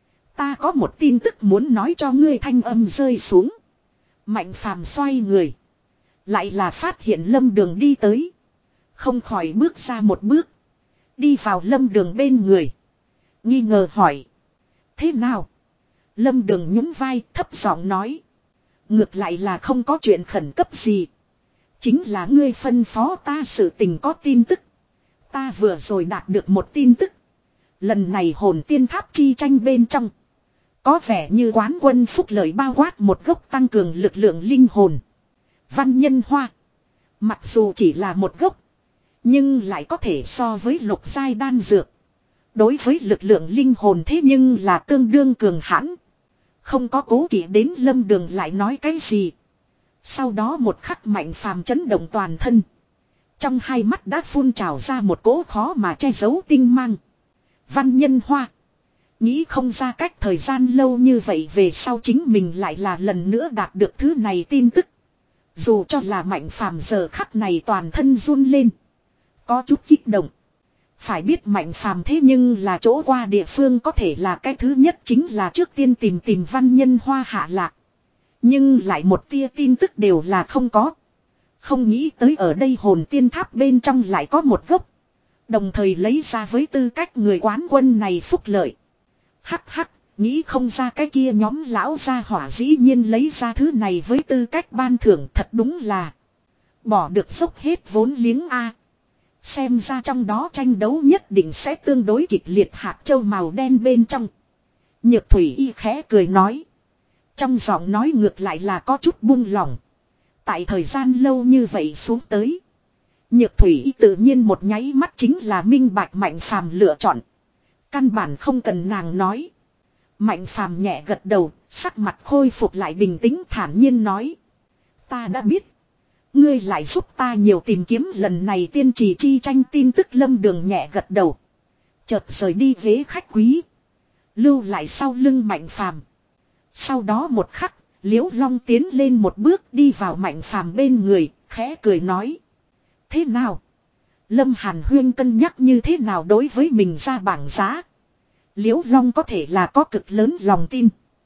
Ta có một tin tức muốn nói cho ngươi thanh âm rơi xuống. Mạnh Phàm xoay người. Lại là phát hiện Lâm Đường đi tới. Không khỏi bước ra một bước. Đi vào Lâm Đường bên người. Nghi ngờ hỏi. Thế nào? Lâm Đường nhún vai thấp giọng nói. Ngược lại là không có chuyện khẩn cấp gì. Chính là ngươi phân phó ta sự tình có tin tức. Ta vừa rồi đạt được một tin tức. Lần này hồn tiên tháp chi tranh bên trong. Có vẻ như quán quân phúc lợi bao quát một gốc tăng cường lực lượng linh hồn. Văn nhân hoa. Mặc dù chỉ là một gốc. Nhưng lại có thể so với lục giai đan dược. Đối với lực lượng linh hồn thế nhưng là tương đương cường hãn. Không có cố kỵ đến Lâm Đường lại nói cái gì. Sau đó một khắc Mạnh Phàm chấn động toàn thân. Trong hai mắt đã phun trào ra một cỗ khó mà che giấu tinh mang. Văn nhân hoa. Nghĩ không ra cách thời gian lâu như vậy về sau chính mình lại là lần nữa đạt được thứ này tin tức. Dù cho là Mạnh Phàm giờ khắc này toàn thân run lên. Có chút kích động. Phải biết Mạnh Phàm thế nhưng là chỗ qua địa phương có thể là cái thứ nhất chính là trước tiên tìm tìm văn nhân hoa hạ lạc. Nhưng lại một tia tin tức đều là không có. Không nghĩ tới ở đây hồn tiên tháp bên trong lại có một gốc. Đồng thời lấy ra với tư cách người quán quân này phúc lợi. Hắc hắc, nghĩ không ra cái kia nhóm lão gia hỏa dĩ nhiên lấy ra thứ này với tư cách ban thưởng thật đúng là. Bỏ được dốc hết vốn liếng A. Xem ra trong đó tranh đấu nhất định sẽ tương đối kịch liệt hạt châu màu đen bên trong. Nhược Thủy Y khẽ cười nói. Trong giọng nói ngược lại là có chút buông lỏng. Tại thời gian lâu như vậy xuống tới. Nhược Thủy Y tự nhiên một nháy mắt chính là minh bạch Mạnh Phàm lựa chọn. Căn bản không cần nàng nói. Mạnh Phàm nhẹ gật đầu, sắc mặt khôi phục lại bình tĩnh thản nhiên nói. Ta đã biết. Ngươi lại giúp ta nhiều tìm kiếm lần này tiên trì chi tranh tin tức. Lâm Đường nhẹ gật đầu. Chợt rời đi ghế khách quý. Lưu lại sau lưng Mạnh Phàm. Sau đó một khắc, Liễu Long tiến lên một bước đi vào Mạnh Phàm bên người, khẽ cười nói. Thế nào? Lâm Hàn Huyên cân nhắc như thế nào đối với mình ra bảng giá? Liễu Long có thể là có cực lớn lòng tin.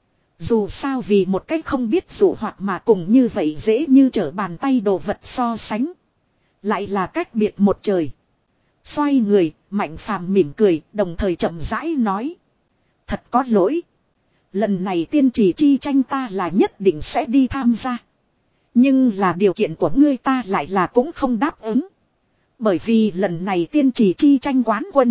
Dù sao vì một cách không biết dụ hoặc mà cùng như vậy dễ như trở bàn tay đồ vật so sánh. Lại là cách biệt một trời. Xoay người, Mạnh Phàm mỉm cười, đồng thời chậm rãi nói. Thật có lỗi. Lần này tiên trì chi tranh ta là nhất định sẽ đi tham gia. Nhưng là điều kiện của ngươi ta lại là cũng không đáp ứng. Bởi vì lần này tiên trì chi tranh quán quân.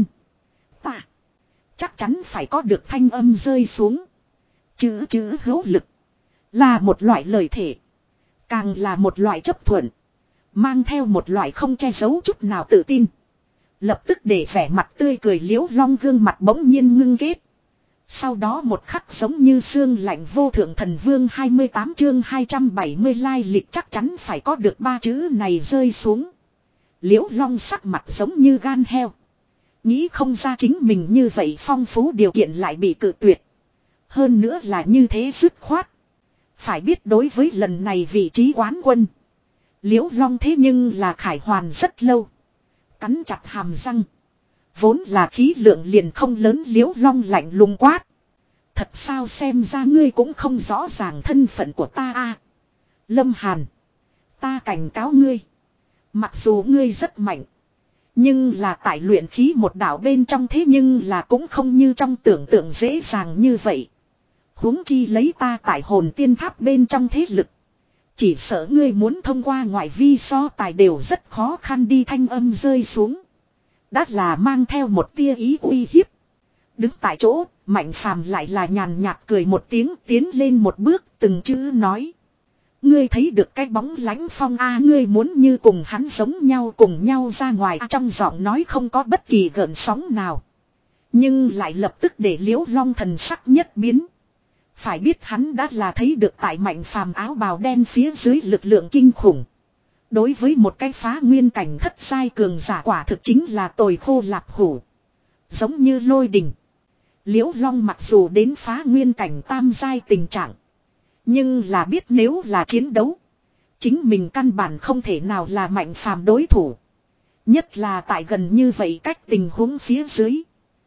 Ta chắc chắn phải có được thanh âm rơi xuống. Chữ chữ hữu lực. Là một loại lời thể. Càng là một loại chấp thuận. Mang theo một loại không che giấu chút nào tự tin. Lập tức để vẻ mặt tươi cười Liễu Long gương mặt bỗng nhiên ngưng kết. Sau đó một khắc giống như xương lạnh vô thượng thần vương hai mươi tám chương hai trăm bảy mươi lai lịch chắc chắn phải có được ba chữ này rơi xuống. Liễu Long sắc mặt giống như gan heo. Nghĩ không ra chính mình như vậy phong phú điều kiện lại bị cự tuyệt. Hơn nữa là như thế dứt khoát. Phải biết đối với lần này vị trí quán quân. Liễu Long thế nhưng là khải hoàn rất lâu. Cắn chặt hàm răng. Vốn là khí lượng liền không lớn Liễu Long lạnh lùng quát. Thật sao xem ra ngươi cũng không rõ ràng thân phận của ta a Lâm Hàn. Ta cảnh cáo ngươi. Mặc dù ngươi rất mạnh. Nhưng là tại luyện khí một đảo bên trong thế nhưng là cũng không như trong tưởng tượng dễ dàng như vậy. Huống chi lấy ta tại hồn tiên tháp bên trong thế lực. Chỉ sợ ngươi muốn thông qua ngoại vi so tài đều rất khó khăn đi thanh âm rơi xuống. Đã là mang theo một tia ý uy hiếp. Đứng tại chỗ, Mạnh Phàm lại là nhàn nhạt cười một tiếng tiến lên một bước từng chữ nói. Ngươi thấy được cái bóng lánh phong a ngươi muốn như cùng hắn giống nhau cùng nhau ra ngoài à, trong giọng nói không có bất kỳ gợn sóng nào. Nhưng lại lập tức để Liễu Long thần sắc nhất biến. Phải biết hắn đã là thấy được tại Mạnh Phàm áo bào đen phía dưới lực lượng kinh khủng. Đối với một cái phá nguyên cảnh thất giai cường giả quả thực chính là tồi khô lạp hủ. Giống như lôi đình. Liễu Long mặc dù đến phá nguyên cảnh tam giai tình trạng. Nhưng là biết nếu là chiến đấu. Chính mình căn bản không thể nào là Mạnh Phàm đối thủ. Nhất là tại gần như vậy cách tình huống phía dưới.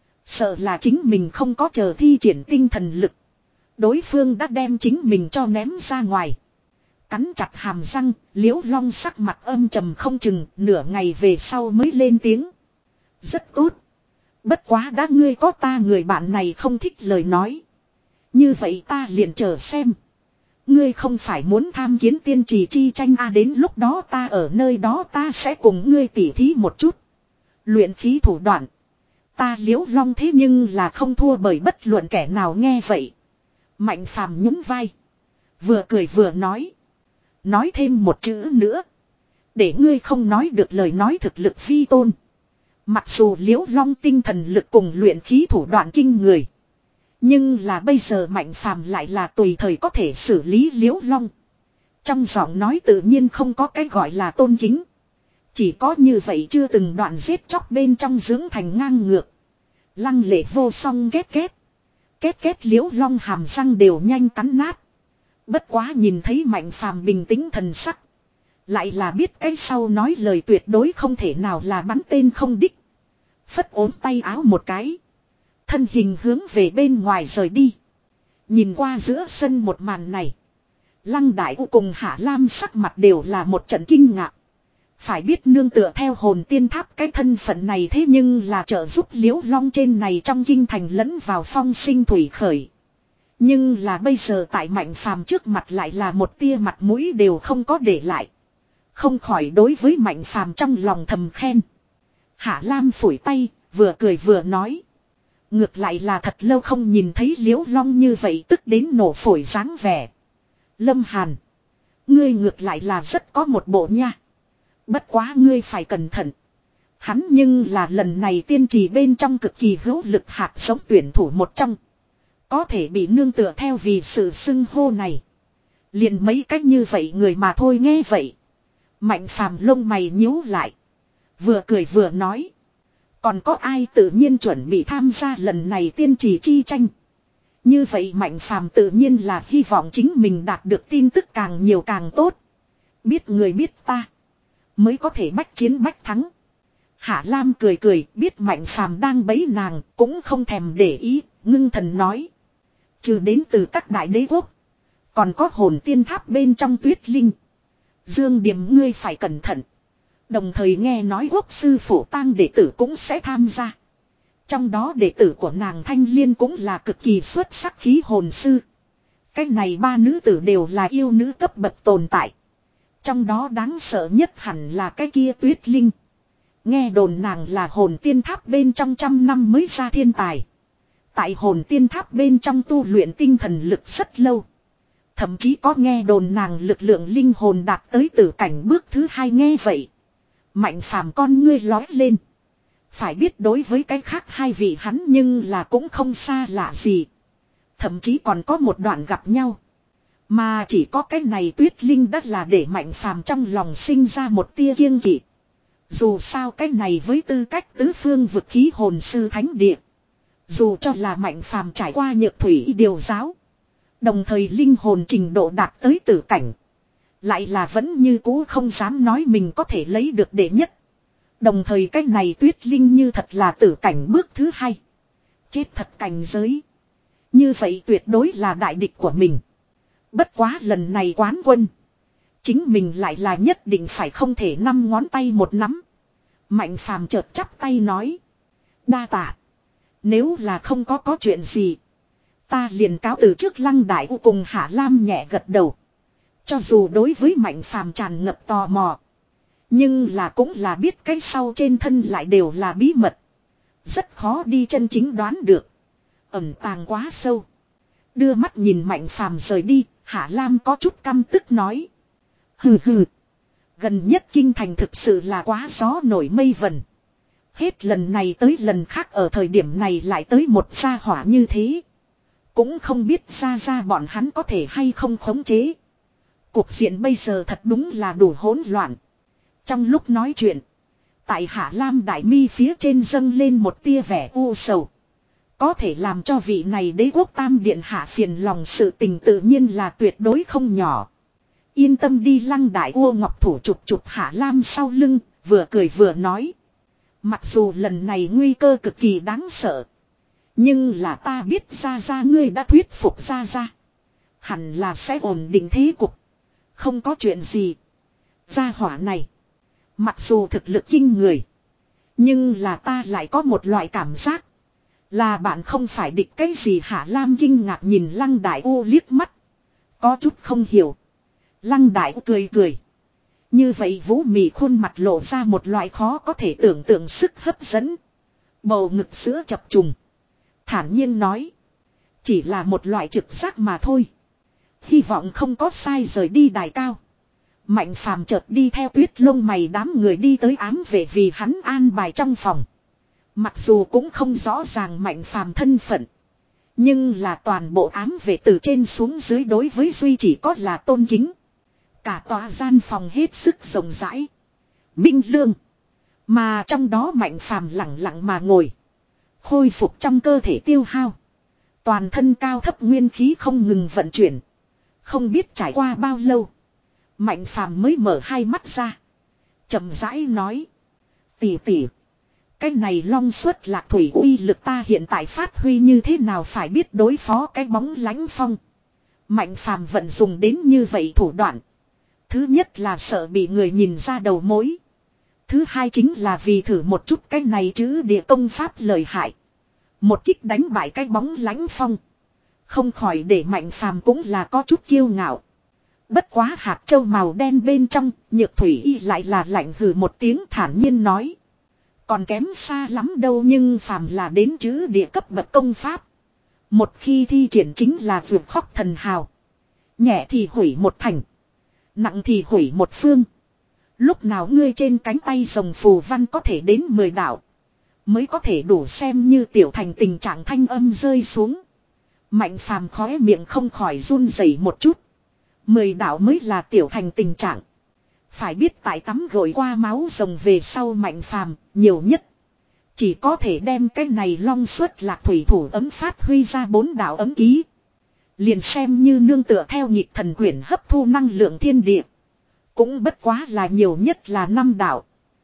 Sợ là chính mình không có chờ thi triển tinh thần lực. Đối phương đã đem chính mình cho ném ra ngoài. Cắn chặt hàm răng, Liễu Long sắc mặt âm trầm không chừng, nửa ngày về sau mới lên tiếng. Rất tốt. Bất quá đã ngươi có ta người bạn này không thích lời nói. Như vậy ta liền chờ xem. Ngươi không phải muốn tham kiến tiên trì chi tranh a đến lúc đó ta ở nơi đó ta sẽ cùng ngươi tỉ thí một chút. Luyện khí thủ đoạn. Ta Liễu Long thế nhưng là không thua bởi bất luận kẻ nào nghe vậy. Mạnh Phàm nhún vai. Vừa cười vừa nói. Nói thêm một chữ nữa. Để ngươi không nói được lời nói thực lực phi tôn. Mặc dù Liễu Long tinh thần lực cùng luyện khí thủ đoạn kinh người. Nhưng là bây giờ Mạnh Phàm lại là tùy thời có thể xử lý Liễu Long. Trong giọng nói tự nhiên không có cái gọi là tôn kính. Chỉ có như vậy chưa từng đoạn giết chóc bên trong dưỡng thành ngang ngược. Lăng lệ vô song ghét ghét. Két két Liễu Long hàm răng đều nhanh cắn nát. Bất quá nhìn thấy Mạnh Phàm bình tĩnh thần sắc. Lại là biết cái sau nói lời tuyệt đối không thể nào là bắn tên không đích. Phất ốm tay áo một cái. Thân hình hướng về bên ngoài rời đi. Nhìn qua giữa sân một màn này. Lăng Đại U cùng Hạ Lam sắc mặt đều là một trận kinh ngạc. Phải biết nương tựa theo hồn tiên tháp cái thân phận này thế nhưng là trợ giúp Liễu Long trên này trong kinh thành lẫn vào phong sinh thủy khởi. Nhưng là bây giờ tại Mạnh Phàm trước mặt lại là một tia mặt mũi đều không có để lại. Không khỏi đối với Mạnh Phàm trong lòng thầm khen. Hạ Lam phủi tay, vừa cười vừa nói. Ngược lại là thật lâu không nhìn thấy Liễu Long như vậy tức đến nổ phổi dáng vẻ. Lâm Hàn. Ngươi ngược lại là rất có một bộ nha. Bất quá ngươi phải cẩn thận. Hắn nhưng là lần này tiên trì bên trong cực kỳ hữu lực hạt giống tuyển thủ một trong. Có thể bị nương tựa theo vì sự xưng hô này. Liền mấy cách như vậy người mà thôi nghe vậy. Mạnh Phàm lông mày nhíu lại. Vừa cười vừa nói. Còn có ai tự nhiên chuẩn bị tham gia lần này tiên trì chi tranh. Như vậy Mạnh Phàm tự nhiên là hy vọng chính mình đạt được tin tức càng nhiều càng tốt. Biết người biết ta. Mới có thể bách chiến bách thắng. Hạ Lam cười cười biết Mạnh Phàm đang bẫy nàng cũng không thèm để ý. Ngưng thần nói. Trừ đến từ các đại đế quốc. Còn có hồn tiên tháp bên trong Tuyết Linh. Dương Điểm ngươi phải cẩn thận. Đồng thời nghe nói quốc sư phổ tang đệ tử cũng sẽ tham gia. Trong đó đệ tử của nàng Thanh Liên cũng là cực kỳ xuất sắc khí hồn sư. Cái này ba nữ tử đều là yêu nữ cấp bậc tồn tại. Trong đó đáng sợ nhất hẳn là cái kia Tuyết Linh. Nghe đồn nàng là hồn tiên tháp bên trong trăm năm mới ra thiên tài. Tại hồn tiên tháp bên trong tu luyện tinh thần lực rất lâu. Thậm chí có nghe đồn nàng lực lượng linh hồn đạt tới tử cảnh bước thứ hai. Nghe vậy, Mạnh Phàm con ngươi lói lên. Phải biết đối với cái khác hai vị hắn nhưng là cũng không xa lạ gì. Thậm chí còn có một đoạn gặp nhau. Mà chỉ có cái này Tuyết Linh đất là để Mạnh Phàm trong lòng sinh ra một tia kiêng kỵ. Dù sao cái này với tư cách tứ phương vực khí hồn sư thánh địa. Dù cho là Mạnh Phàm trải qua nhược thủy điều giáo. Đồng thời linh hồn trình độ đạt tới tử cảnh. Lại là vẫn như cũ không dám nói mình có thể lấy được đệ nhất. Đồng thời cái này Tuyết Linh như thật là tử cảnh bước thứ hai. Chết thật cảnh giới. Như vậy tuyệt đối là đại địch của mình. Bất quá lần này quán quân. Chính mình lại là nhất định phải không thể năm ngón tay một nắm. Mạnh Phàm chợt chắp tay nói. Đa tạ. Nếu là không có có chuyện gì. Ta liền cáo từ trước. Lăng Đại U cùng Hạ Lam nhẹ gật đầu. Cho dù đối với Mạnh Phàm tràn ngập tò mò. Nhưng là cũng là biết cái sau trên thân lại đều là bí mật. Rất khó đi chân chính đoán được. Ẩn tàng quá sâu. Đưa mắt nhìn Mạnh Phàm rời đi. Hạ Lam có chút căm tức nói. Hừ hừ. Gần nhất kinh thành thực sự là quá gió nổi mây vần. Hết lần này tới lần khác ở thời điểm này lại tới một gia hỏa như thế. Cũng không biết ra ra bọn hắn có thể hay không khống chế. Cuộc diện bây giờ thật đúng là đủ hỗn loạn. Trong lúc nói chuyện. Tại Hạ Lam đại mi phía trên dâng lên một tia vẻ u sầu. Có thể làm cho vị này đế quốc tam điện hạ phiền lòng sự tình tự nhiên là tuyệt đối không nhỏ. Yên tâm đi. Lăng Đại U ngọc thủ chụp chụp Hạ Lam sau lưng, vừa cười vừa nói. Mặc dù lần này nguy cơ cực kỳ đáng sợ. Nhưng là ta biết ra ra ngươi đã thuyết phục ra ra. Hẳn là sẽ ổn định thế cục. Không có chuyện gì. Gia hỏa này. Mặc dù thực lực kinh người. Nhưng là ta lại có một loại cảm giác. Là bạn không phải địch cái gì. Hạ Lam kinh ngạc nhìn Lăng Đại U liếc mắt. Có chút không hiểu. Lăng Đại U cười cười. Như vậy Vũ Mị khuôn mặt lộ ra một loại khó có thể tưởng tượng sức hấp dẫn. Bầu ngực sữa chập trùng. Thản nhiên nói. Chỉ là một loại trực giác mà thôi. Hy vọng không có sai rời đi đài cao. Mạnh Phàm chợt đi theo Tuyết lông mày đám người đi tới ám vệ vì hắn an bài trong phòng. Mặc dù cũng không rõ ràng Mạnh Phàm thân phận. Nhưng là toàn bộ ám vệ từ trên xuống dưới đối với Duy chỉ có là tôn kính. Cả tòa gian phòng hết sức rộng rãi. Minh lương. Mà trong đó Mạnh Phàm lặng lặng mà ngồi. Khôi phục trong cơ thể tiêu hao. Toàn thân cao thấp nguyên khí không ngừng vận chuyển. Không biết trải qua bao lâu. Mạnh Phàm mới mở hai mắt ra. Chậm rãi nói. Tỷ tỷ. Cái này long suất lạc thủy uy lực ta hiện tại phát huy như thế nào phải biết đối phó cái bóng lánh phong. Mạnh Phàm vận dùng đến như vậy thủ đoạn. Thứ nhất là sợ bị người nhìn ra đầu mối. Thứ hai chính là vì thử một chút cái này chứ địa công pháp lợi hại. Một kích đánh bại cái bóng lánh phong. Không khỏi để Mạnh Phàm cũng là có chút kiêu ngạo. Bất quá hạt châu màu đen bên trong, Nhược Thủy Y lại là lạnh hừ một tiếng thản nhiên nói. Còn kém xa lắm đâu nhưng phàm là đến chữ địa cấp bậc công pháp. Một khi thi triển chính là vượt khóc thần hào. Nhẹ thì hủy một thành. Nặng thì hủy một phương. Lúc nào ngươi trên cánh tay rồng phù văn có thể đến mười đạo. Mới có thể đủ xem như tiểu thành tình trạng thanh âm rơi xuống. Mạnh Phàm khóe miệng không khỏi run rẩy một chút. Mười đạo mới là tiểu thành tình trạng. Phải biết tại tắm gội qua máu rồng về sau Mạnh Phàm nhiều nhất. Chỉ có thể đem cái này long suất lạc thủy thủ ấm phát huy ra bốn đạo ấm ký. Liền xem như nương tựa theo nhịp thần quyển hấp thu năng lượng thiên địa. Cũng bất quá là nhiều nhất là năm đạo.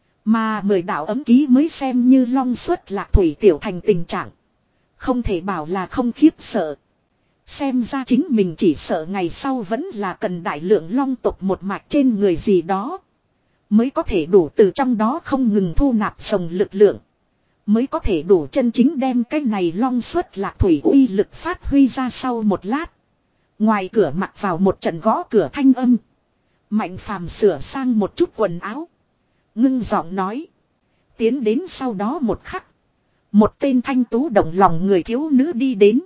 Mà mười đạo ấm ký mới xem như long suất lạc thủy tiểu thành tình trạng. Không thể bảo là không khiếp sợ. Xem ra chính mình chỉ sợ ngày sau vẫn là cần đại lượng long tộc một mạch trên người gì đó. Mới có thể đủ từ trong đó không ngừng thu nạp sồng lực lượng. Mới có thể đủ chân chính đem cái này long suất lạc thủy uy lực phát huy ra sau một lát. Ngoài cửa mặc vào một trận gõ cửa thanh âm. Mạnh Phàm sửa sang một chút quần áo. Ngưng giọng nói. Tiến đến sau đó một khắc. Một tên thanh tú động lòng người thiếu nữ đi đến.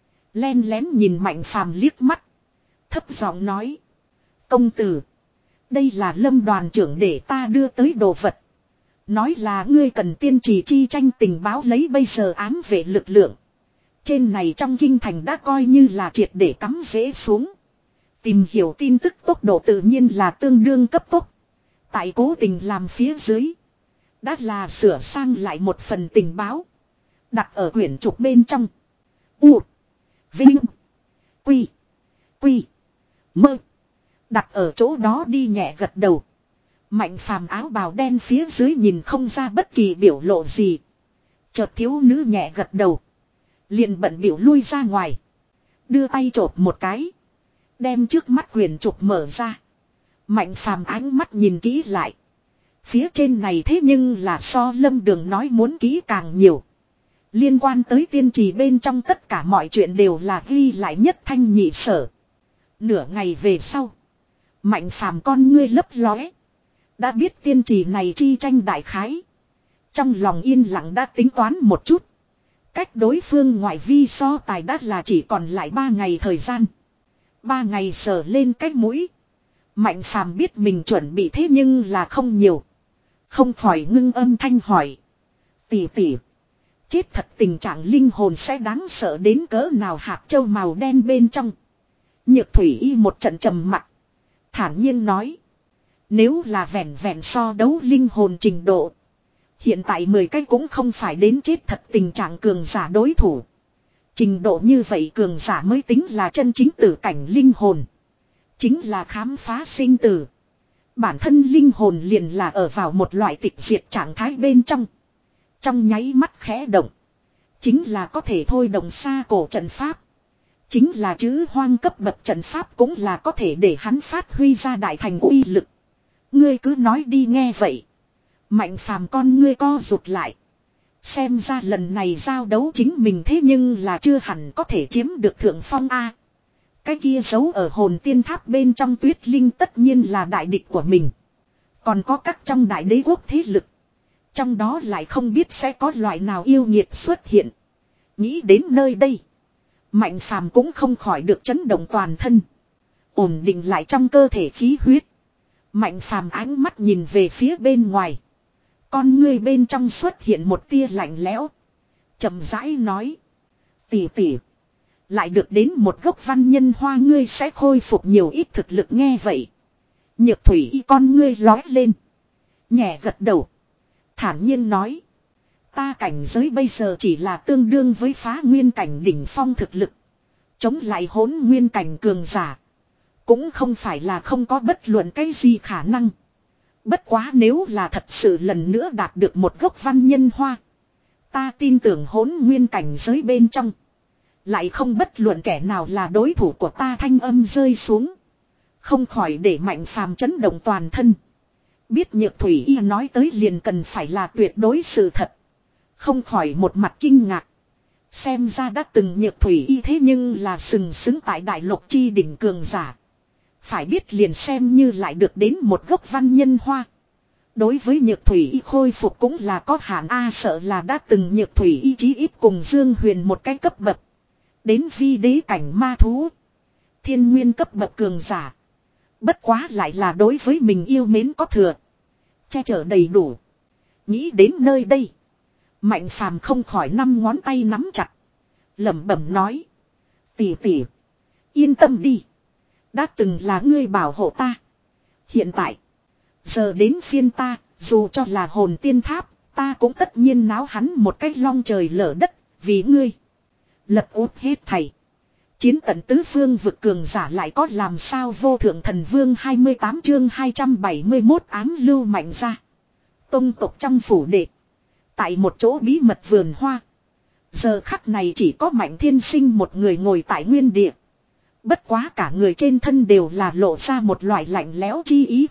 Len lén nhìn Mạnh Phàm liếc mắt. Thấp giọng nói. Công tử. Đây là Lâm đoàn trưởng để ta đưa tới đồ vật. Nói là ngươi cần tiên trì chi tranh tình báo lấy bây giờ ám vệ lực lượng. Trên này trong kinh thành đã coi như là triệt để cắm rễ xuống. Tìm hiểu tin tức tốc độ tự nhiên là tương đương cấp tốc. Tại cố tình làm phía dưới. Đã là sửa sang lại một phần tình báo. Đặt ở quyển trục bên trong. U. Vinh. Quy. Quy. Mơ. Đặt ở chỗ đó đi nhẹ gật đầu. Mạnh Phàm áo bào đen phía dưới nhìn không ra bất kỳ biểu lộ gì. Chợt thiếu nữ nhẹ gật đầu. Liền bận biểu lui ra ngoài. Đưa tay chộp một cái. Đem trước mắt quyển trục mở ra. Mạnh Phàm ánh mắt nhìn kỹ lại. Phía trên này thế nhưng là so Lâm Đường nói muốn kỹ càng nhiều. Liên quan tới tiên trì bên trong tất cả mọi chuyện đều là ghi lại nhất thanh nhị sở. Nửa ngày về sau. Mạnh Phàm con ngươi lấp lóe. Đã biết tiên trì này chi tranh đại khái. Trong lòng yên lặng đã tính toán một chút. Cách đối phương ngoại vi so tài đã là chỉ còn lại ba ngày thời gian. Ba ngày sờ lên cách mũi. Mạnh Phàm biết mình chuẩn bị thế nhưng là không nhiều. Không khỏi ngưng âm thanh hỏi. Tỷ tỷ. Chết thật tình trạng linh hồn sẽ đáng sợ đến cỡ nào hạt châu màu đen bên trong. Nhược thủy y một trận trầm mặt. Thản nhiên nói. Nếu là vẹn vẹn so đấu linh hồn trình độ. Hiện tại mười cái cũng không phải đến chết thật tình trạng cường giả đối thủ. Trình độ như vậy cường giả mới tính là chân chính tử cảnh linh hồn. Chính là khám phá sinh tử. Bản thân linh hồn liền là ở vào một loại tịch diệt trạng thái bên trong. Trong nháy mắt khẽ động. Chính là có thể thôi động xa cổ trận pháp. Chính là chữ hoang cấp bậc trận pháp cũng là có thể để hắn phát huy ra đại thành uy lực. Ngươi cứ nói đi nghe vậy. Mạnh Phàm con ngươi co rụt lại. Xem ra lần này giao đấu chính mình thế nhưng là chưa hẳn có thể chiếm được thượng phong A. Cái kia giấu ở hồn tiên tháp bên trong tuyết linh tất nhiên là đại địch của mình. Còn có các trong đại đế quốc thế lực. Trong đó lại không biết sẽ có loại nào yêu nghiệt xuất hiện. Nghĩ đến nơi đây. Mạnh Phàm cũng không khỏi được chấn động toàn thân. Ổn định lại trong cơ thể khí huyết. Mạnh Phàm ánh mắt nhìn về phía bên ngoài. Con ngươi bên trong xuất hiện một tia lạnh lẽo. Chậm rãi nói. Tỷ tỷ. Lại được đến một gốc văn nhân hoa ngươi sẽ khôi phục nhiều ít thực lực nghe vậy. Nhược thủy y con ngươi lói lên. Nhẹ gật đầu. Thản nhiên nói. Ta cảnh giới bây giờ chỉ là tương đương với phá nguyên cảnh đỉnh phong thực lực. Chống lại hỗn nguyên cảnh cường giả. Cũng không phải là không có bất luận cái gì khả năng. Bất quá nếu là thật sự lần nữa đạt được một gốc văn nhân hoa. Ta tin tưởng hỗn nguyên cảnh giới bên trong. Lại không bất luận kẻ nào là đối thủ của ta thanh âm rơi xuống. Không khỏi để Mạnh Phàm chấn động toàn thân. Biết Nhược thủy y nói tới liền cần phải là tuyệt đối sự thật. Không khỏi một mặt kinh ngạc. Xem ra đã từng Nhược thủy y thế nhưng là sừng sững tại đại lục chi đỉnh cường giả. Phải biết liền xem như lại được đến một gốc văn nhân hoa. Đối với Nhược thủy y khôi phục cũng là có hạn a sợ là đã từng Nhược thủy y chí ít cùng Dương Huyền một cái cấp bậc. Đến vi đế cảnh ma thú. Thiên nguyên cấp bậc cường giả. Bất quá lại là đối với mình yêu mến có thừa. Che chở đầy đủ. Nghĩ đến nơi đây. Mạnh Phàm không khỏi năm ngón tay nắm chặt. Lẩm bẩm nói. Tỷ tỷ. Yên tâm đi. Đã từng là ngươi bảo hộ ta. Hiện tại. Giờ đến phiên ta. Dù cho là hồn tiên tháp. Ta cũng tất nhiên náo hắn một cách long trời lở đất. Vì ngươi. Lật út hết thầy. Chiến tận tứ phương vực cường giả lại có làm sao vô thượng thần vương hai mươi tám chương hai trăm bảy mươi mốt ám lưu mạnh ra. Tông tộc trong phủ đệ. Tại một chỗ bí mật vườn hoa. Giờ khắc này chỉ có Mạnh Thiên Sinh một người ngồi tại nguyên địa. Bất quá cả người trên thân đều là lộ ra một loại lạnh lẽo chi ý.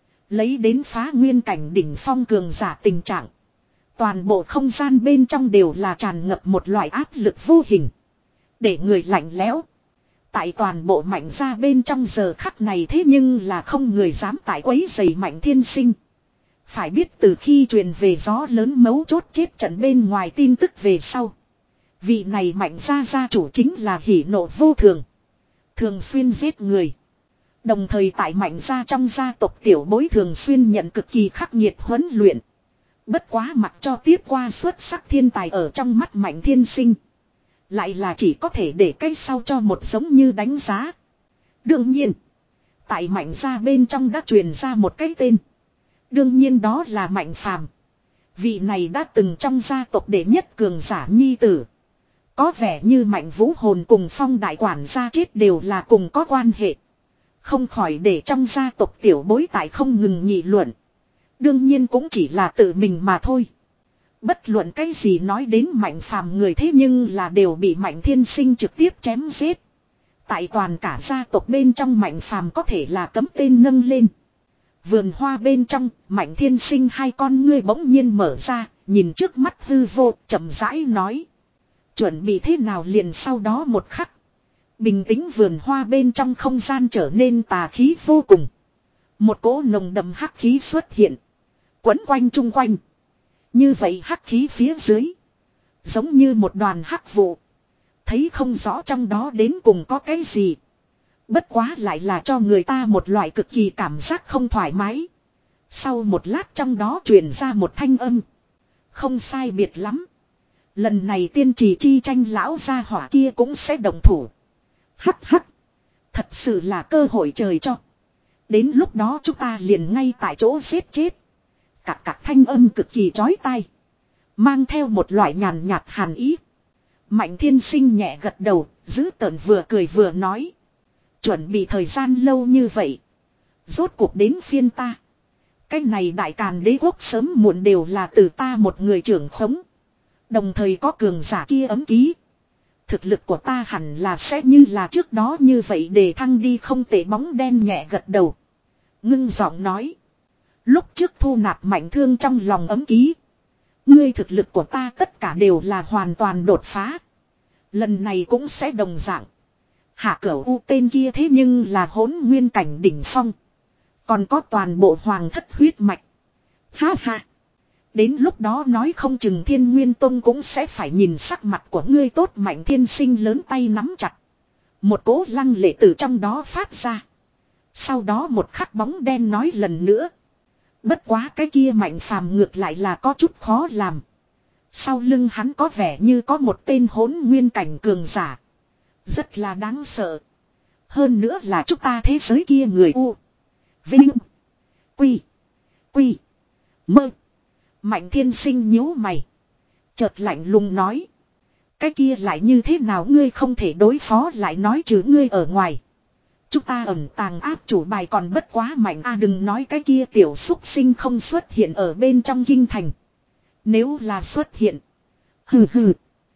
Lấy đến phá nguyên cảnh đỉnh phong cường giả tình trạng. Toàn bộ không gian bên trong đều là tràn ngập một loại áp lực vô hình. Để người lạnh lẽo. Tại toàn bộ Mạnh gia bên trong giờ khắc này thế nhưng là không người dám tại quấy giày Mạnh Thiên Sinh. Phải biết từ khi truyền về gió lớn mấu chốt chết trận bên ngoài tin tức về sau. Vị này Mạnh gia gia chủ chính là hỉ nộ vô thường. Thường xuyên giết người. Đồng thời tại Mạnh gia trong gia tộc tiểu bối thường xuyên nhận cực kỳ khắc nghiệt huấn luyện. Bất quá mặc cho tiếp qua xuất sắc thiên tài ở trong mắt Mạnh Thiên Sinh. Lại là chỉ có thể để cái sau cho một giống như đánh giá. Đương nhiên. Tại Mạnh gia bên trong đã truyền ra một cái tên. Đương nhiên đó là Mạnh Phàm. Vị này đã từng trong gia tộc đệ nhất cường giả nhi tử. Có vẻ như Mạnh Vũ Hồn cùng Phong đại quản gia chết đều là cùng có quan hệ. Không khỏi để trong gia tộc tiểu bối tại không ngừng nghị luận. Đương nhiên cũng chỉ là tự mình mà thôi. Bất luận cái gì nói đến Mạnh Phàm người thế nhưng là đều bị Mạnh Thiên Sinh trực tiếp chém giết. Tại toàn cả gia tộc bên trong Mạnh Phàm có thể là cấm tên nâng lên. Vườn hoa bên trong, Mạnh Thiên Sinh hai con ngươi bỗng nhiên mở ra, nhìn trước mắt hư vô, chậm rãi nói. Chuẩn bị thế nào liền sau đó một khắc. Bình tĩnh vườn hoa bên trong không gian trở nên tà khí vô cùng. Một cỗ nồng đậm hắc khí xuất hiện. Quấn quanh chung quanh. Như vậy hắc khí phía dưới. Giống như một đoàn hắc vụ. Thấy không rõ trong đó đến cùng có cái gì. Bất quá lại là cho người ta một loại cực kỳ cảm giác không thoải mái. Sau một lát trong đó truyền ra một thanh âm. Không sai biệt lắm. Lần này tiên trì chi tranh lão gia hỏa kia cũng sẽ đồng thủ. Hắc hắc. Thật sự là cơ hội trời cho. Đến lúc đó chúng ta liền ngay tại chỗ giết chết. Cạc cạc thanh âm cực kỳ chói tai. Mang theo một loại nhàn nhạt hàn ý. Mạnh Thiên Sinh nhẹ gật đầu, giữ tợn vừa cười vừa nói. Chuẩn bị thời gian lâu như vậy. Rốt cuộc đến phiên ta. Cái này đại càn đế quốc sớm muộn đều là từ ta một người trưởng khống. Đồng thời có cường giả kia ấm ký. Thực lực của ta hẳn là sẽ như là trước đó như vậy để thăng đi không tệ bóng đen nhẹ gật đầu. Ngưng giọng nói. Lúc trước thu nạp mạnh thương trong lòng ấm ký. Ngươi thực lực của ta tất cả đều là hoàn toàn đột phá. Lần này cũng sẽ đồng dạng. Hạ Cửu U tên kia thế nhưng là hỗn nguyên cảnh đỉnh phong. Còn có toàn bộ hoàng thất huyết mạch. Ha ha. Đến lúc đó nói không chừng Thiên Nguyên Tông cũng sẽ phải nhìn sắc mặt của ngươi tốt. Mạnh Thiên Sinh lớn tay nắm chặt. Một cỗ lăng lệ từ trong đó phát ra. Sau đó một khắc bóng đen nói lần nữa. Bất quá cái kia Mạnh Phàm ngược lại là có chút khó làm. Sau lưng hắn có vẻ như có một tên hỗn nguyên cảnh cường giả. Rất là đáng sợ. Hơn nữa là chúng ta thế giới kia người U. Vinh. Quy. Quy. Mơ. Mạnh Thiên Sinh nhíu mày. Chợt lạnh lùng nói. Cái kia lại như thế nào ngươi không thể đối phó lại nói chứ ngươi ở ngoài. Chúng ta ẩn tàng áp chủ bài còn bất quá mạnh a à, đừng nói cái kia tiểu xúc sinh không xuất hiện ở bên trong kinh thành. Nếu là xuất hiện. Hừ hừ.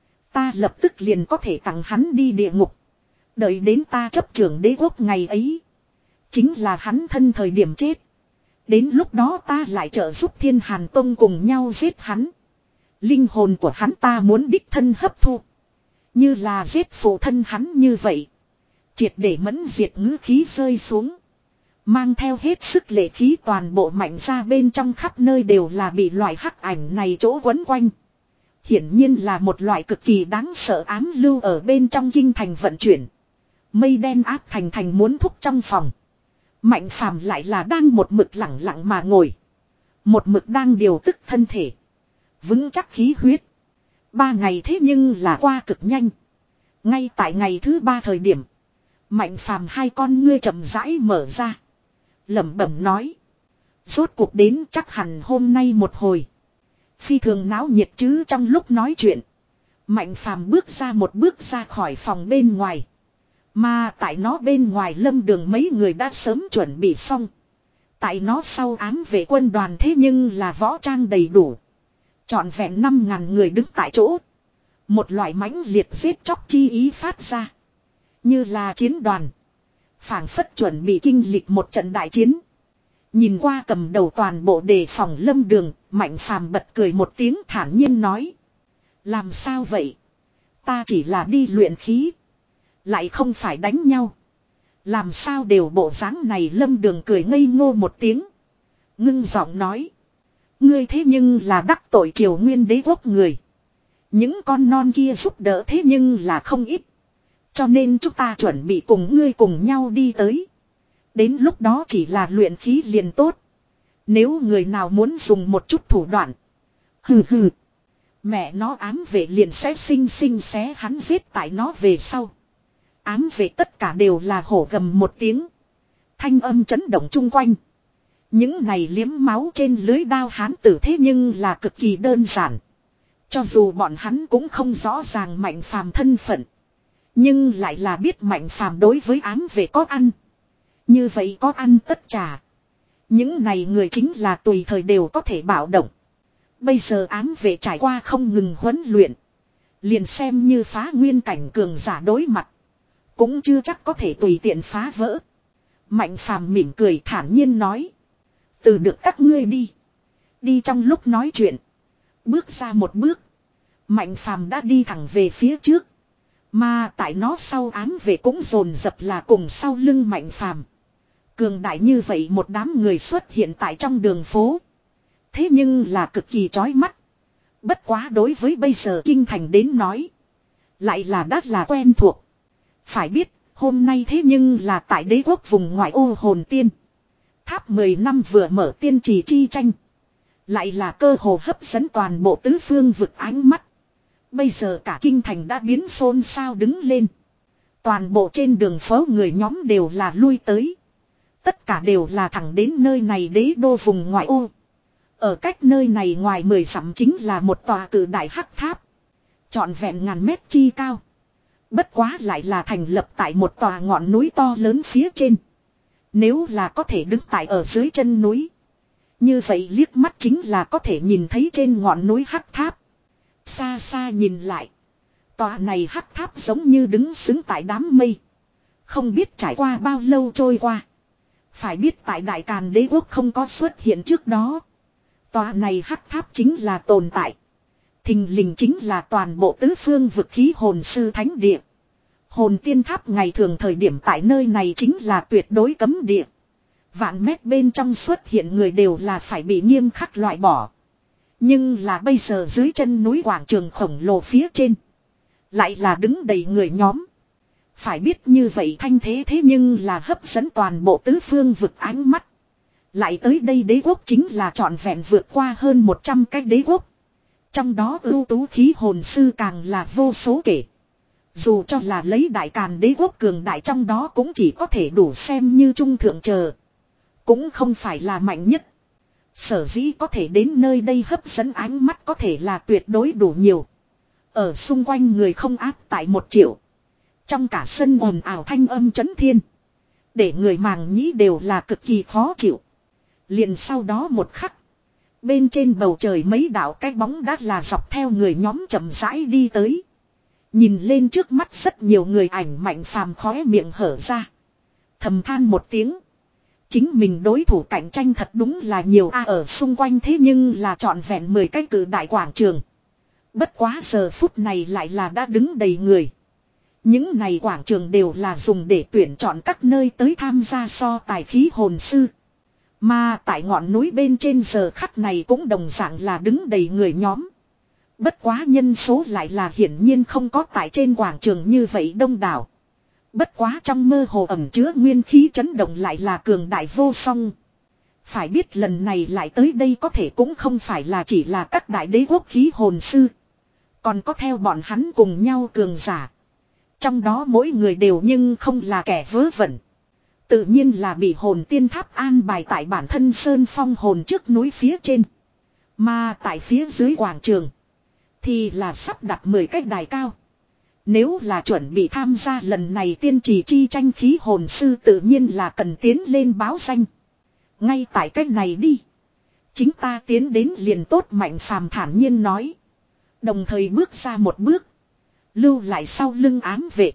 Ta lập tức liền có thể tặng hắn đi địa ngục. Đợi đến ta chấp trưởng đế quốc ngày ấy. Chính là hắn thân thời điểm chết. Đến lúc đó ta lại trợ giúp Thiên Hàn Tông cùng nhau giết hắn. Linh hồn của hắn ta muốn đích thân hấp thu. Như là giết phụ thân hắn như vậy. Triệt để mẫn diệt ngữ khí rơi xuống. Mang theo hết sức lệ khí toàn bộ Mạnh ra bên trong khắp nơi đều là bị loại hắc ảnh này chỗ quấn quanh. Hiển nhiên là một loại cực kỳ đáng sợ ám lưu ở bên trong kinh thành vận chuyển. Mây đen áp thành thành muốn thúc trong phòng. Mạnh Phàm lại là đang một mực lặng lặng mà ngồi. Một mực đang điều tức thân thể. Vững chắc khí huyết. Ba ngày thế nhưng là qua cực nhanh. Ngay tại ngày thứ ba thời điểm. Mạnh Phàm hai con ngươi chậm rãi mở ra. Lẩm bẩm nói. Rốt cuộc đến chắc hẳn hôm nay một hồi. Phi thường náo nhiệt chứ trong lúc nói chuyện. Mạnh Phàm bước ra một bước ra khỏi phòng bên ngoài. Mà tại nó bên ngoài Lâm Đường mấy người đã sớm chuẩn bị xong. Tại nó sau ám vệ quân đoàn thế nhưng là võ trang đầy đủ. Trọn vẹn năm ngàn người đứng tại chỗ. Một loại mãnh liệt giết chóc chi ý phát ra. Như là chiến đoàn. Phảng phất chuẩn bị kinh lịch một trận đại chiến. Nhìn qua cầm đầu toàn bộ đề phòng Lâm Đường, Mạnh Phàm bật cười một tiếng thản nhiên nói. Làm sao vậy? Ta chỉ là đi luyện khí. Lại không phải đánh nhau. Làm sao đều bộ dáng này Lâm Đường cười ngây ngô một tiếng. Ngưng giọng nói. Ngươi thế nhưng là đắc tội Triều Nguyên đế quốc người. Những con non kia giúp đỡ thế nhưng là không ít. Cho nên chúng ta chuẩn bị cùng ngươi cùng nhau đi tới. Đến lúc đó chỉ là luyện khí liền tốt. Nếu người nào muốn dùng một chút thủ đoạn. Hừ hừ. Mẹ nó ám vệ liền sẽ xinh xinh xé hắn giết tại nó về sau. Ám vệ tất cả đều là hổ gầm một tiếng. Thanh âm chấn động chung quanh. Những này liếm máu trên lưới đao hán tử thế nhưng là cực kỳ đơn giản. Cho dù bọn hắn cũng không rõ ràng Mạnh Phàm thân phận. Nhưng lại là biết Mạnh Phàm đối với ám vệ có ăn. Như vậy có ăn tất trả. Những này người chính là tùy thời đều có thể bạo động. Bây giờ ám vệ trải qua không ngừng huấn luyện. Liền xem như phá nguyên cảnh cường giả đối mặt. Cũng chưa chắc có thể tùy tiện phá vỡ. Mạnh Phàm mỉm cười thản nhiên nói. Từ được các ngươi đi. Đi trong lúc nói chuyện. Bước ra một bước. Mạnh Phàm đã đi thẳng về phía trước. Mà tại nó sau ám vệ cũng dồn dập là cùng sau lưng Mạnh Phàm. Cường đại như vậy một đám người xuất hiện tại trong đường phố. Thế nhưng là cực kỳ chói mắt. Bất quá đối với bây giờ kinh thành đến nói. Lại là đắt là quen thuộc. Phải biết hôm nay thế nhưng là tại đế quốc vùng ngoại ô hồn tiên. Tháp mười năm vừa mở tiên trì chi tranh. Lại là cơ hồ hấp dẫn toàn bộ tứ phương vực ánh mắt. Bây giờ cả kinh thành đã biến xôn xao đứng lên. Toàn bộ trên đường phố người nhóm đều là lui tới. Tất cả đều là thẳng đến nơi này đế đô vùng ngoại ô. Ở cách nơi này ngoài mười dặm chính là một tòa cự đại hắc tháp. Trọn vẹn ngàn mét chi cao. Bất quá lại là thành lập tại một tòa ngọn núi to lớn phía trên. Nếu là có thể đứng tại ở dưới chân núi. Như vậy liếc mắt chính là có thể nhìn thấy trên ngọn núi hắc tháp. Xa xa nhìn lại. Tòa này hắc tháp giống như đứng xứng tại đám mây. Không biết trải qua bao lâu trôi qua. Phải biết tại Đại Càn đế quốc không có xuất hiện trước đó. Tòa này hắc tháp chính là tồn tại. Thình lình chính là toàn bộ tứ phương vực khí hồn sư thánh địa. Hồn tiên tháp ngày thường thời điểm tại nơi này chính là tuyệt đối cấm địa. Vạn mét bên trong xuất hiện người đều là phải bị nghiêm khắc loại bỏ. Nhưng là bây giờ dưới chân núi quảng trường khổng lồ phía trên. Lại là đứng đầy người nhóm. Phải biết như vậy thanh thế thế nhưng là hấp dẫn toàn bộ tứ phương vực ánh mắt. Lại tới đây đế quốc chính là trọn vẹn vượt qua hơn một trăm cái đế quốc. Trong đó ưu tú khí hồn sư càng là vô số kể. Dù cho là lấy Đại Càn đế quốc cường đại trong đó cũng chỉ có thể đủ xem như trung thượng chờ. Cũng không phải là mạnh nhất. Sở dĩ có thể đến nơi đây hấp dẫn ánh mắt có thể là tuyệt đối đủ nhiều. Ở xung quanh người không áp tại một triệu. Trong cả sân ồn ào thanh âm chấn thiên. Để người màng nhĩ đều là cực kỳ khó chịu. Liền sau đó một khắc. Bên trên bầu trời mấy đạo cái bóng đã là dọc theo người nhóm chậm rãi đi tới. Nhìn lên trước mắt rất nhiều người ảnh Mạnh Phàm khóe miệng hở ra. Thầm than một tiếng. Chính mình đối thủ cạnh tranh thật đúng là nhiều a ở xung quanh thế nhưng là trọn vẹn mười cái cử đại quảng trường. Bất quá giờ phút này lại là đã đứng đầy người. Những này quảng trường đều là dùng để tuyển chọn các nơi tới tham gia so tài khí hồn sư. Mà tại ngọn núi bên trên giờ khắc này cũng đồng dạng là đứng đầy người nhóm. Bất quá nhân số lại là hiển nhiên không có tại trên quảng trường như vậy đông đảo. Bất quá trong mơ hồ ẩm chứa nguyên khí chấn động lại là cường đại vô song. Phải biết lần này lại tới đây có thể cũng không phải là chỉ là các đại đế quốc khí hồn sư. Còn có theo bọn hắn cùng nhau cường giả. Trong đó mỗi người đều nhưng không là kẻ vớ vẩn. Tự nhiên là bị hồn tiên tháp an bài tại bản thân sơn phong hồn trước núi phía trên. Mà tại phía dưới quảng trường. Thì là sắp đặt mười cái đài cao. Nếu là chuẩn bị tham gia lần này tiên trì chi tranh khí hồn sư tự nhiên là cần tiến lên báo danh. Ngay tại cách này đi. Chính ta tiến đến liền tốt Mạnh Phàm thản nhiên nói. Đồng thời bước ra một bước. Lưu lại sau lưng ám vệ.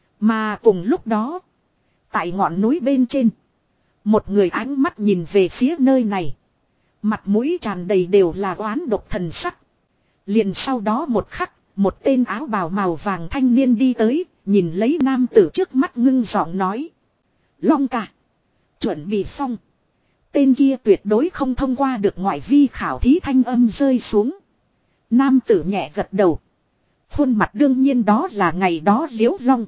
Mà cùng lúc đó. Tại ngọn núi bên trên. Một người ánh mắt nhìn về phía nơi này. Mặt mũi tràn đầy đều là oán độc thần sắc. Liền sau đó một khắc. Một tên áo bào màu vàng thanh niên đi tới. Nhìn lấy nam tử trước mắt ngưng giọng nói. Long ca. Chuẩn bị xong. Tên kia tuyệt đối không thông qua được ngoại vi khảo thí thanh âm rơi xuống. Nam tử nhẹ gật đầu. Khuôn mặt đương nhiên đó là ngày đó Liễu Long.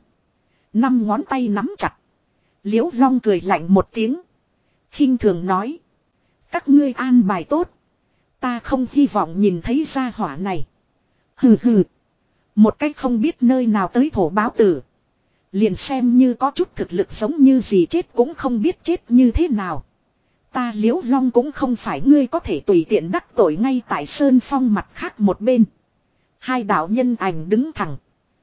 Năm ngón tay nắm chặt. Liễu Long cười lạnh một tiếng. Khinh thường nói. Các ngươi an bài tốt. Ta không hy vọng nhìn thấy gia hỏa này. Hừ hừ. Một cách không biết nơi nào tới thổ báo tử. Liền xem như có chút thực lực giống như gì chết cũng không biết chết như thế nào. Ta Liễu Long cũng không phải ngươi có thể tùy tiện đắc tội ngay tại Sơn Phong mặt khác một bên. Hai đạo nhân ảnh đứng thẳng.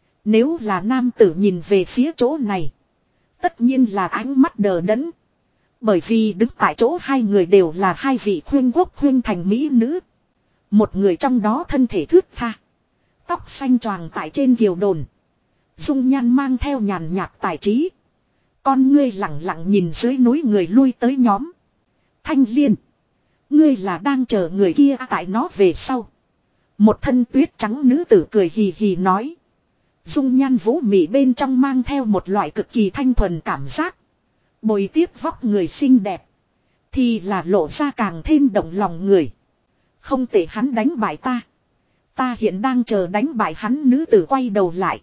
Nếu là nam tử nhìn về phía chỗ này. Tất nhiên là ánh mắt đờ đẫn. Bởi vì đứng tại chỗ hai người đều là hai vị khuyên quốc khuyên thành mỹ nữ. Một người trong đó thân thể thướt tha. Tóc xanh choàng tại trên kiều đồn. Dung nhan mang theo nhàn nhạt tài trí. Con ngươi lặng lặng nhìn dưới núi người lui tới nhóm. Thanh Liên. Ngươi là đang chờ người kia tại nó về sau. Một thân tuyết trắng nữ tử cười hì hì nói. Dung nhan vũ mị bên trong mang theo một loại cực kỳ thanh thuần cảm giác. Bồi tiếp vóc người xinh đẹp. Thì là lộ ra càng thêm động lòng người. Không thể hắn đánh bại ta. Ta hiện đang chờ đánh bại hắn. Nữ tử quay đầu lại.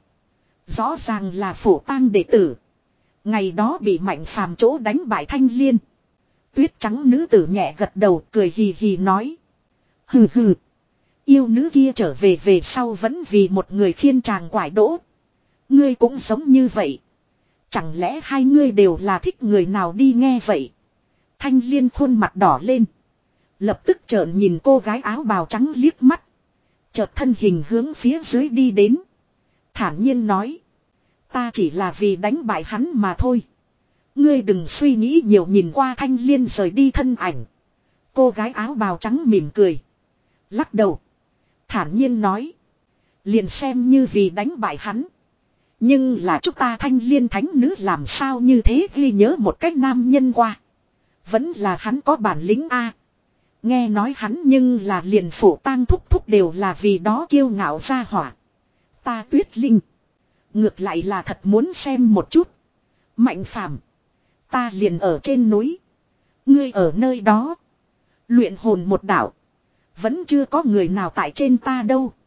Rõ ràng là Phổ Tang đệ tử. Ngày đó bị Mạnh Phàm chỗ đánh bại Thanh Liên. Tuyết trắng nữ tử nhẹ gật đầu cười hì hì nói. Hừ hừ. Yêu nữ kia trở về về sau vẫn vì một người khiên chàng quải đỗ. Ngươi cũng giống như vậy. Chẳng lẽ hai ngươi đều là thích người nào đi nghe vậy. Thanh Liên khuôn mặt đỏ lên. Lập tức trợn nhìn cô gái áo bào trắng liếc mắt. Chợt thân hình hướng phía dưới đi đến. Thản nhiên nói. Ta chỉ là vì đánh bại hắn mà thôi. Ngươi đừng suy nghĩ nhiều. Nhìn qua Thanh Liên rời đi thân ảnh. Cô gái áo bào trắng mỉm cười. Lắc đầu. Thản nhiên nói. Liền xem như vì đánh bại hắn. Nhưng là chúng ta Thanh Liên thánh nữ làm sao như thế ghi nhớ một cách nam nhân qua. Vẫn là hắn có bản lĩnh a. Nghe nói hắn nhưng là liền Phổ Tang thúc thúc đều là vì đó kiêu ngạo ra hỏa. Ta Tuyết Linh. Ngược lại là thật muốn xem một chút. Mạnh Phàm. Ta liền ở trên núi. Ngươi ở nơi đó. Luyện hồn một đạo. Vẫn chưa có người nào tại trên ta đâu.